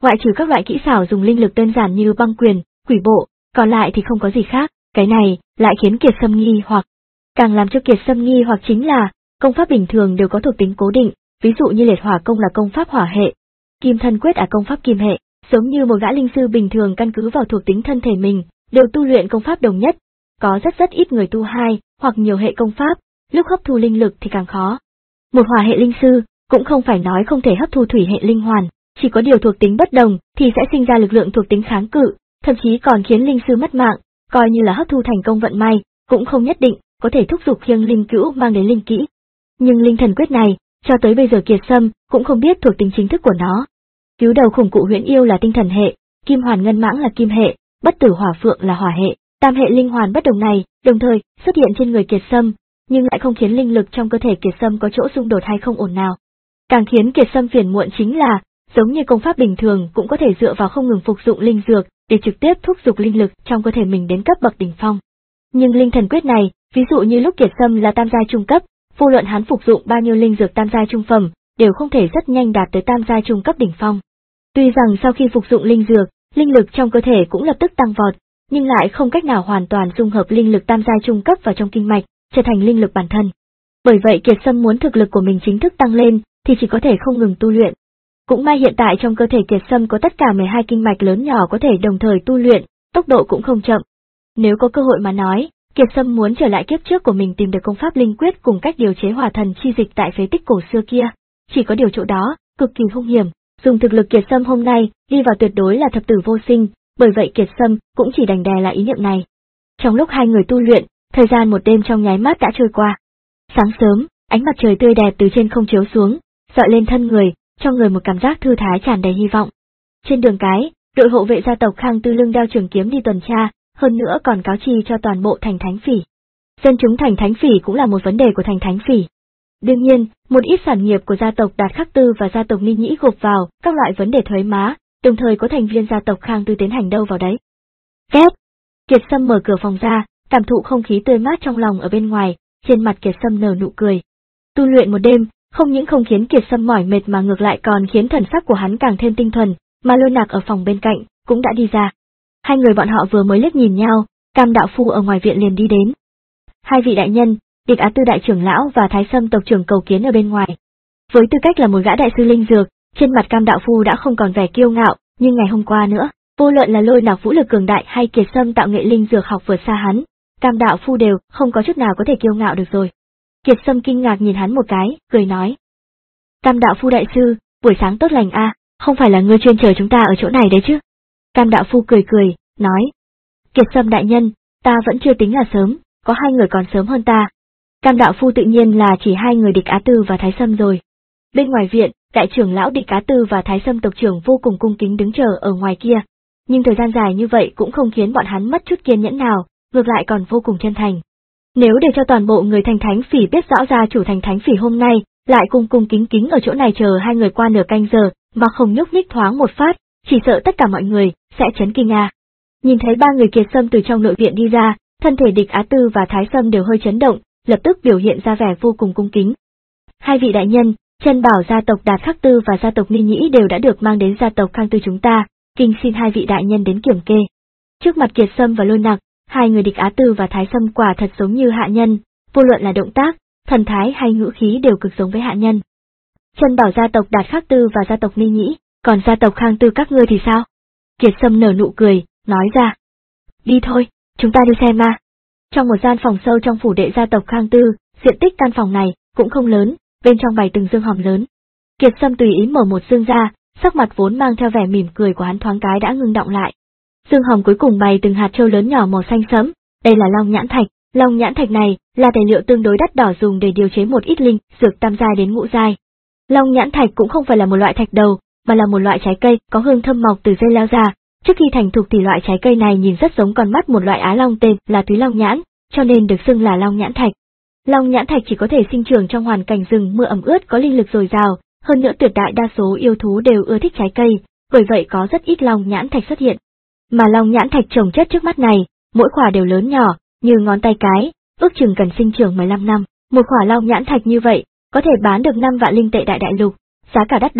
ngoại trừ các loại kỹ xảo dùng linh lực đơn giản như băng quyền, quỷ bộ, còn lại thì không có gì khác. Cái này lại khiến Kiệt Sâm nghi hoặc. Càng làm cho Kiệt Sâm nghi hoặc chính là, công pháp bình thường đều có thuộc tính cố định, ví dụ như liệt hỏa công là công pháp hỏa hệ, kim thân quyết là công pháp kim hệ, giống như một gã linh sư bình thường căn cứ vào thuộc tính thân thể mình, đều tu luyện công pháp đồng nhất. Có rất rất ít người tu hai hoặc nhiều hệ công pháp, lúc hấp thu linh lực thì càng khó. Một hỏa hệ linh sư cũng không phải nói không thể hấp thu thủy hệ linh hoàn, chỉ có điều thuộc tính bất đồng thì sẽ sinh ra lực lượng thuộc tính kháng cự, thậm chí còn khiến linh sư mất mạng, coi như là hấp thu thành công vận may, cũng không nhất định có thể thúc giục khiêng linh cữu mang đến linh kỹ. Nhưng linh thần quyết này, cho tới bây giờ Kiệt Sâm cũng không biết thuộc tính chính thức của nó. Cứu đầu khủng cụ huyễn yêu là tinh thần hệ, kim hoàn ngân mãng là kim hệ, bất tử hỏa phượng là hỏa hệ, tam hệ linh hoàn bất đồng này đồng thời xuất hiện trên người Kiệt Sâm, nhưng lại không khiến linh lực trong cơ thể Kiệt Sâm có chỗ xung đột hay không ổn nào. Càng khiến Kiệt Sâm phiền muộn chính là, giống như công pháp bình thường cũng có thể dựa vào không ngừng phục dụng linh dược để trực tiếp thúc giục linh lực trong cơ thể mình đến cấp bậc đỉnh phong. Nhưng linh thần quyết này, ví dụ như lúc Kiệt Sâm là tam giai trung cấp, vô luận hắn phục dụng bao nhiêu linh dược tam giai trung phẩm, đều không thể rất nhanh đạt tới tam giai trung cấp đỉnh phong. Tuy rằng sau khi phục dụng linh dược, linh lực trong cơ thể cũng lập tức tăng vọt, nhưng lại không cách nào hoàn toàn dung hợp linh lực tam giai trung cấp vào trong kinh mạch, trở thành linh lực bản thân. Bởi vậy Kiệt Sâm muốn thực lực của mình chính thức tăng lên, thì chỉ có thể không ngừng tu luyện. Cũng may hiện tại trong cơ thể Kiệt Sâm có tất cả mười hai kinh mạch lớn nhỏ có thể đồng thời tu luyện, tốc độ cũng không chậm. Nếu có cơ hội mà nói, Kiệt Sâm muốn trở lại kiếp trước của mình tìm được công pháp linh quyết cùng cách điều chế hỏa thần chi dịch tại phế tích cổ xưa kia. Chỉ có điều chỗ đó, cực kỳ hung hiểm, dùng thực lực Kiệt Sâm hôm nay, đi vào tuyệt đối là thập tử vô sinh, bởi vậy Kiệt Sâm cũng chỉ đành đè lại ý niệm này. Trong lúc hai người tu luyện, thời gian một đêm trong nháy mắt đã trôi qua. Sáng sớm, ánh mặt trời tươi đẹp từ trên không chiếu xuống, dọi lên thân người, cho người một cảm giác thư thái tràn đầy hy vọng. Trên đường cái, đội hộ vệ gia tộc Khang Tư lưng đeo trường kiếm đi tuần tra, hơn nữa còn cáo chi cho toàn bộ thành Thánh Phỉ. Dân chúng thành Thánh Phỉ cũng là một vấn đề của thành Thánh Phỉ. Đương nhiên, một ít sản nghiệp của gia tộc Đạt Khắc Tư và gia tộc Ni Nhĩ gộp vào các loại vấn đề thuế má, đồng thời có thành viên gia tộc Khang Tư tiến hành đâu vào đấy. Kép! Kiệt Sâm mở cửa phòng ra, cảm thụ không khí tươi mát trong lòng ở bên ngoài, trên mặt Kiệt Sâm nở nụ cười. Tu luyện một đêm, không những không khiến Kiệt Sâm mỏi mệt mà ngược lại còn khiến thần sắc của hắn càng thêm tinh thuần, mà Lôi Nạc ở phòng bên cạnh cũng đã đi ra. Hai người bọn họ vừa mới liếc nhìn nhau, Cam đạo phu ở ngoài viện liền đi đến. Hai vị đại nhân, Địch Á Tư đại trưởng lão và Thái Sâm tộc trưởng cầu kiến ở bên ngoài. Với tư cách là một gã đại sư linh dược, trên mặt Cam đạo phu đã không còn vẻ kiêu ngạo, nhưng ngày hôm qua nữa, vô luận là Lôi Nạc vũ lực cường đại hay Kiệt Sâm tạo nghệ linh dược học vượt xa hắn, Cam đạo phu đều không có chút nào có thể kiêu ngạo được rồi. Kiệt Sâm kinh ngạc nhìn hắn một cái, cười nói: Cam đạo phu đại sư, buổi sáng tốt lành a, không phải là ngươi chuyên chờ chúng ta ở chỗ này đấy chứ? Cam đạo phu cười cười, nói: Kiệt Sâm đại nhân, ta vẫn chưa tính là sớm, có hai người còn sớm hơn ta. Cam đạo phu tự nhiên là chỉ hai người Địch Á Tư và Thái Sâm rồi. Bên ngoài viện, đại trưởng lão Địch Á Tư và Thái Sâm tộc trưởng vô cùng cung kính đứng chờ ở ngoài kia, nhưng thời gian dài như vậy cũng không khiến bọn hắn mất chút kiên nhẫn nào, ngược lại còn vô cùng chân thành. Nếu để cho toàn bộ người thành Thánh Phỉ biết rõ ra chủ thành Thánh Phỉ hôm nay lại cung cung kính kính ở chỗ này chờ hai người qua nửa canh giờ mà không nhúc nhích thoáng một phát, chỉ sợ tất cả mọi người sẽ chấn kinh à. Nhìn thấy ba người Kiệt Sâm từ trong nội viện đi ra, thân thể Địch Á Tư và Thái Sâm đều hơi chấn động, lập tức biểu hiện ra vẻ vô cùng cung kính. Hai vị đại nhân, Chân bảo gia tộc Đạt Khắc Tư và gia tộc Ni Nhĩ đều đã được mang đến gia tộc Khang Tư chúng ta, kinh xin hai vị đại nhân đến kiểm kê. Trước mặt Kiệt Sâm và Lôi Nặc, hai người Địch Á Tư và Thái Sâm quả thật giống như hạ nhân, vô luận là động tác, thần thái hay ngữ khí đều cực giống với hạ nhân. Chân bảo gia tộc Đạt Khắc Tư và gia tộc Ni Nhĩ, còn gia tộc Khang Tư các ngươi thì sao? Kiệt Sâm nở nụ cười, nói ra. Đi thôi, chúng ta đi xem ma. Trong một gian phòng sâu trong phủ đệ gia tộc Khang Tư, diện tích căn phòng này cũng không lớn, bên trong bày từng dương hòm lớn. Kiệt Sâm tùy ý mở một dương ra, sắc mặt vốn mang theo vẻ mỉm cười của hắn thoáng cái đã ngưng động lại. Dương hòm cuối cùng bày từng hạt châu lớn nhỏ màu xanh sẫm, đây là long nhãn thạch, long nhãn thạch này là tài liệu tương đối đắt đỏ dùng để điều chế một ít linh dược tam giai đến ngũ giai. Long nhãn thạch cũng không phải là một loại thạch đầu, mà là một loại trái cây có hương thơm mọc từ dây leo ra. Trước khi thành thục thì loại trái cây này nhìn rất giống con mắt một loại á long tên là túy long nhãn, cho nên được xưng là long nhãn thạch. Long nhãn thạch chỉ có thể sinh trưởng trong hoàn cảnh rừng mưa ẩm ướt có linh lực dồi dào, hơn nữa tuyệt đại đa số yêu thú đều ưa thích trái cây, bởi vậy có rất ít long nhãn thạch xuất hiện. Mà long nhãn thạch trồng chất trước mắt này, mỗi quả đều lớn nhỏ, như ngón tay cái, ước chừng cần sinh trưởng mười lăm năm. Một quả long nhãn thạch như vậy, có thể bán được năm vạn linh tệ đại đại lục, giá cả đắt đỏ,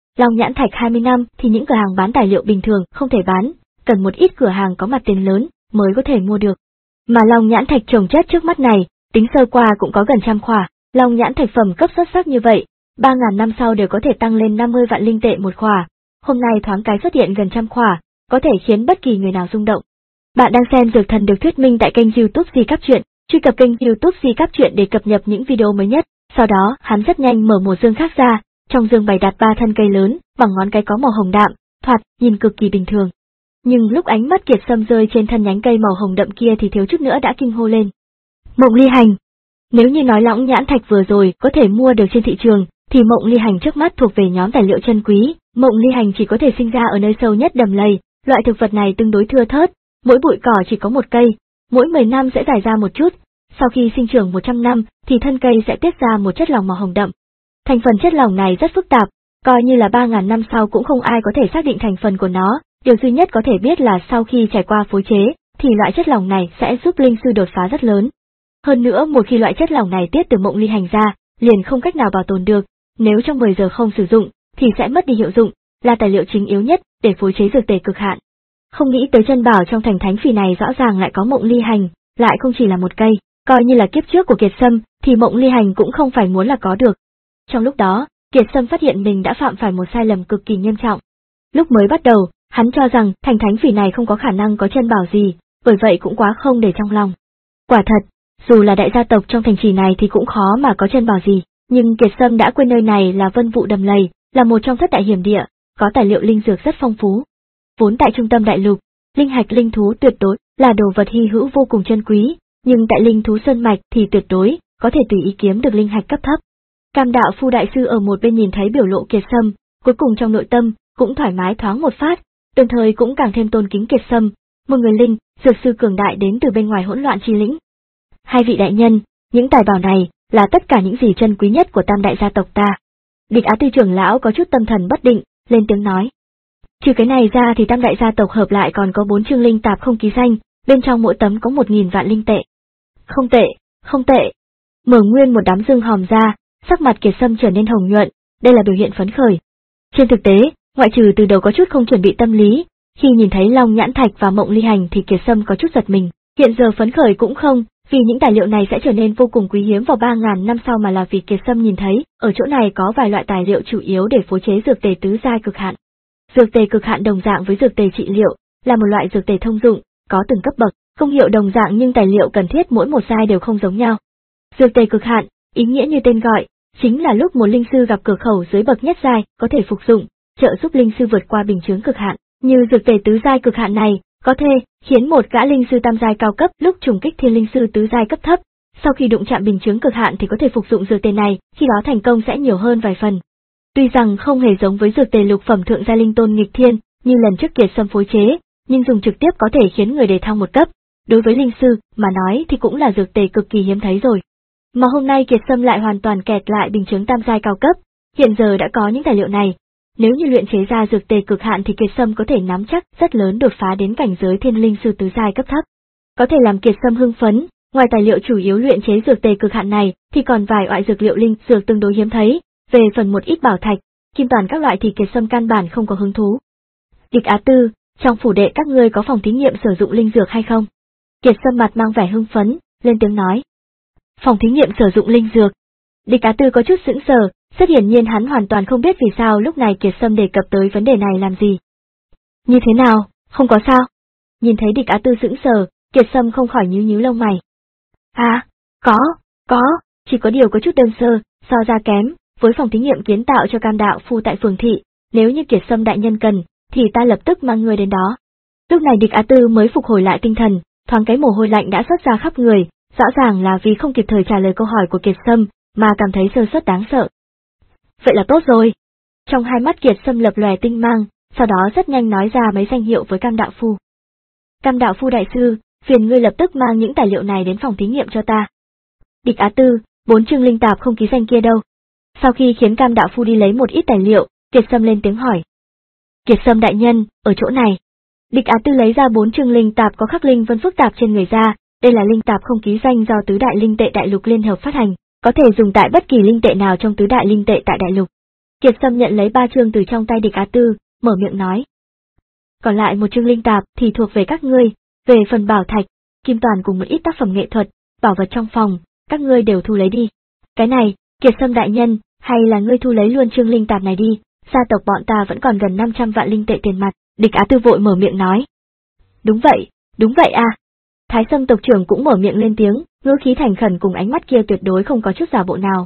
Long nhãn thạch hai mươi năm thì những cửa hàng bán tài liệu bình thường không thể bán, cần một ít cửa hàng có mặt tiền lớn mới có thể mua được. Mà long nhãn thạch trồng chất trước mắt này, tính sơ qua cũng có gần trăm khỏa, long nhãn thạch phẩm cấp xuất sắc như vậy, ba ngàn năm sau đều có thể tăng lên năm mươi vạn linh tệ một khỏa. Hôm nay thoáng cái xuất hiện gần trăm khỏa, có thể khiến bất kỳ người nào rung động. Bạn đang xem Dược Thần được thuyết minh tại kênh YouTube Di Cáp Truyện, truy cập kênh YouTube Di Cáp Truyện để cập nhật những video mới nhất. Sau đó, hắn rất nhanh mở một dương khác ra, trong dương bày đặt ba thân cây lớn, bằng ngón cái có màu hồng đạm, thoạt nhìn cực kỳ bình thường. Nhưng lúc ánh mắt Kiệt Sâm rơi trên thân nhánh cây màu hồng đậm kia thì thiếu chút nữa đã kinh hô lên. Mộng ly hành. Nếu như nói long nhãn thạch vừa rồi có thể mua được trên thị trường, thì mộng ly hành trước mắt thuộc về nhóm tài liệu chân quý. Mộng ly hành chỉ có thể sinh ra ở nơi sâu nhất đầm lầy, loại thực vật này tương đối thưa thớt, mỗi bụi cỏ chỉ có một cây, mỗi mười năm sẽ dài ra một chút, sau khi sinh trưởng một trăm năm thì thân cây sẽ tiết ra một chất lỏng màu hồng đậm. Thành phần chất lỏng này rất phức tạp, coi như là ba ngàn năm sau cũng không ai có thể xác định thành phần của nó, điều duy nhất có thể biết là sau khi trải qua phối chế, thì loại chất lỏng này sẽ giúp linh sư đột phá rất lớn. Hơn nữa một khi loại chất lỏng này tiết từ mộng ly hành ra, liền không cách nào bảo tồn được, nếu trong mười giờ không sử dụng, thì sẽ mất đi hiệu dụng, là tài liệu chính yếu nhất để phối chế dược tề cực hạn. Không nghĩ tới chân bảo trong thành thánh phỉ này rõ ràng lại có mộng ly hành, lại không chỉ là một cây, coi như là kiếp trước của Kiệt Sâm, thì mộng ly hành cũng không phải muốn là có được. Trong lúc đó, Kiệt Sâm phát hiện mình đã phạm phải một sai lầm cực kỳ nghiêm trọng. Lúc mới bắt đầu, hắn cho rằng thành thánh phỉ này không có khả năng có chân bảo gì, bởi vậy cũng quá không để trong lòng. Quả thật, dù là đại gia tộc trong thành trì này thì cũng khó mà có chân bảo gì, nhưng Kiệt Sâm đã quên nơi này là vân vụ đầm lầy, là một trong thất đại hiểm địa, có tài liệu linh dược rất phong phú. Vốn tại trung tâm đại lục, linh hạch linh thú tuyệt đối là đồ vật hy hữu vô cùng chân quý, nhưng tại linh thú sơn mạch thì tuyệt đối có thể tùy ý kiếm được linh hạch cấp thấp. Cam đạo phu đại sư ở một bên nhìn thấy biểu lộ Kiệt Sâm, cuối cùng trong nội tâm cũng thoải mái thoáng một phát, đồng thời cũng càng thêm tôn kính Kiệt Sâm, một người linh dược sư cường đại đến từ bên ngoài hỗn loạn chi lĩnh. Hai vị đại nhân, những tài bảo này là tất cả những gì chân quý nhất của tam đại gia tộc ta. Địch Á Tư trưởng lão có chút tâm thần bất định, lên tiếng nói. Trừ cái này ra thì tam đại gia tộc hợp lại còn có bốn chương linh tạp không ký danh, bên trong mỗi tấm có một nghìn vạn linh tệ. Không tệ, không tệ. Mở nguyên một đám dương hòm ra, sắc mặt Kiệt Sâm trở nên hồng nhuận, đây là biểu hiện phấn khởi. Trên thực tế, ngoại trừ từ đầu có chút không chuẩn bị tâm lý, khi nhìn thấy long nhãn thạch và mộng ly hành thì Kiệt Sâm có chút giật mình, hiện giờ phấn khởi cũng không, vì những tài liệu này sẽ trở nên vô cùng quý hiếm vào ba ngàn năm sau, mà là vì Kiệt Sâm nhìn thấy, ở chỗ này có vài loại tài liệu chủ yếu để phối chế dược tề tứ giai cực hạn. Dược tề cực hạn đồng dạng với dược tề trị liệu, là một loại dược tề thông dụng, có từng cấp bậc, công hiệu đồng dạng nhưng tài liệu cần thiết mỗi một giai đều không giống nhau. Dược tề cực hạn, ý nghĩa như tên gọi, chính là lúc một linh sư gặp cửa khẩu dưới bậc nhất giai, có thể phục dụng, trợ giúp linh sư vượt qua bình chướng cực hạn. Như dược tề tứ giai cực hạn này, có thể khiến một gã linh sư tam giai cao cấp lúc trùng kích thiên linh sư tứ giai cấp thấp, sau khi đụng chạm bình chướng cực hạn thì có thể phục dụng dược tề này, khi đó thành công sẽ nhiều hơn vài phần. Tuy rằng không hề giống với dược tề lục phẩm thượng gia linh tôn nghịch thiên, như lần trước Kiệt Sâm phối chế, nhưng dùng trực tiếp có thể khiến người đề thăng một cấp, đối với linh sư mà nói thì cũng là dược tề cực kỳ hiếm thấy rồi. Mà hôm nay Kiệt Sâm lại hoàn toàn kẹt lại bình chướng tam giai cao cấp, hiện giờ đã có những tài liệu này, nếu như luyện chế ra dược tề cực hạn thì Kiệt Sâm có thể nắm chắc rất lớn đột phá đến cảnh giới thiên linh sư tứ giai cấp thấp. Có thể làm Kiệt Sâm hưng phấn, ngoài tài liệu chủ yếu luyện chế dược tề cực hạn này thì còn vài loại dược liệu linh dược tương đối hiếm thấy, về phần một ít bảo thạch, kim toàn các loại thì Kiệt Sâm căn bản không có hứng thú. Địch Á Tư, trong phủ đệ các ngươi có phòng thí nghiệm sử dụng linh dược hay không? Kiệt Sâm mặt mang vẻ hưng phấn, lên tiếng nói. Phòng thí nghiệm sử dụng linh dược. Địch Á Tư có chút sững sờ, rất hiển nhiên hắn hoàn toàn không biết vì sao lúc này Kiệt Sâm đề cập tới vấn đề này làm gì. Như thế nào, không có sao? Nhìn thấy Địch Á Tư sững sờ, Kiệt Sâm không khỏi nhíu nhíu lông mày. À, có, có, chỉ có điều có chút đơn sơ, so ra kém, với phòng thí nghiệm kiến tạo cho Cam đạo phu tại phường thị, nếu như Kiệt Sâm đại nhân cần, thì ta lập tức mang người đến đó. Lúc này Địch Á Tư mới phục hồi lại tinh thần, thoáng cái mồ hôi lạnh đã xuất ra khắp người, rõ ràng là vì không kịp thời trả lời câu hỏi của Kiệt Sâm, mà cảm thấy sơ suất đáng sợ. Vậy là tốt rồi. Trong hai mắt Kiệt Sâm lập lòe tinh mang, sau đó rất nhanh nói ra mấy danh hiệu với Cam đạo phu. Cam đạo phu đại sư, phiền ngươi lập tức mang những tài liệu này đến phòng thí nghiệm cho ta. Địch Á Tư, bốn chương linh tạp không ký danh kia đâu? Sau khi khiến Cam đạo phu đi lấy một ít tài liệu, Kiệt Sâm lên tiếng hỏi. Kiệt Sâm đại nhân, ở chỗ này. Địch Á Tư lấy ra bốn chương linh tạp có khắc linh vân phức tạp trên người ra, đây là linh tạp không ký danh do tứ đại linh tệ đại lục liên hợp phát hành, có thể dùng tại bất kỳ linh tệ nào trong tứ đại linh tệ tại đại lục. Kiệt Sâm nhận lấy ba chương từ trong tay Địch Á Tư, mở miệng nói. Còn lại một chương linh tạp thì thuộc về các ngươi, về phần bảo thạch, kim toàn cùng một ít tác phẩm nghệ thuật, bảo vật trong phòng, các ngươi đều thu lấy đi. Cái này, Kiệt Sâm đại nhân, hay là ngươi thu lấy luôn chương linh tạp này đi, gia tộc bọn ta vẫn còn gần năm trăm vạn linh tệ tiền mặt, Địch Á Tư vội mở miệng nói. Đúng vậy, đúng vậy à. Thái Sâm tộc trưởng cũng mở miệng lên tiếng, ngữ khí thành khẩn cùng ánh mắt kia tuyệt đối không có chút giả bộ nào.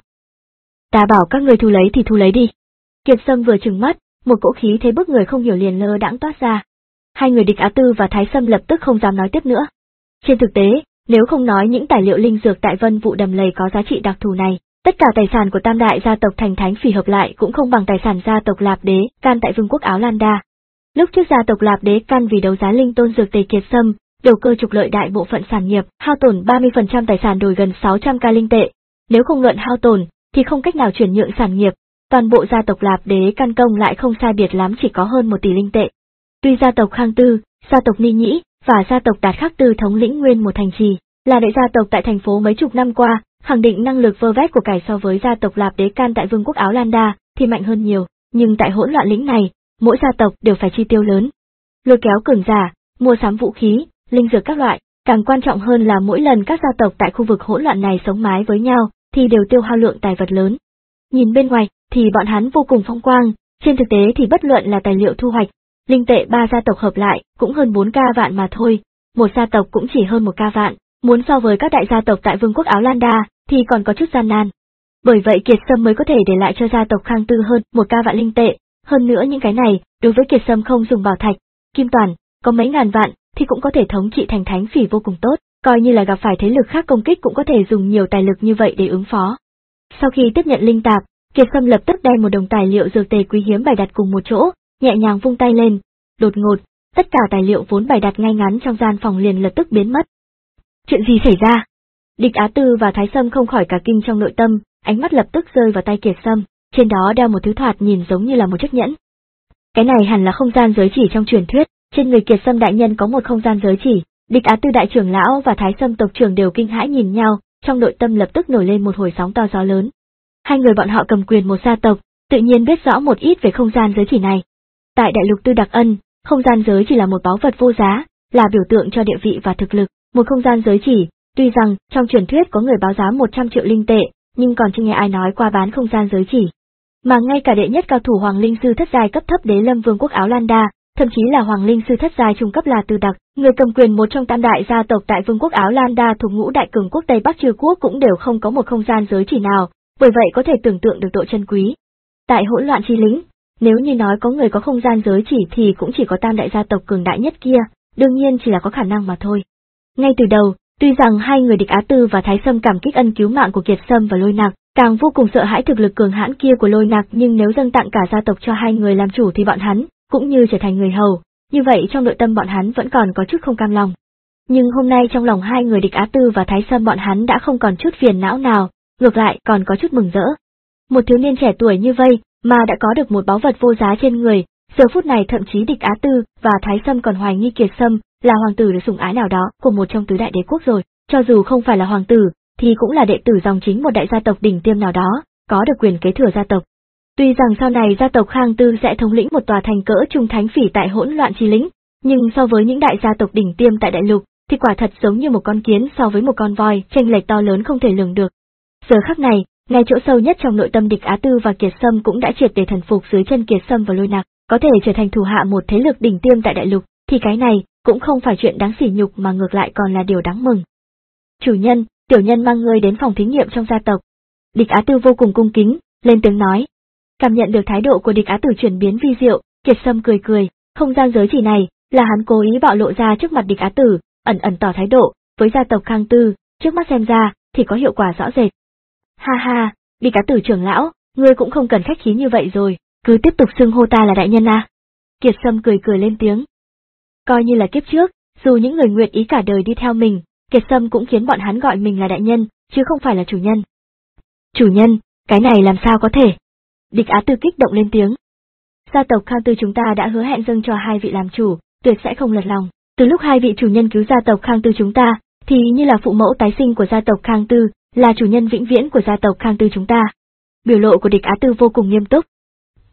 Ta bảo các ngươi thu lấy thì thu lấy đi. Kiệt Sâm vừa trừng mắt, một cỗ khí thế bức người không hiểu liền lơ đãng toát ra. Hai người Địch Á Tư và Thái Sâm lập tức không dám nói tiếp nữa. Trên thực tế, nếu không nói những tài liệu linh dược tại Vân Vụ Đầm Lầy có giá trị đặc thù này, tất cả tài sản của tam đại gia tộc thành Thánh Phỉ hợp lại cũng không bằng tài sản gia tộc Lạp Đế Can tại Vương quốc Áo Lan Đa. Lúc trước gia tộc Lạp Đế Can vì đấu giá linh tôn dược tề Kiệt Sâm, đầu cơ trục lợi đại bộ phận sản nghiệp, hao tổn ba mươi phần trăm tài sản đổi gần sáu trăm k linh tệ. Nếu không luận hao tổn, thì không cách nào chuyển nhượng sản nghiệp, toàn bộ gia tộc Lạp Đế Can công lại không sai biệt lắm chỉ có hơn một tỷ linh tệ. Tuy gia tộc Khang Tư, gia tộc Ni Nhĩ và gia tộc Đạt Khắc Tư thống lĩnh nguyên một thành trì, là đại gia tộc tại thành phố mấy chục năm qua, khẳng định năng lực vơ vét của cải so với gia tộc Lạp Đế Can tại Vương quốc Áo Lan Đa thì mạnh hơn nhiều, nhưng tại hỗn loạn lĩnh này, mỗi gia tộc đều phải chi tiêu lớn. Lôi kéo cường giả, mua sắm vũ khí, linh dược các loại, càng quan trọng hơn là mỗi lần các gia tộc tại khu vực hỗn loạn này sống mái với nhau, thì đều tiêu hao lượng tài vật lớn. Nhìn bên ngoài, thì bọn hắn vô cùng phong quang, trên thực tế thì bất luận là tài liệu thu hoạch, linh tệ ba gia tộc hợp lại cũng hơn bốn k vạn mà thôi, một gia tộc cũng chỉ hơn một k vạn, muốn so với các đại gia tộc tại Vương quốc Áo Lan Đa thì còn có chút gian nan. Bởi vậy Kiệt Sâm mới có thể để lại cho gia tộc Khang Tư hơn một k vạn linh tệ, hơn nữa những cái này, đối với Kiệt Sâm không dùng bảo thạch, kim toàn, có mấy ngàn vạn thì cũng có thể thống trị thành Thánh Phỉ vô cùng tốt, coi như là gặp phải thế lực khác công kích cũng có thể dùng nhiều tài lực như vậy để ứng phó. Sau khi tiếp nhận linh tạp, Kiệt Sâm lập tức đem một đồng tài liệu dược tề quý hiếm bày đặt cùng một chỗ, nhẹ nhàng vung tay lên, đột ngột, tất cả tài liệu vốn bày đặt ngay ngắn trong gian phòng liền lập tức biến mất. Chuyện gì xảy ra? Địch Á Tư và Thái Sâm không khỏi cả kinh trong nội tâm, ánh mắt lập tức rơi vào tay Kiệt Sâm, trên đó đeo một thứ thoạt nhìn giống như là một chiếc nhẫn. Cái này hẳn là không gian giới chỉ trong truyền thuyết, trên người Kiệt Sâm đại nhân có một không gian giới chỉ. Địch Á Tư đại trưởng lão và Thái Sâm tộc trưởng đều kinh hãi nhìn nhau, trong nội tâm lập tức nổi lên một hồi sóng to gió lớn. Hai người bọn họ cầm quyền một gia tộc, tự nhiên biết rõ một ít về không gian giới chỉ này. Tại đại lục Tư Đặc Ân, không gian giới chỉ là một báu vật vô giá, là biểu tượng cho địa vị và thực lực. Một không gian giới chỉ, tuy rằng trong truyền thuyết có người báo giá một trăm triệu linh tệ, nhưng còn chưa nghe ai nói qua bán không gian giới chỉ. Mà ngay cả đệ nhất cao thủ Hoàng Linh Sư thất giai cấp thấp Đế Lâm Vương quốc Áo Lan Đa, thậm chí là Hoàng Linh Sư thất giai trung cấp là Từ Đặc, người cầm quyền một trong tam đại gia tộc tại Vương quốc Áo Lan Đa thuộc ngũ đại cường quốc Tây Bắc Trừ quốc cũng đều không có một không gian giới chỉ nào, bởi vậy có thể tưởng tượng được độ chân quý. Tại hỗn loạn chi lĩnh, nếu như nói có người có không gian giới chỉ thì cũng chỉ có tam đại gia tộc cường đại nhất kia, đương nhiên chỉ là có khả năng mà thôi. Ngay từ đầu, tuy rằng hai người Địch Á Tư và Thái Sâm cảm kích ân cứu mạng của Kiệt Sâm và Lôi Nặc, càng vô cùng sợ hãi thực lực cường hãn kia của Lôi Nặc, nhưng nếu dâng tặng cả gia tộc cho hai người làm chủ thì bọn hắn cũng như trở thành người hầu, như vậy trong nội tâm bọn hắn vẫn còn có chút không cam lòng. Nhưng hôm nay trong lòng hai người Địch Á Tư và Thái Sâm bọn hắn đã không còn chút phiền não nào, ngược lại còn có chút mừng rỡ. Một thiếu niên trẻ tuổi như vây mà đã có được một báu vật vô giá trên người, giờ phút này thậm chí Địch Á Tư và Thái Sâm còn hoài nghi Kiệt Sâm là hoàng tử được sủng ái nào đó của một trong tứ đại đế quốc rồi, cho dù không phải là hoàng tử, thì cũng là đệ tử dòng chính một đại gia tộc đỉnh tiêm nào đó, có được quyền kế thừa gia tộc. Tuy rằng sau này gia tộc Khang Tư sẽ thống lĩnh một tòa thành cỡ trung Thánh Phỉ tại hỗn loạn chi lĩnh, nhưng so với những đại gia tộc đỉnh tiêm tại đại lục, thì quả thật giống như một con kiến so với một con voi, chênh lệch to lớn không thể lường được. Giờ khắc này, ngay chỗ sâu nhất trong nội tâm Địch Á Tư và Kiệt Sâm cũng đã triệt để thần phục dưới chân Kiệt Sâm và Lôi Nặc, có thể trở thành thủ hạ một thế lực đỉnh tiêm tại đại lục, thì cái này cũng không phải chuyện đáng sỉ nhục mà ngược lại còn là điều đáng mừng. Chủ nhân, tiểu nhân mang ngươi đến phòng thí nghiệm trong gia tộc. Địch Á Tư vô cùng cung kính, lên tiếng nói. Cảm nhận được thái độ của Địch Á Tư chuyển biến vi diệu, Kiệt Sâm cười cười, không gian giới chỉ này là hắn cố ý bạo lộ ra trước mặt Địch Á Tư, ẩn ẩn tỏ thái độ với gia tộc Khang Tư, trước mắt xem ra thì có hiệu quả rõ rệt. Ha ha, Địch Á Tư trưởng lão, ngươi cũng không cần khách khí như vậy rồi, cứ tiếp tục xưng hô ta là đại nhân à. Kiệt Sâm cười cười lên tiếng. Coi như là kiếp trước, dù những người nguyện ý cả đời đi theo mình, Kiệt Sâm cũng khiến bọn hắn gọi mình là đại nhân, chứ không phải là chủ nhân. Chủ nhân, cái này làm sao có thể? Địch Á Tư kích động lên tiếng. Gia tộc Khang Tư chúng ta đã hứa hẹn dâng cho hai vị làm chủ, tuyệt sẽ không lật lòng. Từ lúc hai vị chủ nhân cứu gia tộc Khang Tư chúng ta, thì như là phụ mẫu tái sinh của gia tộc Khang Tư, là chủ nhân vĩnh viễn của gia tộc Khang Tư chúng ta. Biểu lộ của Địch Á Tư vô cùng nghiêm túc.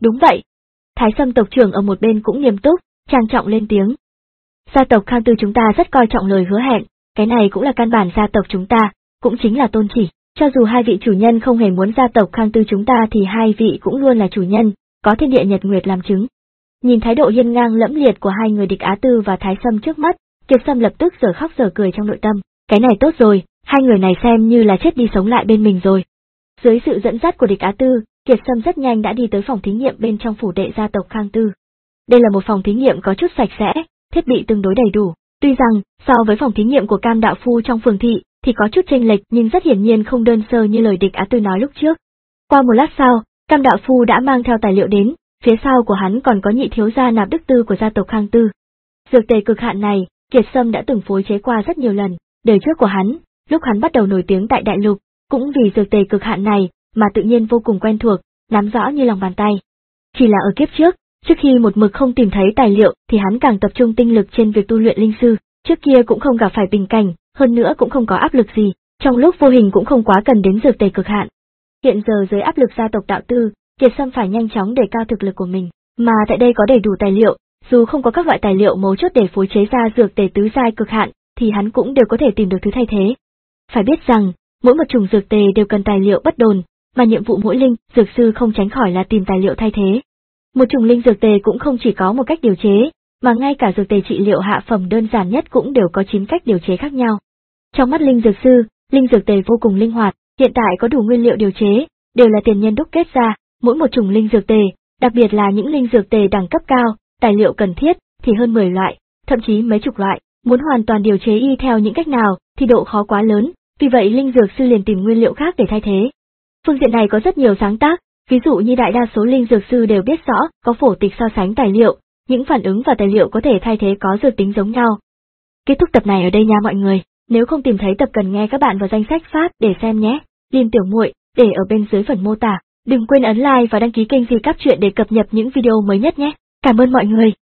Đúng vậy. Thái Sâm tộc trưởng ở một bên cũng nghiêm túc, trang trọng lên tiếng. Gia tộc Khang Tư chúng ta rất coi trọng lời hứa hẹn, cái này cũng là căn bản gia tộc chúng ta, cũng chính là tôn chỉ, cho dù hai vị chủ nhân không hề muốn gia tộc Khang Tư chúng ta thì hai vị cũng luôn là chủ nhân, có thiên địa nhật nguyệt làm chứng. Nhìn thái độ hiên ngang lẫm liệt của hai người Địch Á Tư và Thái Sâm trước mắt, Kiệt Sâm lập tức giờ khóc giờ cười trong nội tâm, cái này tốt rồi, hai người này xem như là chết đi sống lại bên mình rồi. Dưới sự dẫn dắt của Địch Á Tư, Kiệt Sâm rất nhanh đã đi tới phòng thí nghiệm bên trong phủ đệ gia tộc Khang Tư. Đây là một phòng thí nghiệm có chút sạch sẽ, thiết bị tương đối đầy đủ, tuy rằng, so với phòng thí nghiệm của Cam Đạo Phu trong phường thị, thì có chút chênh lệch nhưng rất hiển nhiên không đơn sơ như lời Địch Á Tư nói lúc trước. Qua một lát sau, Cam Đạo Phu đã mang theo tài liệu đến, phía sau của hắn còn có nhị thiếu gia Nạp Đức Tư của gia tộc Khang Tư. Dược tề cực hạn này, Kiệt Sâm đã từng phối chế qua rất nhiều lần, đời trước của hắn, lúc hắn bắt đầu nổi tiếng tại đại lục, cũng vì dược tề cực hạn này mà tự nhiên vô cùng quen thuộc, nắm rõ như lòng bàn tay. Chỉ là ở kiếp trước, trước khi một mực không tìm thấy tài liệu thì hắn càng tập trung tinh lực trên việc tu luyện linh sư, trước kia cũng không gặp phải bình cảnh, hơn nữa cũng không có áp lực gì, trong lúc vô hình cũng không quá cần đến dược tề cực hạn. Hiện giờ dưới áp lực gia tộc Đạo Tư, Kiệt Sâm phải nhanh chóng đề cao thực lực của mình, mà tại đây có đầy đủ tài liệu, dù không có các loại tài liệu mấu chốt để phối chế ra dược tề tứ giai cực hạn, thì hắn cũng đều có thể tìm được thứ thay thế. Phải biết rằng, mỗi một chủng dược tề đều cần tài liệu bất đồn, mà nhiệm vụ mỗi linh dược sư không tránh khỏi là tìm tài liệu thay thế. Một chủng linh dược tề cũng không chỉ có một cách điều chế, mà ngay cả dược tề trị liệu hạ phẩm đơn giản nhất cũng đều có chín cách điều chế khác nhau. Trong mắt linh dược sư, linh dược tề vô cùng linh hoạt, hiện tại có đủ nguyên liệu điều chế, đều là tiền nhân đúc kết ra, mỗi một chủng linh dược tề, đặc biệt là những linh dược tề đẳng cấp cao, tài liệu cần thiết thì hơn mười loại, thậm chí mấy chục loại, muốn hoàn toàn điều chế y theo những cách nào thì độ khó quá lớn, vì vậy linh dược sư liền tìm nguyên liệu khác để thay thế. Phương diện này có rất nhiều sáng tác, ví dụ như đại đa số linh dược sư đều biết rõ có phổ tịch so sánh tài liệu, những phản ứng và tài liệu có thể thay thế có dược tính giống nhau. Kết thúc tập này ở đây nha mọi người, nếu không tìm thấy tập cần nghe các bạn vào danh sách phát để xem nhé. Liên Tiểu Muội để ở bên dưới phần mô tả, đừng quên ấn like và đăng ký kênh Di Cáp Truyện để cập nhật những video mới nhất nhé. Cảm ơn mọi người.